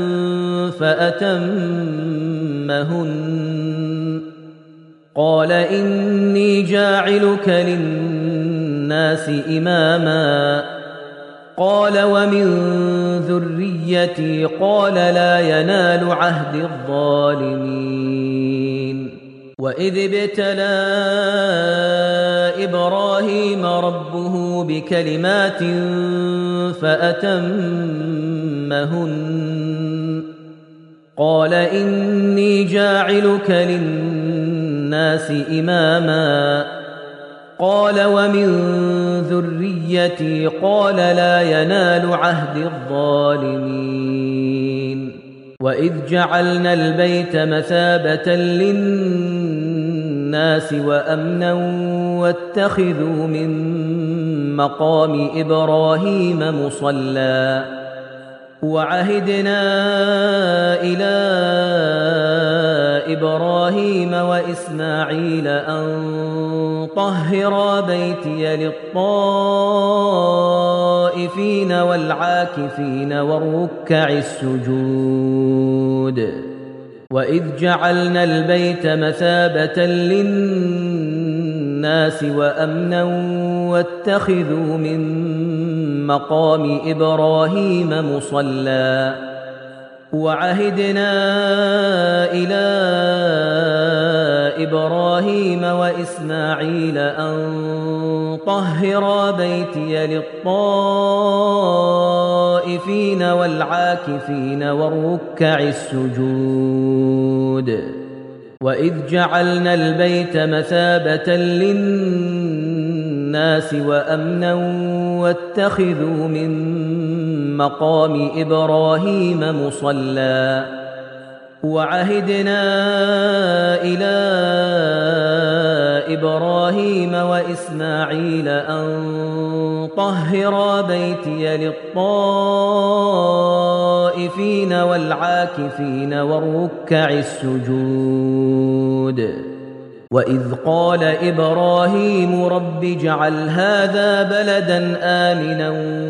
Speaker 1: فأتمهن قال إني جاعلك للناس إماما قال ومن ذريتي قال لا ينال عهد الظالمين وإذ ابتلى إبراهيم ربه بكلمات فأتمهن قال إني جاعلك للناس إماما قال ومن ذريتي قال لا ينال عهد الظالمين وإذ جعلنا البيت مثابة للناس وأمنا واتخذوا من مقام إبراهيم مصلى وعهدنا إلى إبراهيم وإسماعيل أن طهرا بيتي للطائفين والعاكفين والركع السجود وإذ جعلنا البيت مثابة للناس وأمنا واتخذوا من مقام إبراهيم مصلى وعهدنا إلى إبراهيم وإسماعيل أن طهرا بيتي للطائفين والعاكفين والركع السجود وإذ جعلنا البيت مثابة للناس وأمنا واتخذوا من مقام إبراهيم مصلى وعهدنا إلى إبراهيم وإسماعيل أن طهرا بيتي للطائفين والعاكفين والركع السجود وإذ قال إبراهيم رب اجعل هذا بلدا آمنا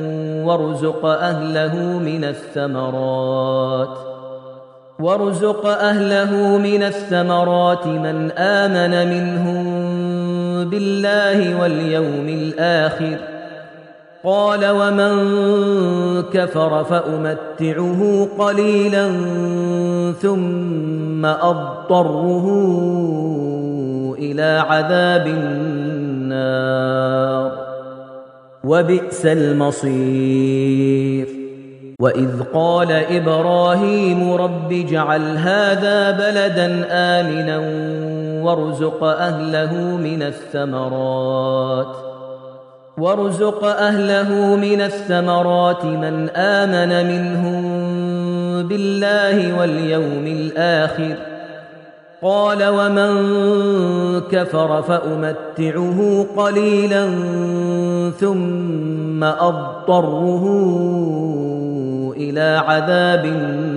Speaker 1: وارزق أهله من الثمرات من آمن منهم بالله واليوم الآخر قال ومن كفر فأمتعه قليلا ثم أضطره إلى عذاب النار وبئس المصير وإذ قال إبراهيم رب اجعل هذا بلدا آمنا وارزق أهله من الثمرات من آمن منهم بالله واليوم الآخر قال ومن كفر فأمتعه قليلا ثم أضطره إلى عذاب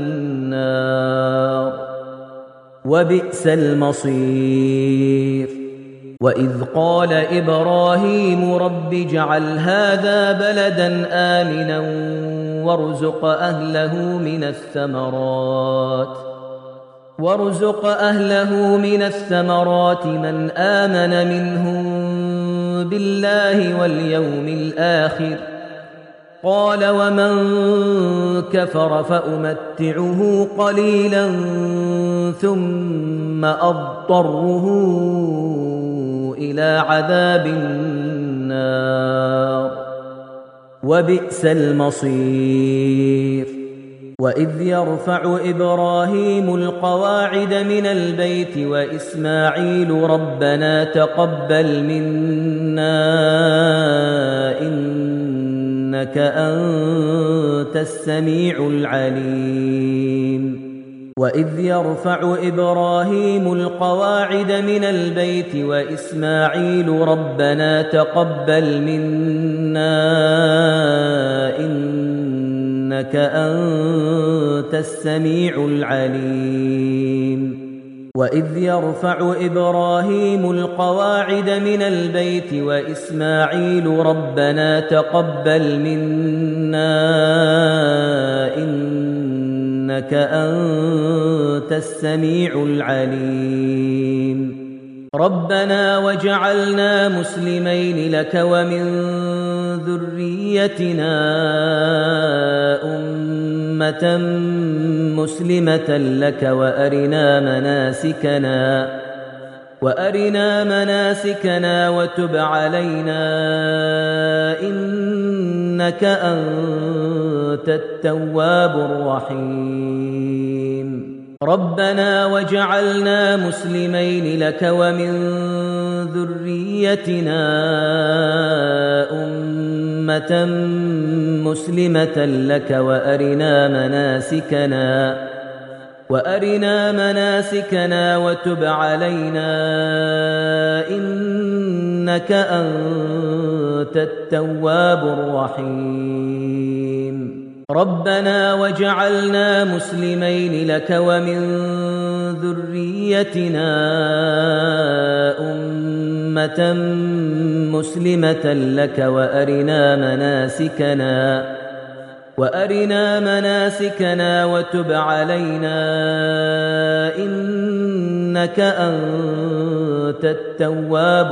Speaker 1: النار وبئس المصير وإذ قال إبراهيم رب اجعل هذا بلدا آمنا وارزق أهله من الثمرات من آمن منهم بالله واليوم الآخر قال ومن كفر فأمتعه قليلا ثم أضطره إلى عذاب النار وبئس المصير وإذ يرفع إبراهيم القواعد من البيت وإسماعيل ربنا تقبل منا إنك أنت السميع العليم وإذ يرفع إبراهيم القواعد من البيت وإسماعيل ربنا تقبل منا إنك أنت السميع العليم وإذ يرفع إبراهيم القواعد من البيت وإسماعيل ربنا تقبل منا إنك أنت السميع العليم ربنا وجعلنا مسلمين لك ومن ذريتنا أمة مسلمة لك وأرنا مناسكنا وتب علينا إنك أنت التواب الرحيم ربنا وجعلنا مسلمين لك ومن ذريتنا أمة مسلمة لك وأرنا مناسكنا وتب علينا إنك أنت التواب الرحيم ربنا وجعلنا مسلمين لك ومن ذريتنا أمة مسلمة لك وأرنا مناسكنا وتب علينا إنك أنت التواب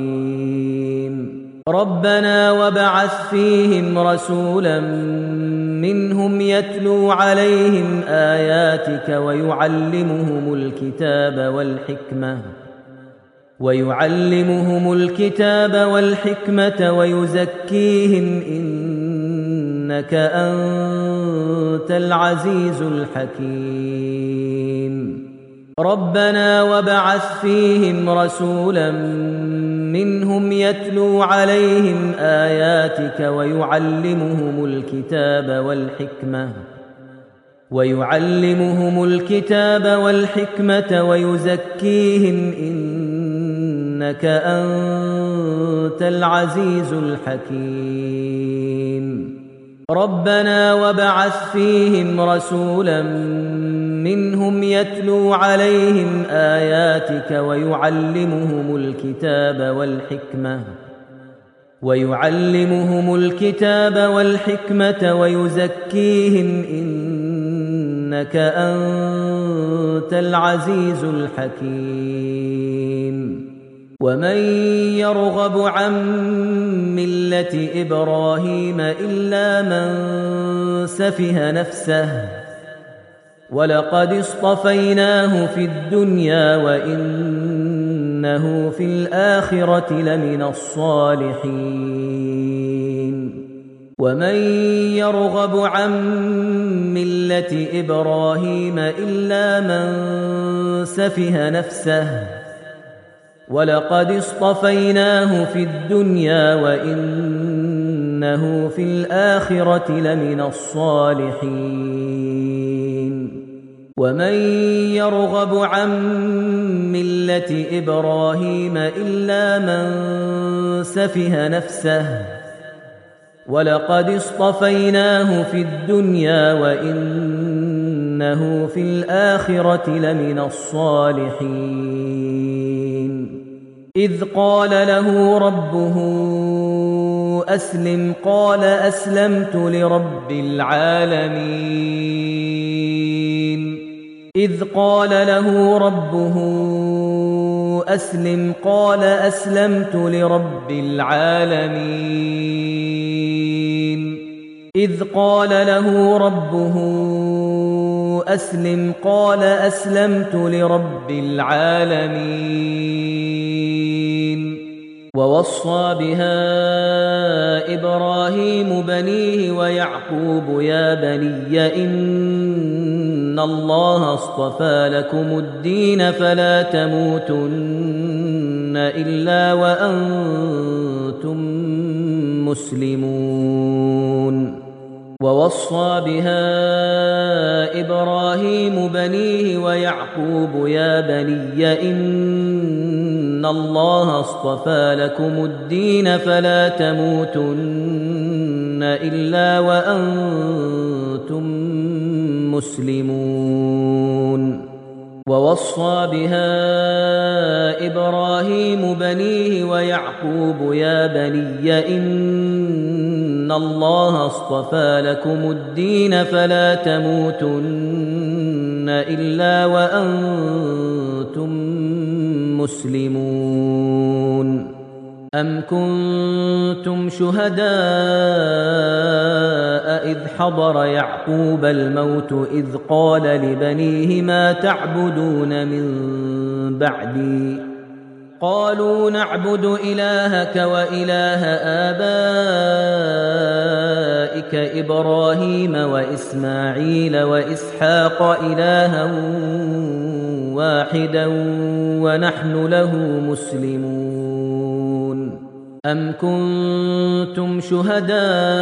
Speaker 1: الرحيم ربنا وابعث فيهم رسولا منهم يتلو عليهم آياتك ويعلمهم الكتاب والحكمة ويزكيهم إنك أنت العزيز الحكيم ربنا وابعث فيهم رسولا منهم يتلو عليهم آياتك ويعلمهم الكتاب والحكمة ويزكيهم إنك أنت العزيز الحكيم ربنا وابعث فيهم رسولا منهم يتلو عليهم آياتك ويعلمهم الكتاب والحكمة ويزكيهم إنك أنت العزيز الحكيم ومن يرغب عن ملة إبراهيم إلا من سفه نفسه ولقد اصطفيناه في الدنيا وإنه في الآخرة لمن الصالحين ومن يرغب عن ملة إبراهيم إلا من سفه نفسه ولقد اصطفيناه في الدنيا وإنه في الآخرة لمن الصالحين ومن يرغب عن ملة إبراهيم إلا من سفه نفسه ولقد اصطفيناه في الدنيا وإنه في الآخرة لمن الصالحين إذ قال له ربه أسلم قال أسلمت لرب العالمين إذ قال له ربه أسلم قال أسلمت لرب العالمين إذ قال له ربه أسلم قال أسلمت لرب العالمين ووصى بها إبراهيم بنيه ويعقوب يا بني إن الله اصطفى لكم الدين فلا تموتن إلا وأنتم مسلمون ووصى بها إبراهيم بنيه ويعقوب يا بني إن الله اصطفى لكم الدين فلا تموتن إلا وأنتم مسلمون ووصى بها إبراهيم بنيه ويعقوب يا بني إن الله اصطفى لكم الدين فلا تموتن إلا وأنتم مسلمون أم كنتم شهداء إذ حضر يعقوب الموت إذ قال لبنيه ما تعبدون من بعدي قالوا نعبد إلهك وإله آبائك إبراهيم وإسماعيل وإسحاق إلها واحدا ونحن له مسلمون أم كنتم شهداء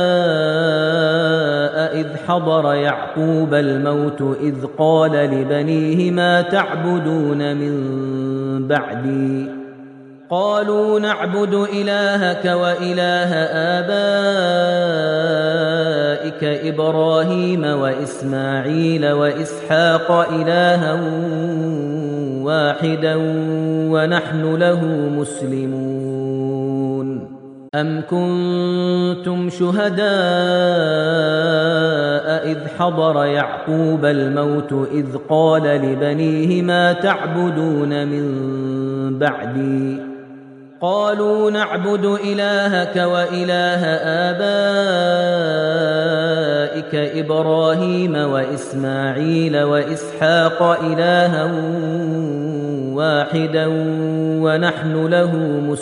Speaker 1: إذ حضر يعقوب الموت إذ قال لبنيه ما تعبدون من بعدي قالوا نعبد إلهك وإله آبائك إبراهيم وإسماعيل وإسحاق إلها واحدا ونحن له مسلمون أم كنتم شهداء إذ حضر يعقوب الموت إذ قال لبنيه ما تعبدون من بعدي قالوا نعبد إلهك وإله آبائك إبراهيم وإسماعيل وإسحاق إلها واحدا ونحن له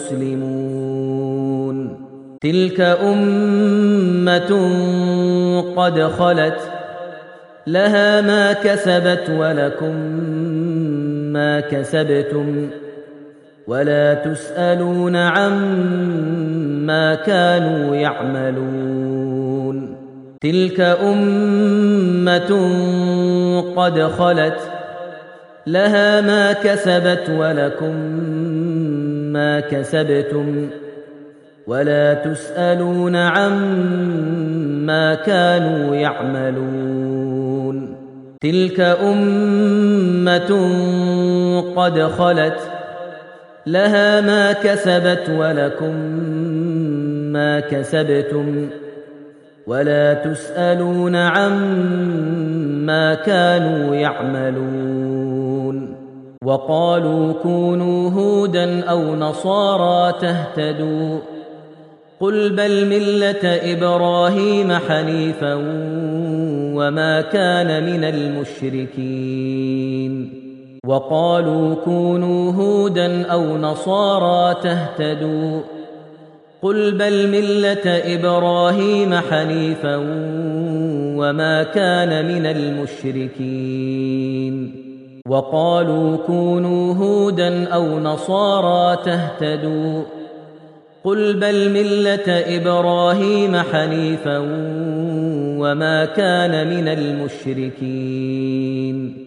Speaker 1: مسلمون تلك أمة قد خلت لها ما كسبت ولكم ما كسبتم ولا تسألون عما كانوا يعملون تلك أمة قد خلت لها ما كسبت ولكم ما كسبتم ولا تسألون عما كانوا يعملون تلك أمة قد خلت لها ما كسبت ولكم ما كسبتم ولا تسألون عما كانوا يعملون وقالوا كونوا هودا أو نصارى تهتدوا قل بل ملة إبراهيم حنيفا وما كان من المشركين وقالوا كونوا هودا أو نصارى تهتدوا قل بل ملة إبراهيم حنيفا وما كان من المشركين وقالوا كونوا هودا أو نصارى تهتدوا قل بل ملة إبراهيم حنيفا وما كان من المشركين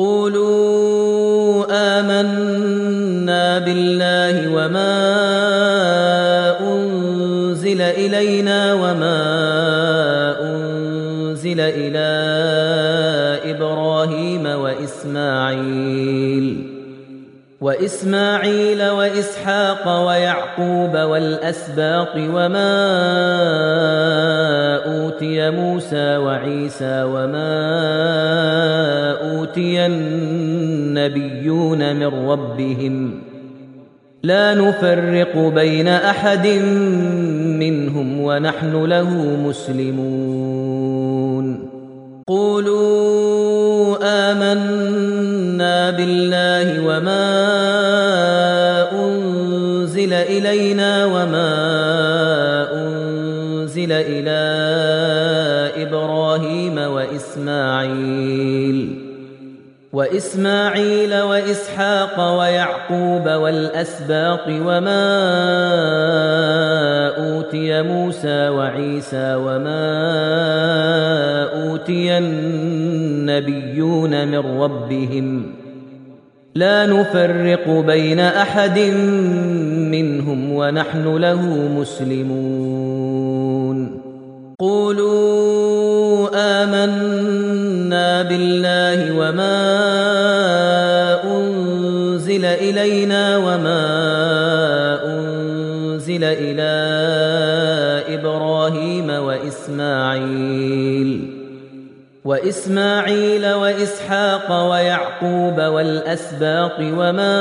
Speaker 1: قولوا آمنا بالله وما أنزل إلينا وما أنزل إلى إبراهيم وإسماعيل وإسحاق ويعقوب والأسباط وما أوتي موسى وعيسى وما أوتي النبيون من ربهم لا نفرق بين أحد منهم ونحن له مسلمون قولوا آمنا بالله وما أنزل إلينا وما أنزل إلى إبراهيم وإسماعيل وإسحاق ويعقوب والأسباط وما أوتي موسى وعيسى وما أوتي النبيون من ربهم لا نفرق بين أحد منهم ونحن له مسلمون قولوا آمنا بالله وما أنزل إلينا وما أنزل إلى إبراهيم وإسماعيل وإسحاق ويعقوب والأسباط وما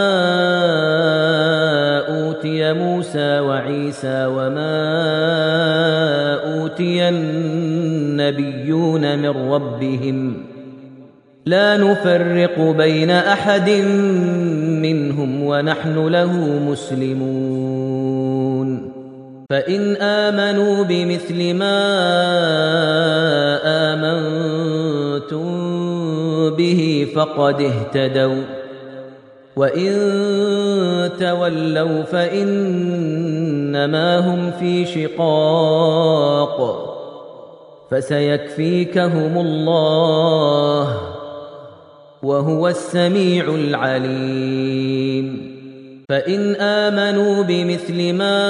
Speaker 1: أوتي موسى وعيسى وما أوتي النبيون من ربهم لا نفرق بين أحد منهم ونحن له مسلمون فإن آمنوا بمثل ما آمنتم به فقد اهتدوا وإن تولوا فإنما هم في شقاق فسيكفيكهم الله وهو السميع العليم فإن آمنوا بمثل ما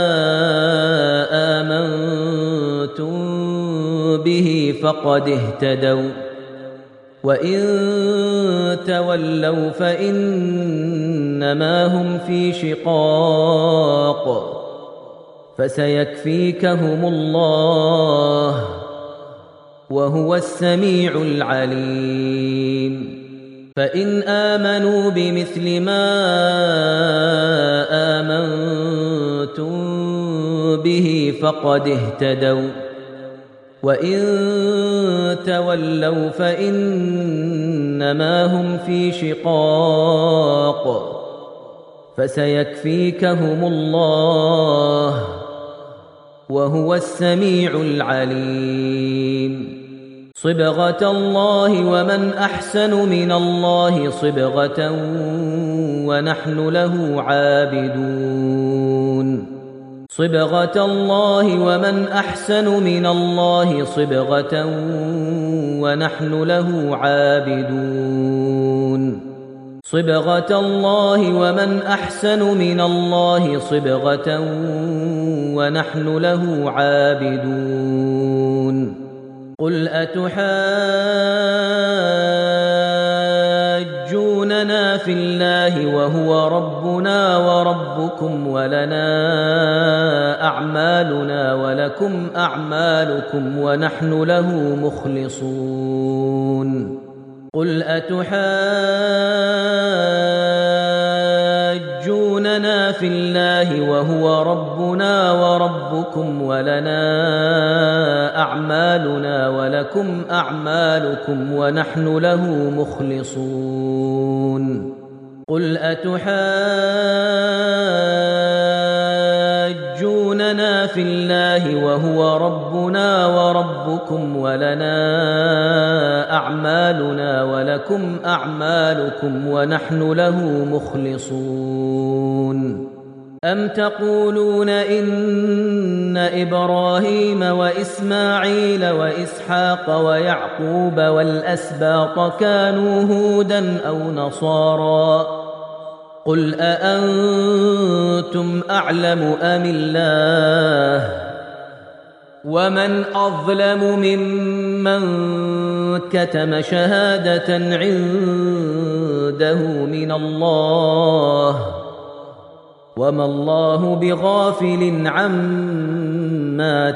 Speaker 1: آمنتم به فقد اهتدوا وإن تولوا فإنما هم في شقاق فسيكفيكهم الله وهو السميع العليم فإن آمنوا بمثل ما آمنتم به فقد اهتدوا وإن تولوا فإنما هم في شقاق فسيكفيكهم الله وهو السميع العليم صبغة الله ومن أحسن من الله صبغة ونحن له عابدون صبغة الله ومن أحسن من الله صبغة ونحن له عابدون صبغة الله ومن أحسن من الله صبغة ونحن له عابدون قل أتحاجوننا في الله وهو ربنا وربكم ولنا أعمالنا ولكم أعمالكم ونحن له مخلصون قل أتحاجوننا في الله وهو ربنا وربكم ولنا أعمالنا ولكم أعمالكم ونحن له مخلصون قل أتحاجوننا في الله وهو ربنا وربكم ولنا أعمالنا ولكم أعمالكم ونحن له مخلصون أم تقولون إن إبراهيم وإسماعيل وإسحاق ويعقوب والأسباط كانوا هودا أو نصارى قل أأنتم أعلم أم الله ومن أظلم ممن كتم شهادة عنده من الله وما الله بغافل عما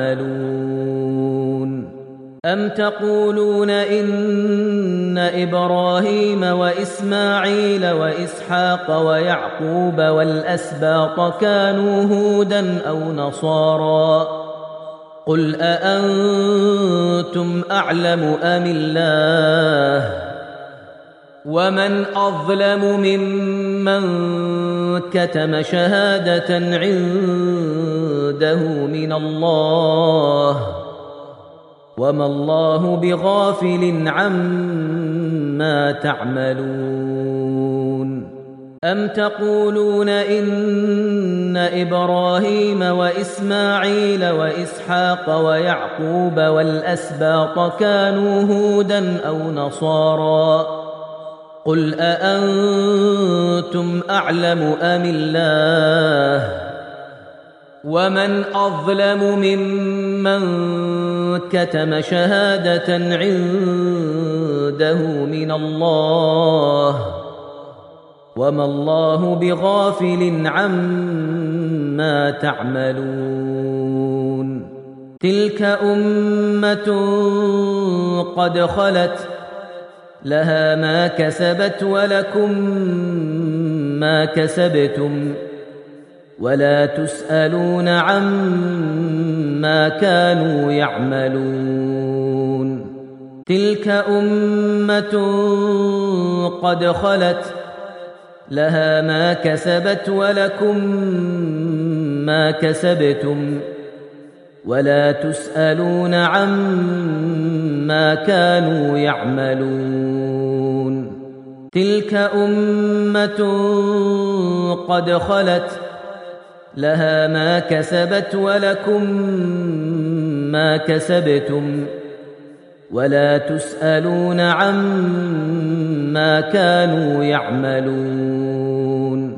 Speaker 1: تعملون أم تقولون إن إبراهيم وإسماعيل وإسحاق ويعقوب والأسباط كانوا هودا أو نصارى قل أأنتم أعلم أم الله ومن أظلم ممن كتم شهادة عنده من الله وما الله بغافل عما تعملون أم تقولون إن إبراهيم وإسماعيل وإسحاق ويعقوب والأسباط كانوا هودا أو نصارى قل أأنتم أعلم أم الله ومن أظلم ممن كتم شهادة عنده من الله وما الله بغافل عما تعملون تلك أمة قد خلت لها ما كسبت ولكم ما كسبتم ولا تسألون عما كانوا يعملون تلك أمة قد خلت لها ما كسبت ولكم ما كسبتم ولا تسألون عما كانوا يعملون تلك أمة قد خلت لها ما كسبت ولكم ما كسبتم ولا تسألون عما كانوا يعملون